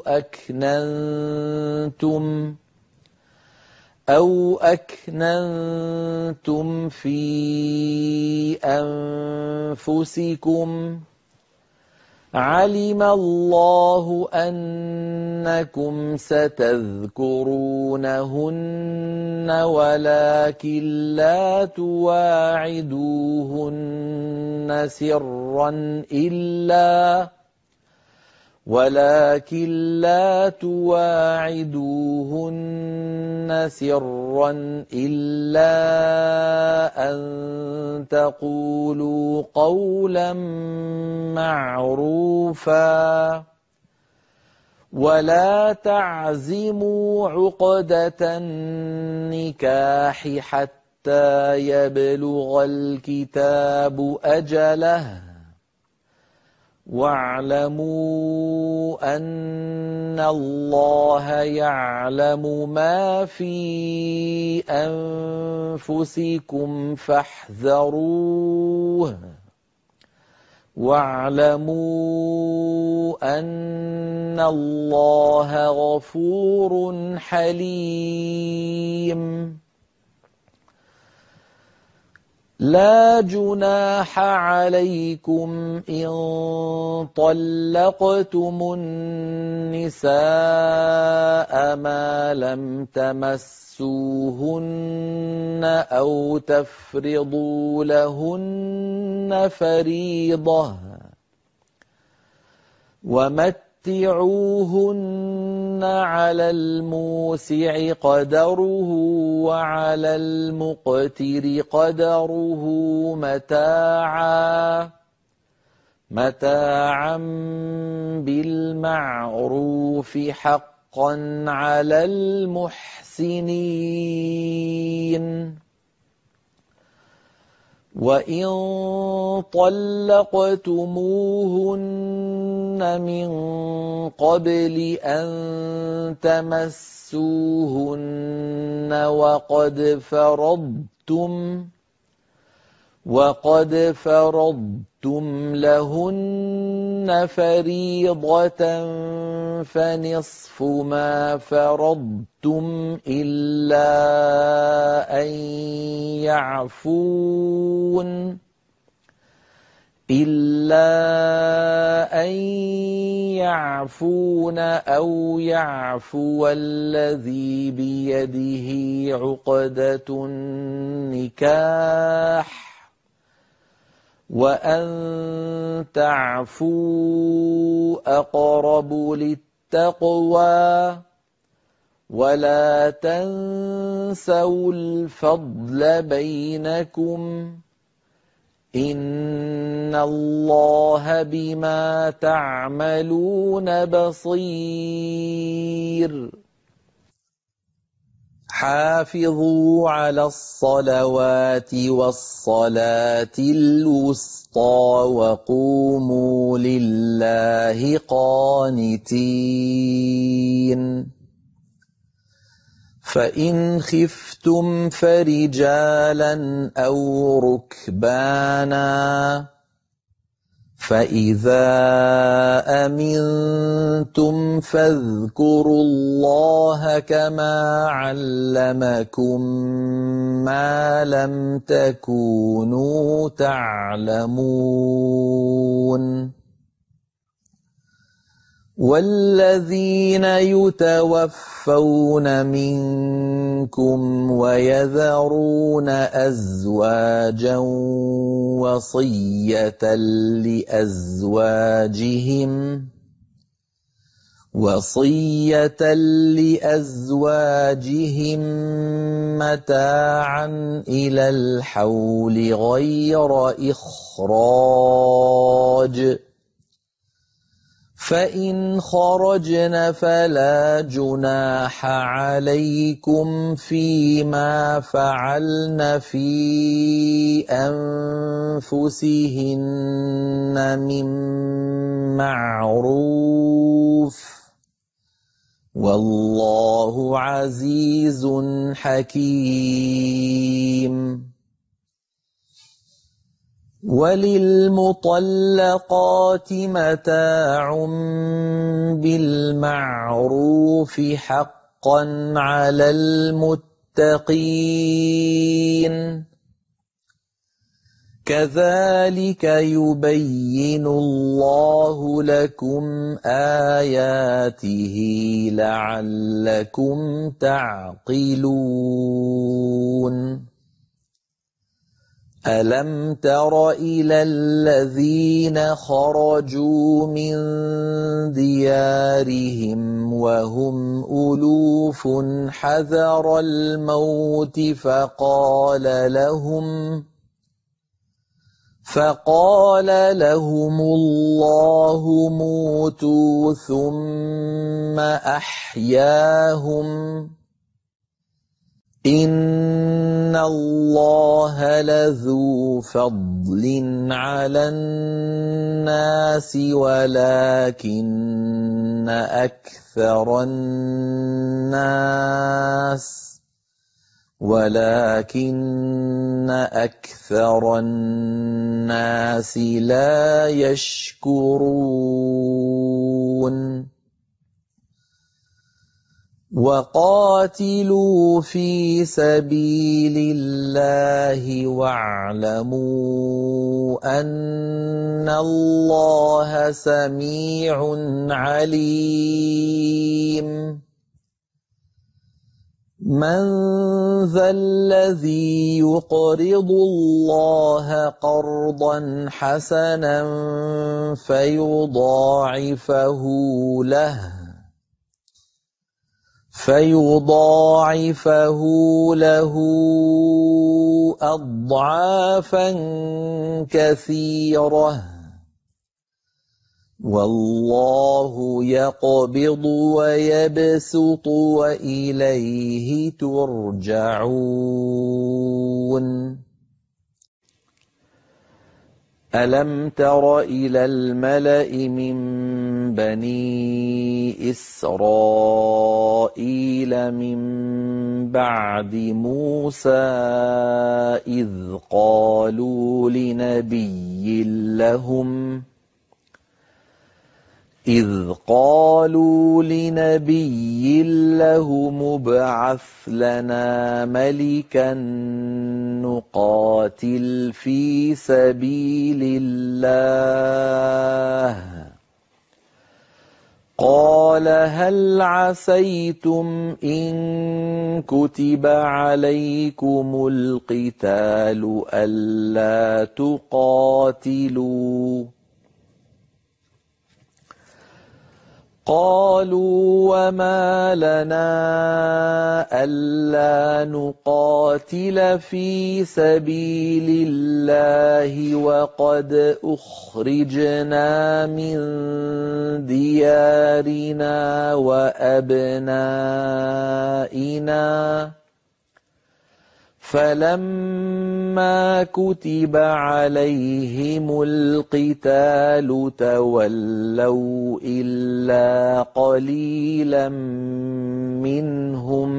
أو أكننتم في أنفسكم، علم الله أنكم ستذكرونهن ولكن لا تواعدوهن سرا إلا أن تقولوا قولا معروفا، ولا تعزموا عقدة النكاح حتى يبلغ الكتاب أجله، واعلموا أن الله يعلم ما في أنفسكم فاحذروه، واعلموا أن الله غفور حليم. لا جناح عليكم إن طلقتم النساء ما لم تمسوهن أو تفرضوا لهن فريضة، ومتعوهن على الموسع قدره وعلى المقتر قدره متاعا بالمعروف حقا على المحسنين. وإن طلقتموهن من قبل أن تمسوهن وقد فرضتم لهن فريضة فنصف ما فرضتم إلا أن يعفون أو يعفو الذي بيده عقدة النكاح، وأن تعفوا أقرب للتقوى، ولا تنسوا الفضل بينكم، إن الله بما تعملون بصير. حافظوا على الصلوات والصلاة الوسطى وقوموا لله قانتين. فإن خفتم فرجالا أو ركبانا، فإذا أمنتم فاذكروا الله كما علمكم ما لم تكونوا تعلمون. والذين يتوفون منكم ويذرون أزواجا وصية لأزواجهم متاعا إلى الحول غير إخراج، فإن خرجن فلا جناح عليكم فيما فعلن في أنفسهن من معروف، والله عزيز حكيم. وللمطلقات متاع بالمعروف حقا على المتقين، كذلك يبين الله لكم آياته لعلكم تعقلون. ألم تر إلى الذين خرجوا من ديارهم وهم ألوف حذر الموت فقال لهم الله موتوا ثم أحياهم، إن الله لذو فضل على الناس ولكن أكثر الناس لا يشكرون. وقاتلوا في سبيل الله واعلموا أن الله سميع عليم. من ذا الذي يقرض الله قرضا حسنا فيضاعفه له أضعافا كثيرة، والله يقبض ويبسط وإليه ترجعون. ألم تر إلى الملأ من بني إسرائيل من بعد موسى إذ قالوا لنبي له ابعث لنا ملكا نقاتل في سبيل الله، قال هل عسيتم إن كتب عليكم القتال ألا تقاتلوا؟ قالوا وما لنا ألا نقاتل في سبيل الله وقد أخرجنا من ديارنا وأبنائنا، فلما كتب عليهم القتال تولوا إلا قليلا منهم،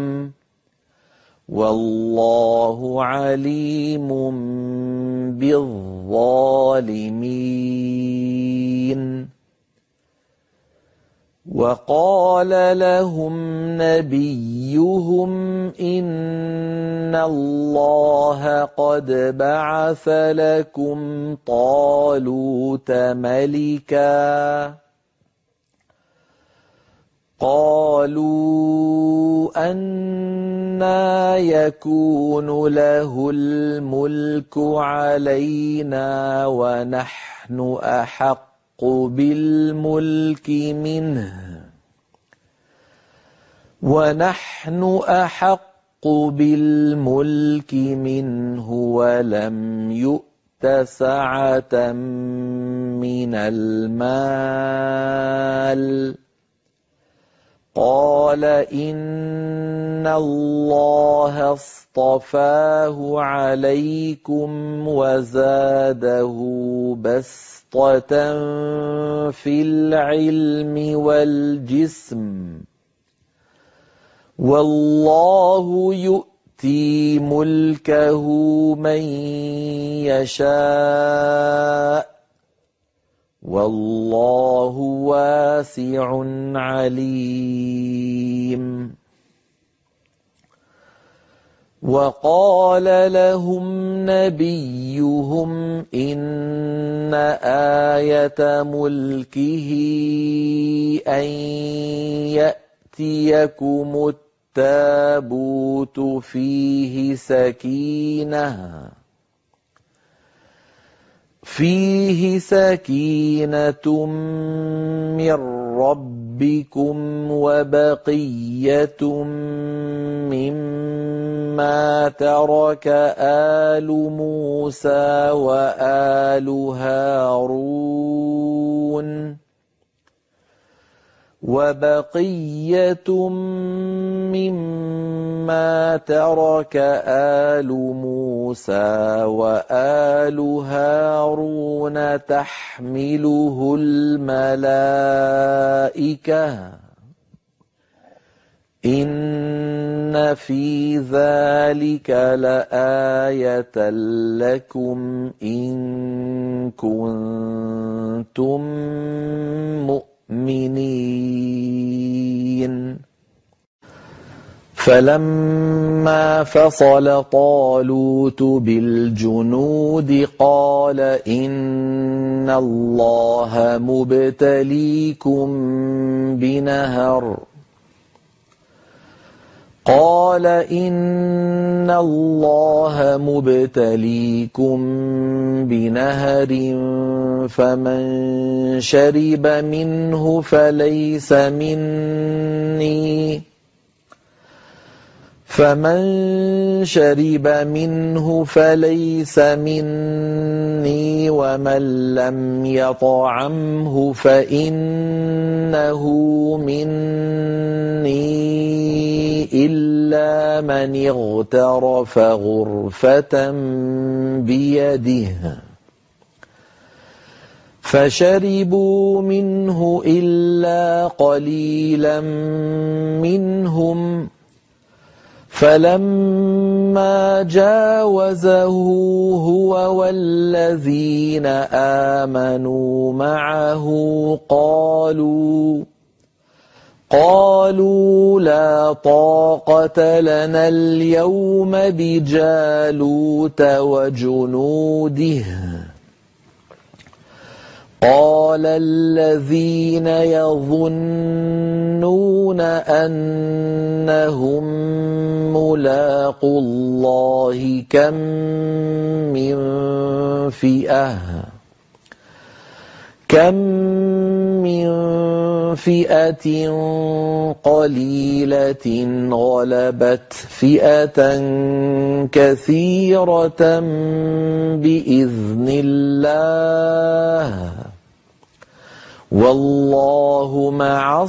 والله عليم بالظالمين. وقال لهم نبيهم إن الله قد بعث لكم طالوت ملكا، قالوا أنى يكون له الملك علينا ونحن أحق بالملك منه ولم يؤت سعة من المال. قال إن الله اصطفاه عليكم وزاده بسطة في العلم والجسم والله يؤتي ملكه من يشاء والله واسع عليم. وقال لهم نبيهم إن آية ملكه أن يأتيكم التابوت فيه سكينة من ربكم وبقية مما ترك آل موسى وآل هارون تحمله الملائكة إن في ذلك لآية لكم إن كنتم مؤمنين. فلما فصل طالوت بالجنود قال إن الله مبتليكم بنهر فمن شرب منه فليس مني ومن لم يطعمه فإنه مني إلا من اغترف غرفة بيده فشربوا منه إلا قليلا منهم فلما جاوزه هو والذين آمنوا معه قالوا لا طاقة لنا اليوم بجالوت وجنوده. قال الذين يظنون أنهم ملاقو الله كم من فئة قليلة غلبت فئة كثيرة بإذن الله والله مع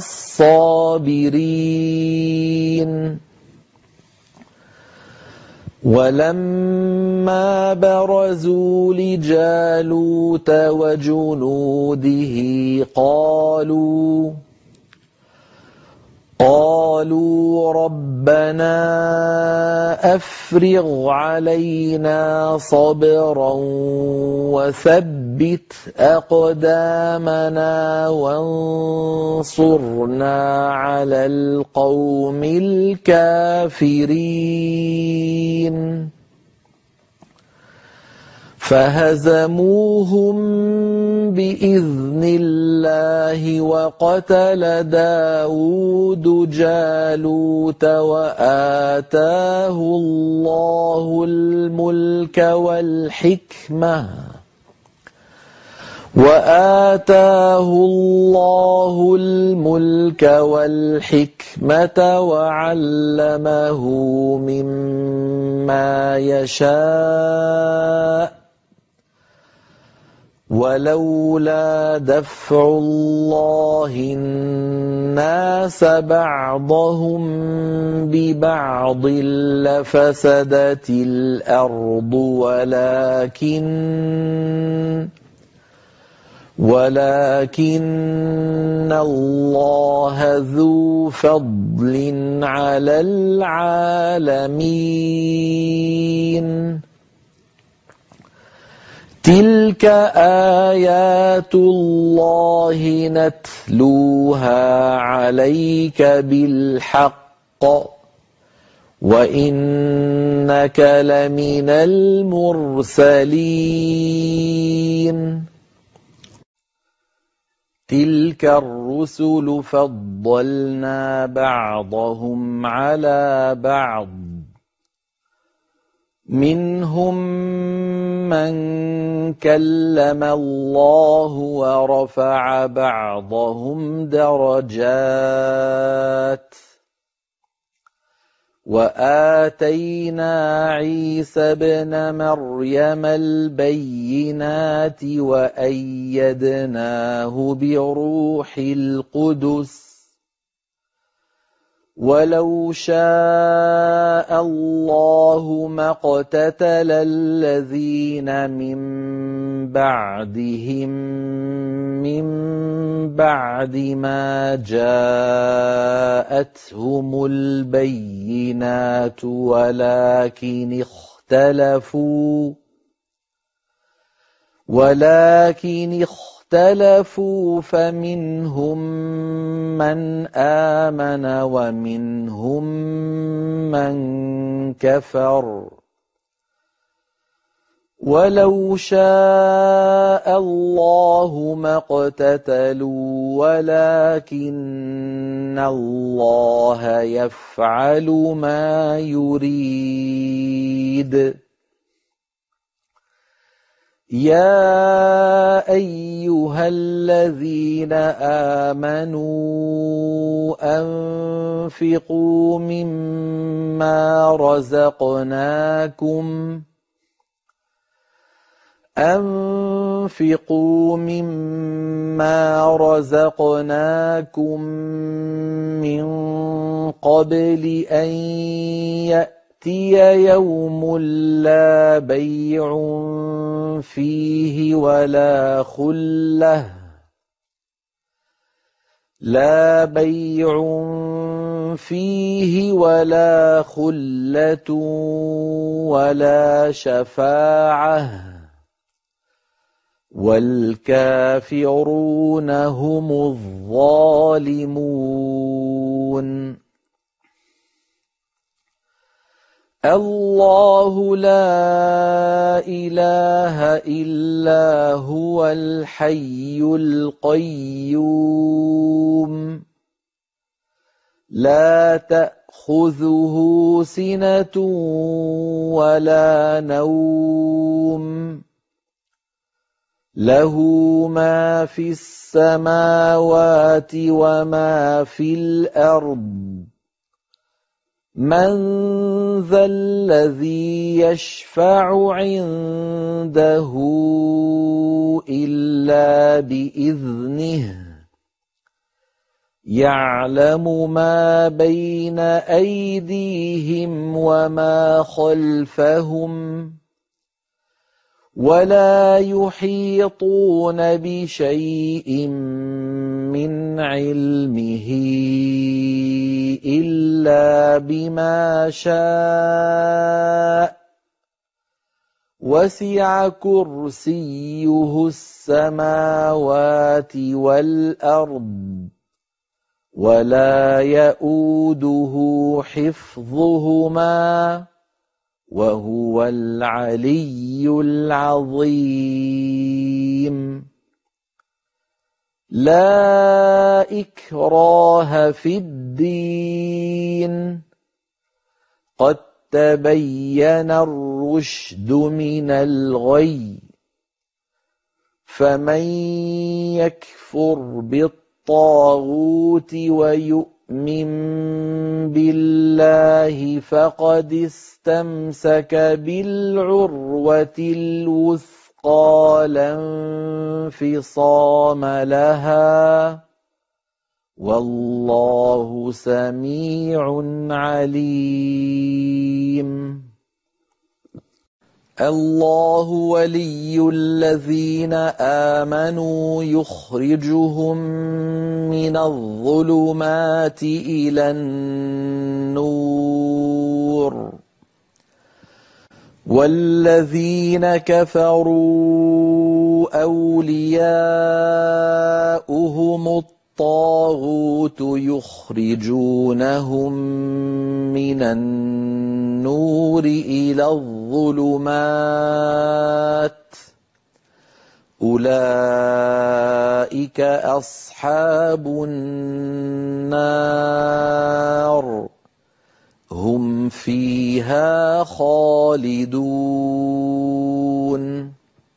الصابرين. ولما برزوا لجالوت وجنوده قالوا ربنا أفرغ علينا صبرا وثبت أقدامنا وانصرنا على القوم الكافرين. فهزموهم بإذن الله وقتل داود جالوت وآتاه الله الملك والحكمة وعلمه مما يشاء ولولا دفع الله الناس بعضهم ببعض لفسدت الأرض ولكن الله ذو فضل على العالمين تلك آيات الله نتلوها عليك بالحق وإنك لمن المرسلين تلك الرسل فضلنا بعضهم على بعض منهم من كلم الله ورفع بعضهم درجات وآتينا عيسى ابن مريم البينات وأيدناه بروح القدس ولو شاء الله ما اقتتل الذين من بعدهم من بعد ما جاءتهم البينات ولكن اختلفوا فمنهم من آمن ومنهم من كفر ولو شاء الله ما اقتتلوا ولكن الله يفعل ما يريد يا أيها الذين آمنوا أنفقوا مما رزقناكم من قبل أن يأتي يوم لا بيع فيه ولا خلة ولا شفاعة والكافرون هم الظالمون الله لا إله إلا هو الحي القيوم لا تأخذه سنة ولا نوم له ما في السماوات وما في الأرض من ذا الذي يشفع عنده إلا بإذنه يعلم ما بين أيديهم وما خلفهم ولا يحيطون بشيء من علمه إلا بما شاء وسع كرسيه السماوات والأرض ولا يؤوده حفظهما وهو العلي العظيم. لا إكراه في الدين، قد تبين الرشد من الغي، فمن يكفر بالطاغوت ويؤمن بالله فقد استمسك بالعروة الوثقى لا انفصام لها، والله سميع عليم. الله ولي الذين آمنوا يخرجهم من الظلمات إلى النور، والذين كفروا أولياؤهم الطاغوت يخرجونهم من النور إلى الظلمات، أولئك أصحاب النار هم فيها خالدون.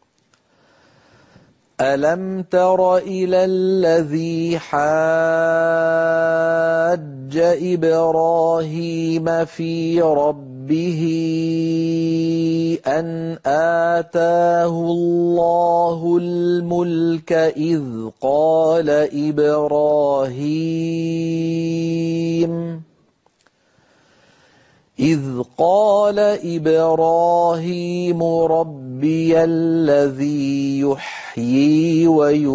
ألم تر إلى الذي حاج إبراهيم في ربه أن آتاه الله الملك إذ قال إبراهيم ربي الذي يحيي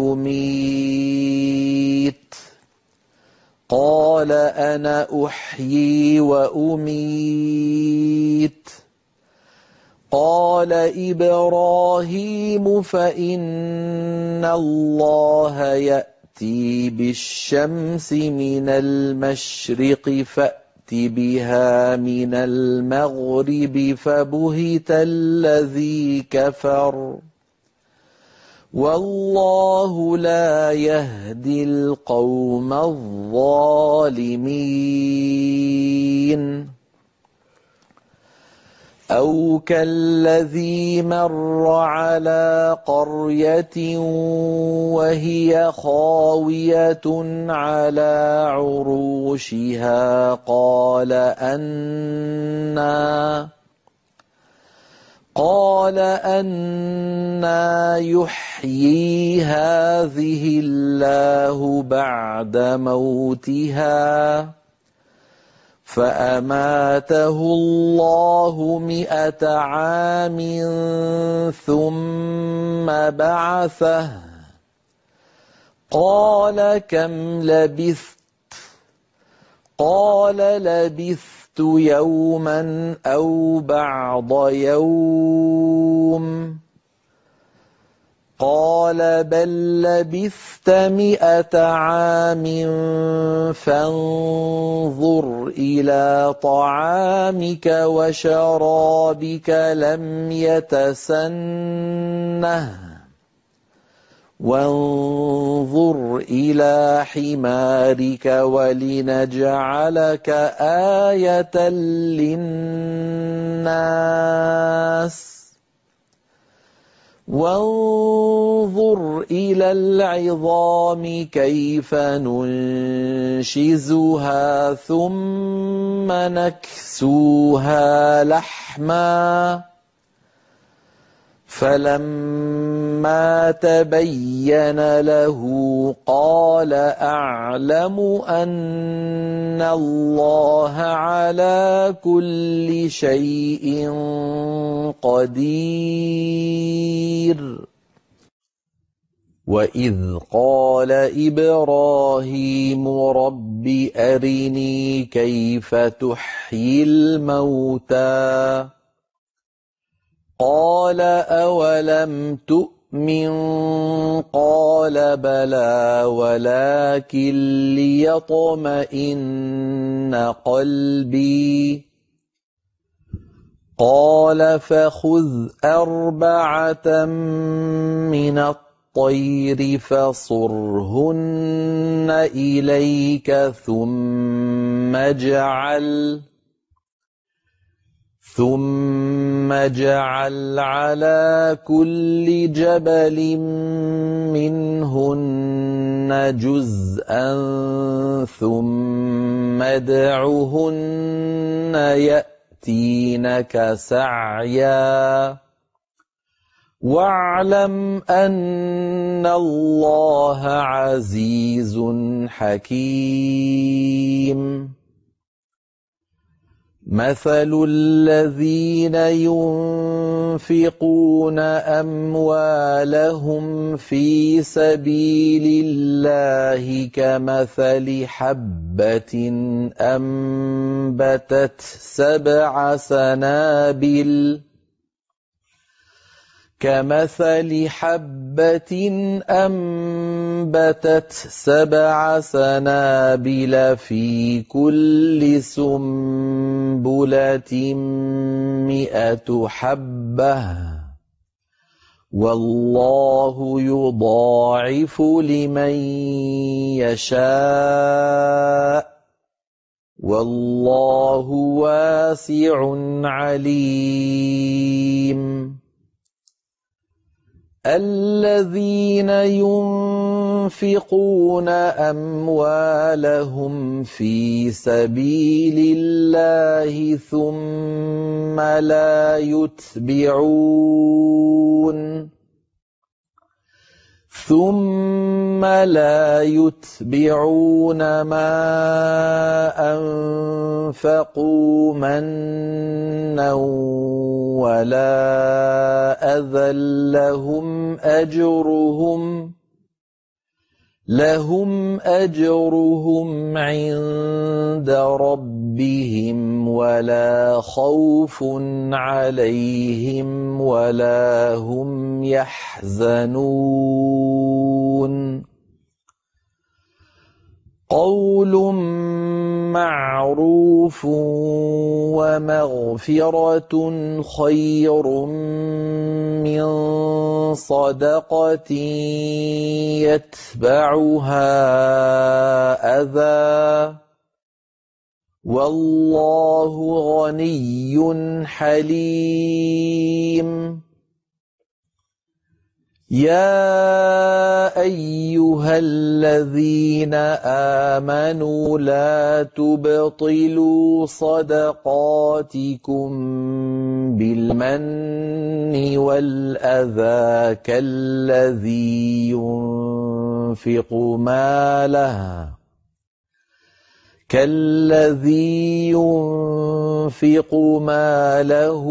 ويميت، قال أنا أحيي وأميت. قال إبراهيم فإن الله يأتي بالشمس من المشرق فأت بها من المغرب فبهت الذي كفر، والله لا يهدي القوم الظالمين. أو كالذي مر على قرية وهي خاوية على عروشها قال أنى يحيي هذه الله بعد موتها، فأماته الله 100 عام ثم بعثه، قال كم لبثت؟ قال لبثت يوما أو بعض يوم، قال بل لبثت 100 عام فانظر إلى طعامك وشرابك لم يتسنه، وانظر إلى حمارك ولنجعلك آية للناس، وانظر إلى العظام كيف ننشزها ثم نكسوها لحما، فلما تبين له قال أعلم أن الله على كل شيء قدير. وإذ قال إبراهيم رب أرني كيف تحيي الموتى، قال أولم تؤمن؟ قال بلى ولكن ليطمئن قلبي، قال فخذ أربعة من الطير فصرهن إليك ثم اجعل على كل جبل منهن جزءا ثم ادعهن يأتينك سعيا واعلم أن الله عزيز حكيم. مثل الذين ينفقون أموالهم في سبيل الله كمثل حبة أنبتت سبع سنابل في كل سنبلة 100 حبة والله يضاعف لمن يشاء والله واسع عليم. الذين ينفقون أموالهم في سبيل الله ثم لا يتبعون ما أنفقوا منا ولا أذى لهم أجرهم عند ربهم ولا خوف عليهم ولا هم يحزنون. قول معروف ومغفرة خير من صدقة يتبعها أذى والله غني حليم. يا أيها الذين آمنوا لا تبطلوا صدقاتكم بالمن والأذى كالذي ينفق ماله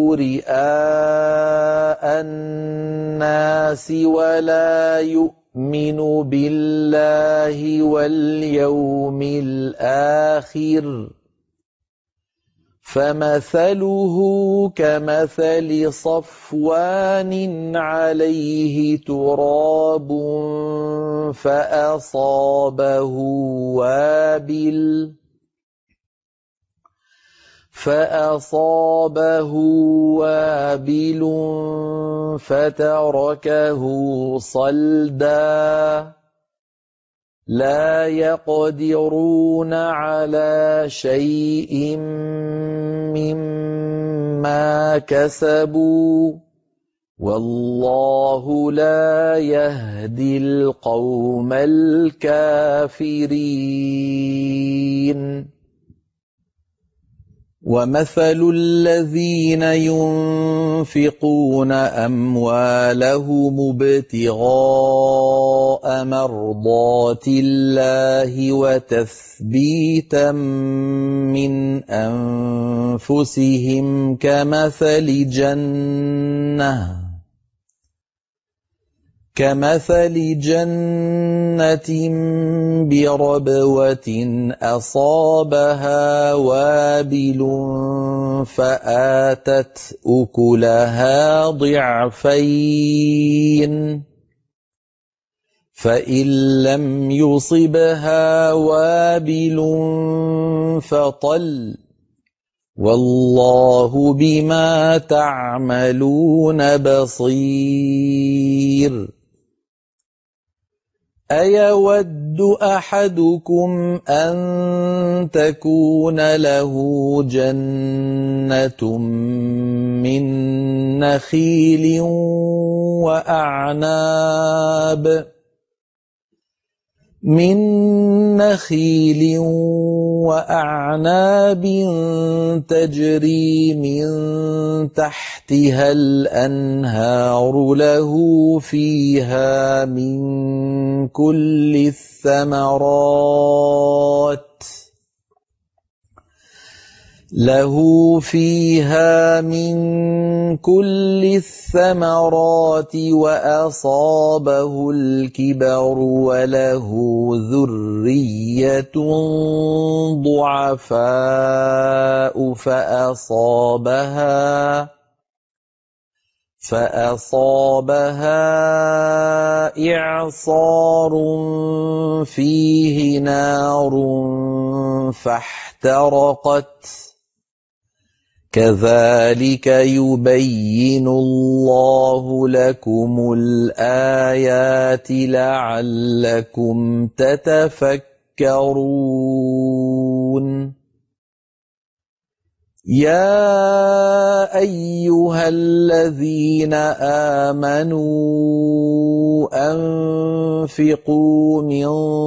رئاء الناس ولا يؤمن بالله واليوم الآخر فمثله كمثل صفوان عليه تراب فأصابه وابل فتركه صلدا لا يقدرون على شيء مما كسبوا والله لا يهدي القوم الكافرين. ومثل الذين ينفقون أموالهم ابتغاء مرضات الله وتثبيتا من أنفسهم كمثل جنة بربوة أصابها وابل فآتت أكلها ضعفين فإن لم يصبها وابل فطل والله بما تعملون بصير أيود أحدكم أن تكون له جنة من نخيل وأعناب تجري من تحتها الأنهار له فيها من كل الثمرات وأصابه الكبر وله ذرية ضعفاء فأصابها إعصار فيه نار فاحترقت كذلك يبين الله لكم الآيات لعلكم تتفكرون يا أيها الذين آمنوا أنفقوا من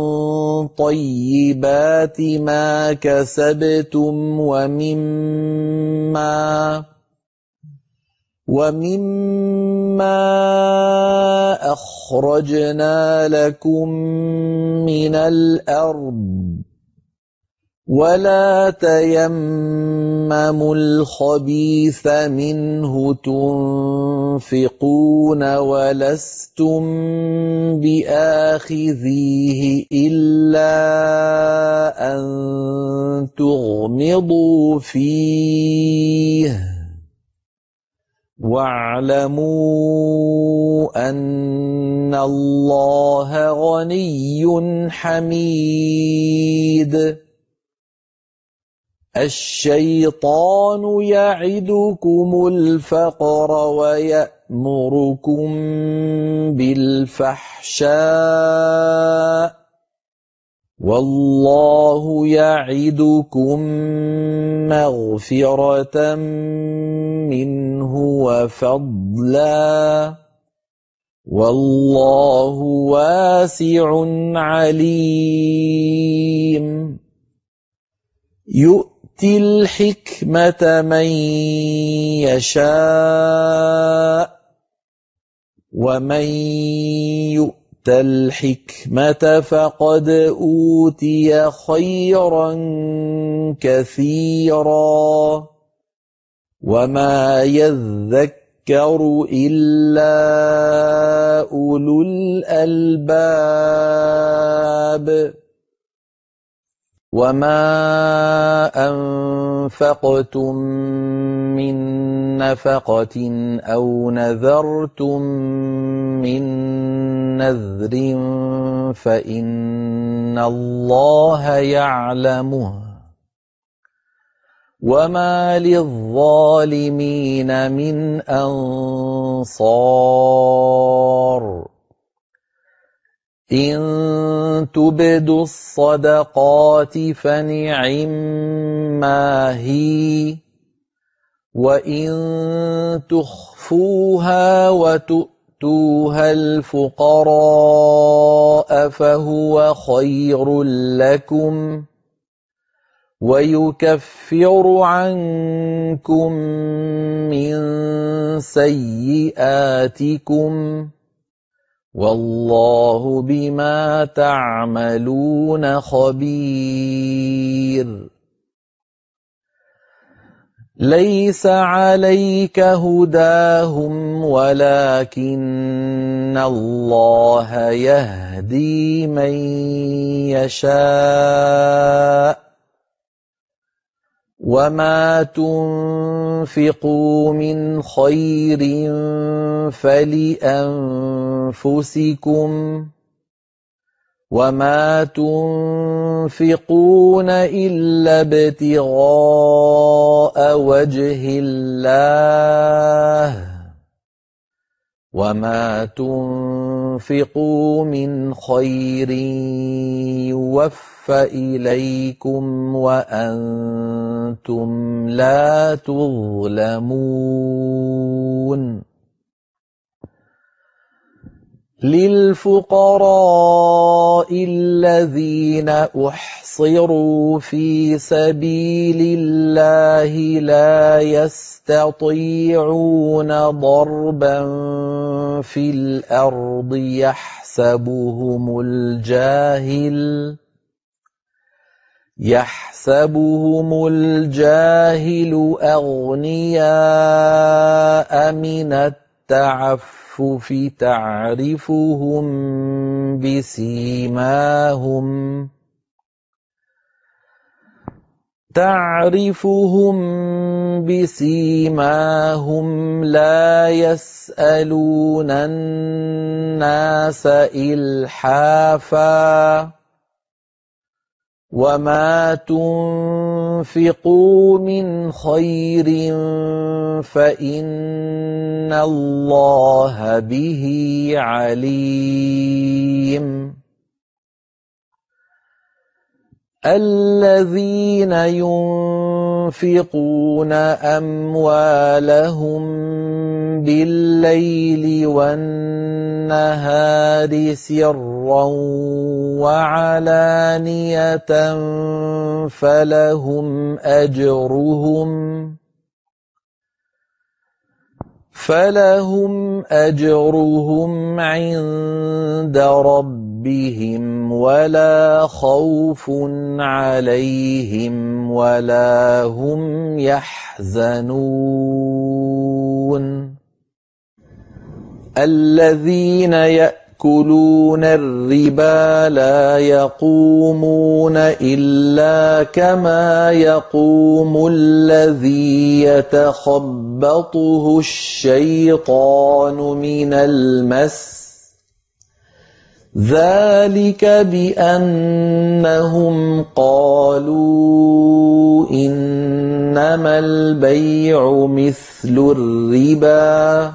طيبات ما كسبتم ومما أخرجنا لكم من الأرض ولا تيمموا الخبيث منه تنفقون ولستم بآخذيه إلا أن تغمضوا فيه واعلموا أن الله غني حميد الشيطان يعدكم الفقر ويأمركم بالفحشاء والله يعدكم مغفرة منه وفضلا والله واسع عليم يؤتي الحكمة من يشاء ومن يؤت الحكمة فقد أوتي خيرا كثيرا وما يذكر إلا أولو الألباب وما أنفقتم من نفقة أو نذرتم من نذر فإن الله يعلمه وما للظالمين من أنصار إن تبدوا الصدقات فنعما هي وإن تخفوها وتؤتوها الفقراء فهو خير لكم ويكفر عنكم من سيئاتكم والله بما تعملون خبير ليس عليك هداهم ولكن الله يهدي من يشاء وما تنفقوا من خير فلأنفسكم وما تنفقون إلا ابتغاء وجه الله وما تنفقوا من خير يوفى إليكم وأنتم لا تظلمون للفقراء الذين أحصروا في سبيل الله لا يستطيعون ضربا في الأرض يحسبهم الجاهل أغنياء من التعفف تعرفهم بسيماهم لا يسألون الناس إلحافا وما تنفقوا من خير فإن الله به عليم الذين ينفقون أموالهم بالليل والنهار سرا وعلانية فلهم أجرهم عند ربهم ولا خوف عليهم ولا هم يحزنون الذين يأكلون الربا لا يقومون إلا كما يقوم الذي يتخبطه الشيطان من المس ذلك بأنهم قالوا إنما البيع مثل الربا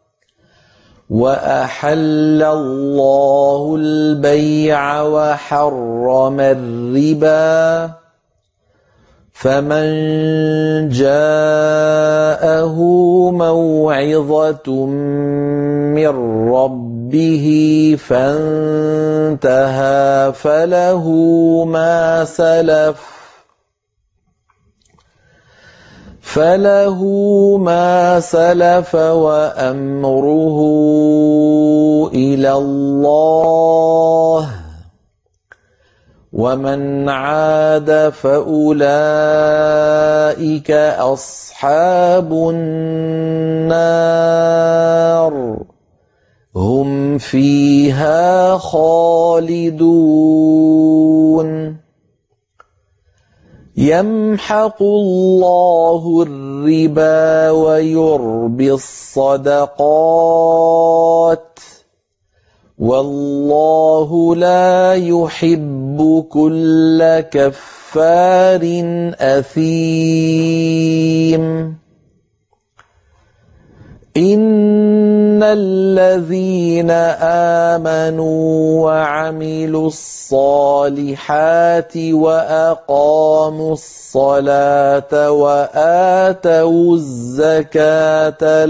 وأحل الله البيع وحرم الربا فمن جاءه موعظة من ربه فانتهى فله ما سلف وأمره إلى الله ومن عاد فأولئك أصحاب النار هم فيها خالدون يمحق الله الربا ويربي الصدقات والله لا يحب كل كفار أثيم إن الذين آمنوا وعملوا الصالحات وأقاموا الصلاة وآتوا الزكاة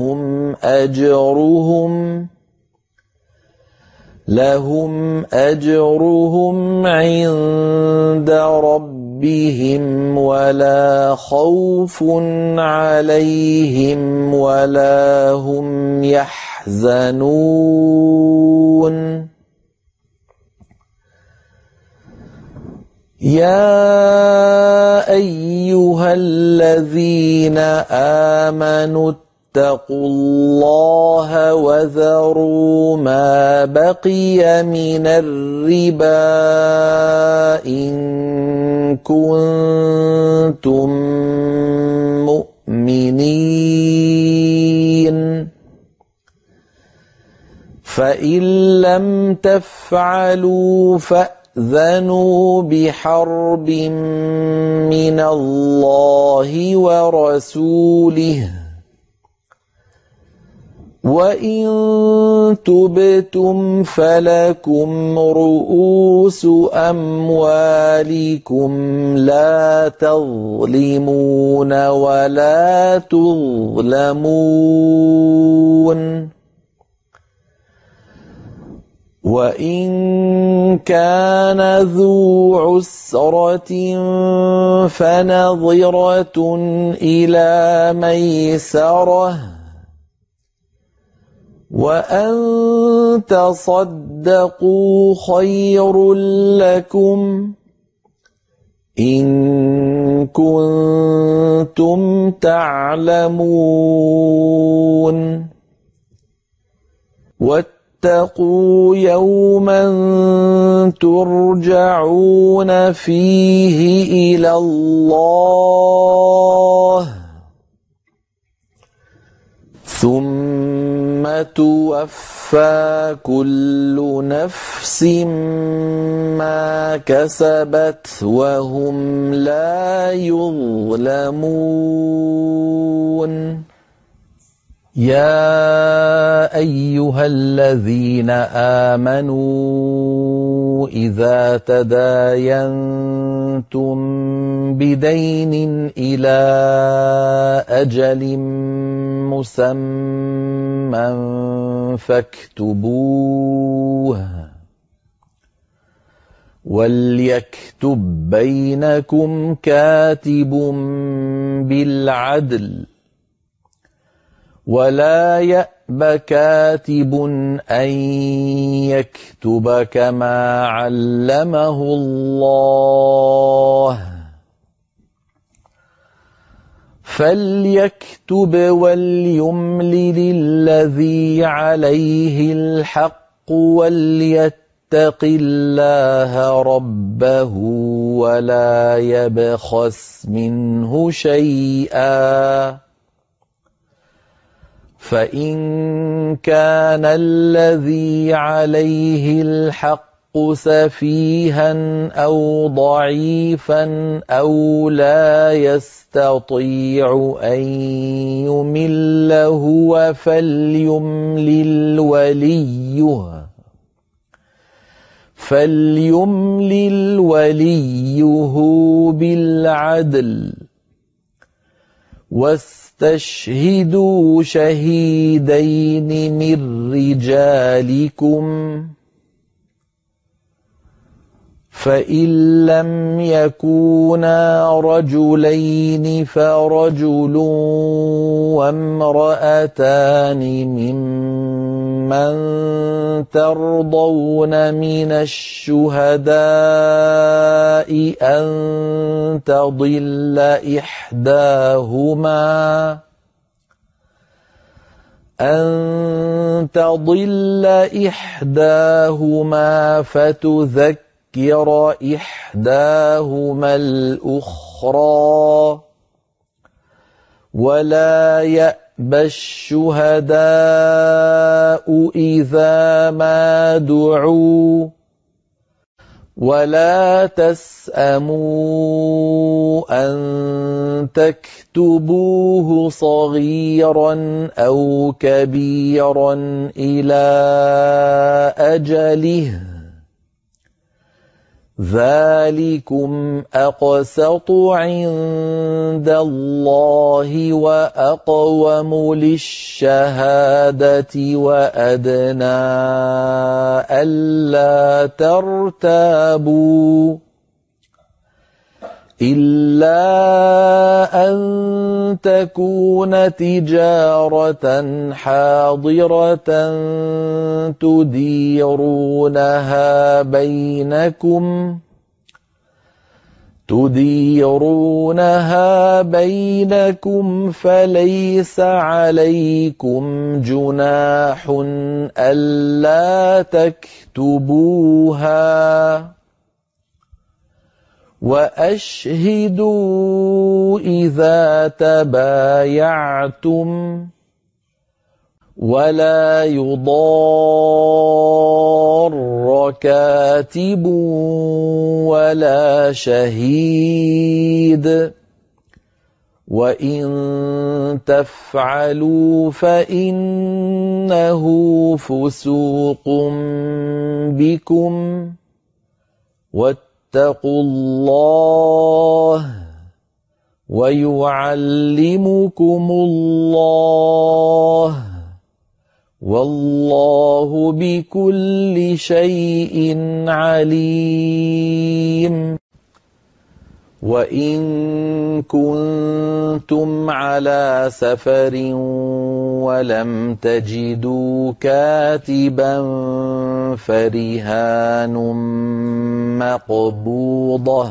لهم أجرهم عند ربهم ولا خوف عليهم ولا هم يحزنون يا أيها الذين آمنوا اتقوا الله وذروا ما بقي من الربا إن كنتم مؤمنين فإن لم تفعلوا فأذنوا بحرب من الله ورسوله وإن تبتم فلكم رؤوس أموالكم لا تظلمون ولا تظلمون وإن كان ذو عسرة فنظرة إلى ميسرة وأن تصدقوا خير لكم إن كنتم تعلمون واتقوا يوما ترجعون فيه إلى الله ثم توفى كل نفس ما كسبت وهم لا يظلمون يا أيها الذين آمنوا إذا تداينتم بدين إلى أجل مسمى فاكتبوه وليكتب بينكم كاتب بالعدل ولا يأب كاتب أن يكتب كما علمه الله فليكتب وليملل الذي عليه الحق وليتق الله ربه ولا يبخس منه شيئا فإن كان الذي عليه الحق سفيها أو ضعيفا أو لا يستطيع أن يمل هو فليملل وليه بالعدل واستشهدوا شهيدين من رجالكم فإن لم يكونا رجلين فرجل وامرأتان ممن ترضون من الشهداء أن تضل إحداهما فتذكر إحداهما الأخرى ولا يأبى الشهداء إذا ما دعوا ولا تسأموا أن تكتبوه صغيرا أو كبيرا إلى أجله ذلكم أقسط عند الله وأقوم للشهادة وأدنى ألا ترتابوا إلا أن تكون تجارة حاضرة تديرونها بينكم فليس عليكم جناح ألا تكتبوها وأشهدوا إذا تبايعتم ولا يضار كاتب ولا شهيد وإن تفعلوا فإنه فسوق بكم واتقوا الله ويعلمكم الله والله بكل شيء عليم. وإن كنتم على سفر ولم تجدوا كاتبا فرهان مقبوضة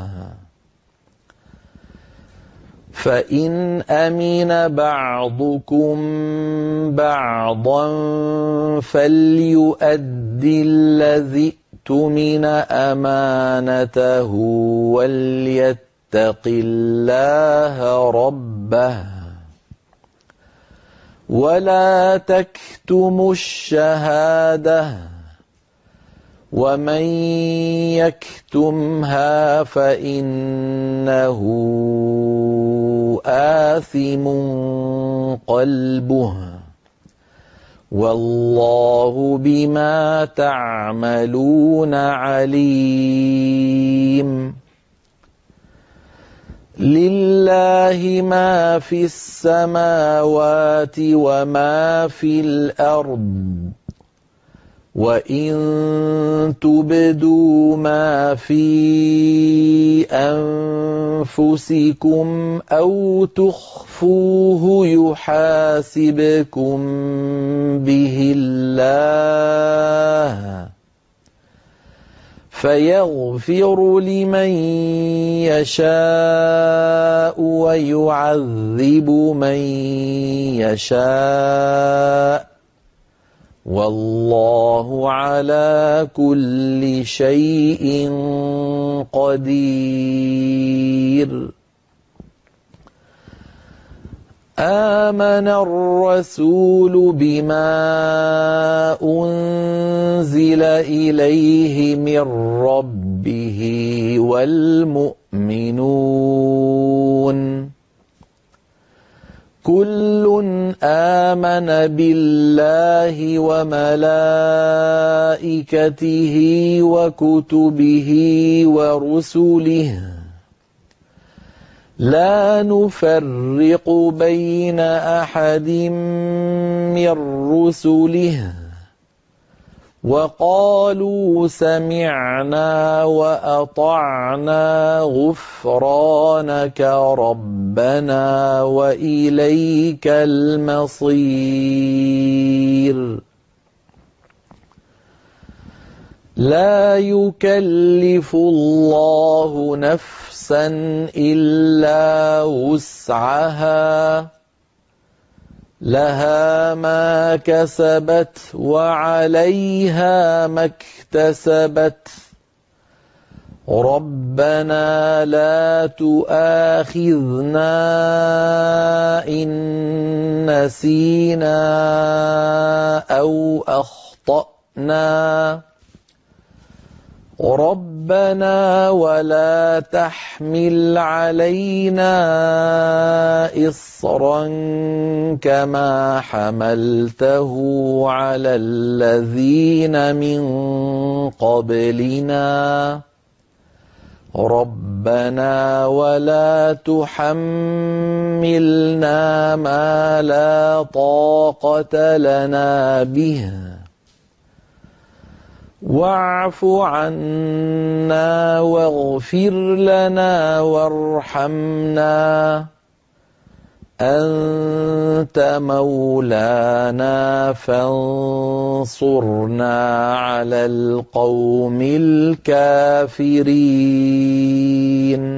فإن أمن بعضكم بعضا فليؤد الذي اؤتمن أمانته وليتق الله ربه ولا تكتموا الشهادة ومن يكتمها فإنه آثم قلبه والله بما تعملون عليم. لله ما في السماوات وما في الأرض وإن تبدوا ما في أنفسكم أو تخفوه يحاسبكم به الله فيغفر لمن يشاء ويعذب من يشاء والله على كل شيء قدير. آمن الرسول بما أنزل إليه من ربه والمؤمنون كل آمن بالله وملائكته وكتبه ورسله لا نفرق بين أحد من رسله وقالوا سمعنا وأطعنا غفرانك ربنا وإليك المصير. لا يكلف الله نفسا إلا وسعها لها ما كسبت وعليها ما اكتسبت ربنا لا تؤاخذنا إن نسينا أو أخطأنا ربنا ولا تحمل علينا إصرا كما حملته على الذين من قبلنا ربنا ولا تحملنا ما لا طاقة لنا به واعف عنا واغفر لنا وارحمنا أنت مولانا فانصرنا على القوم الكافرين.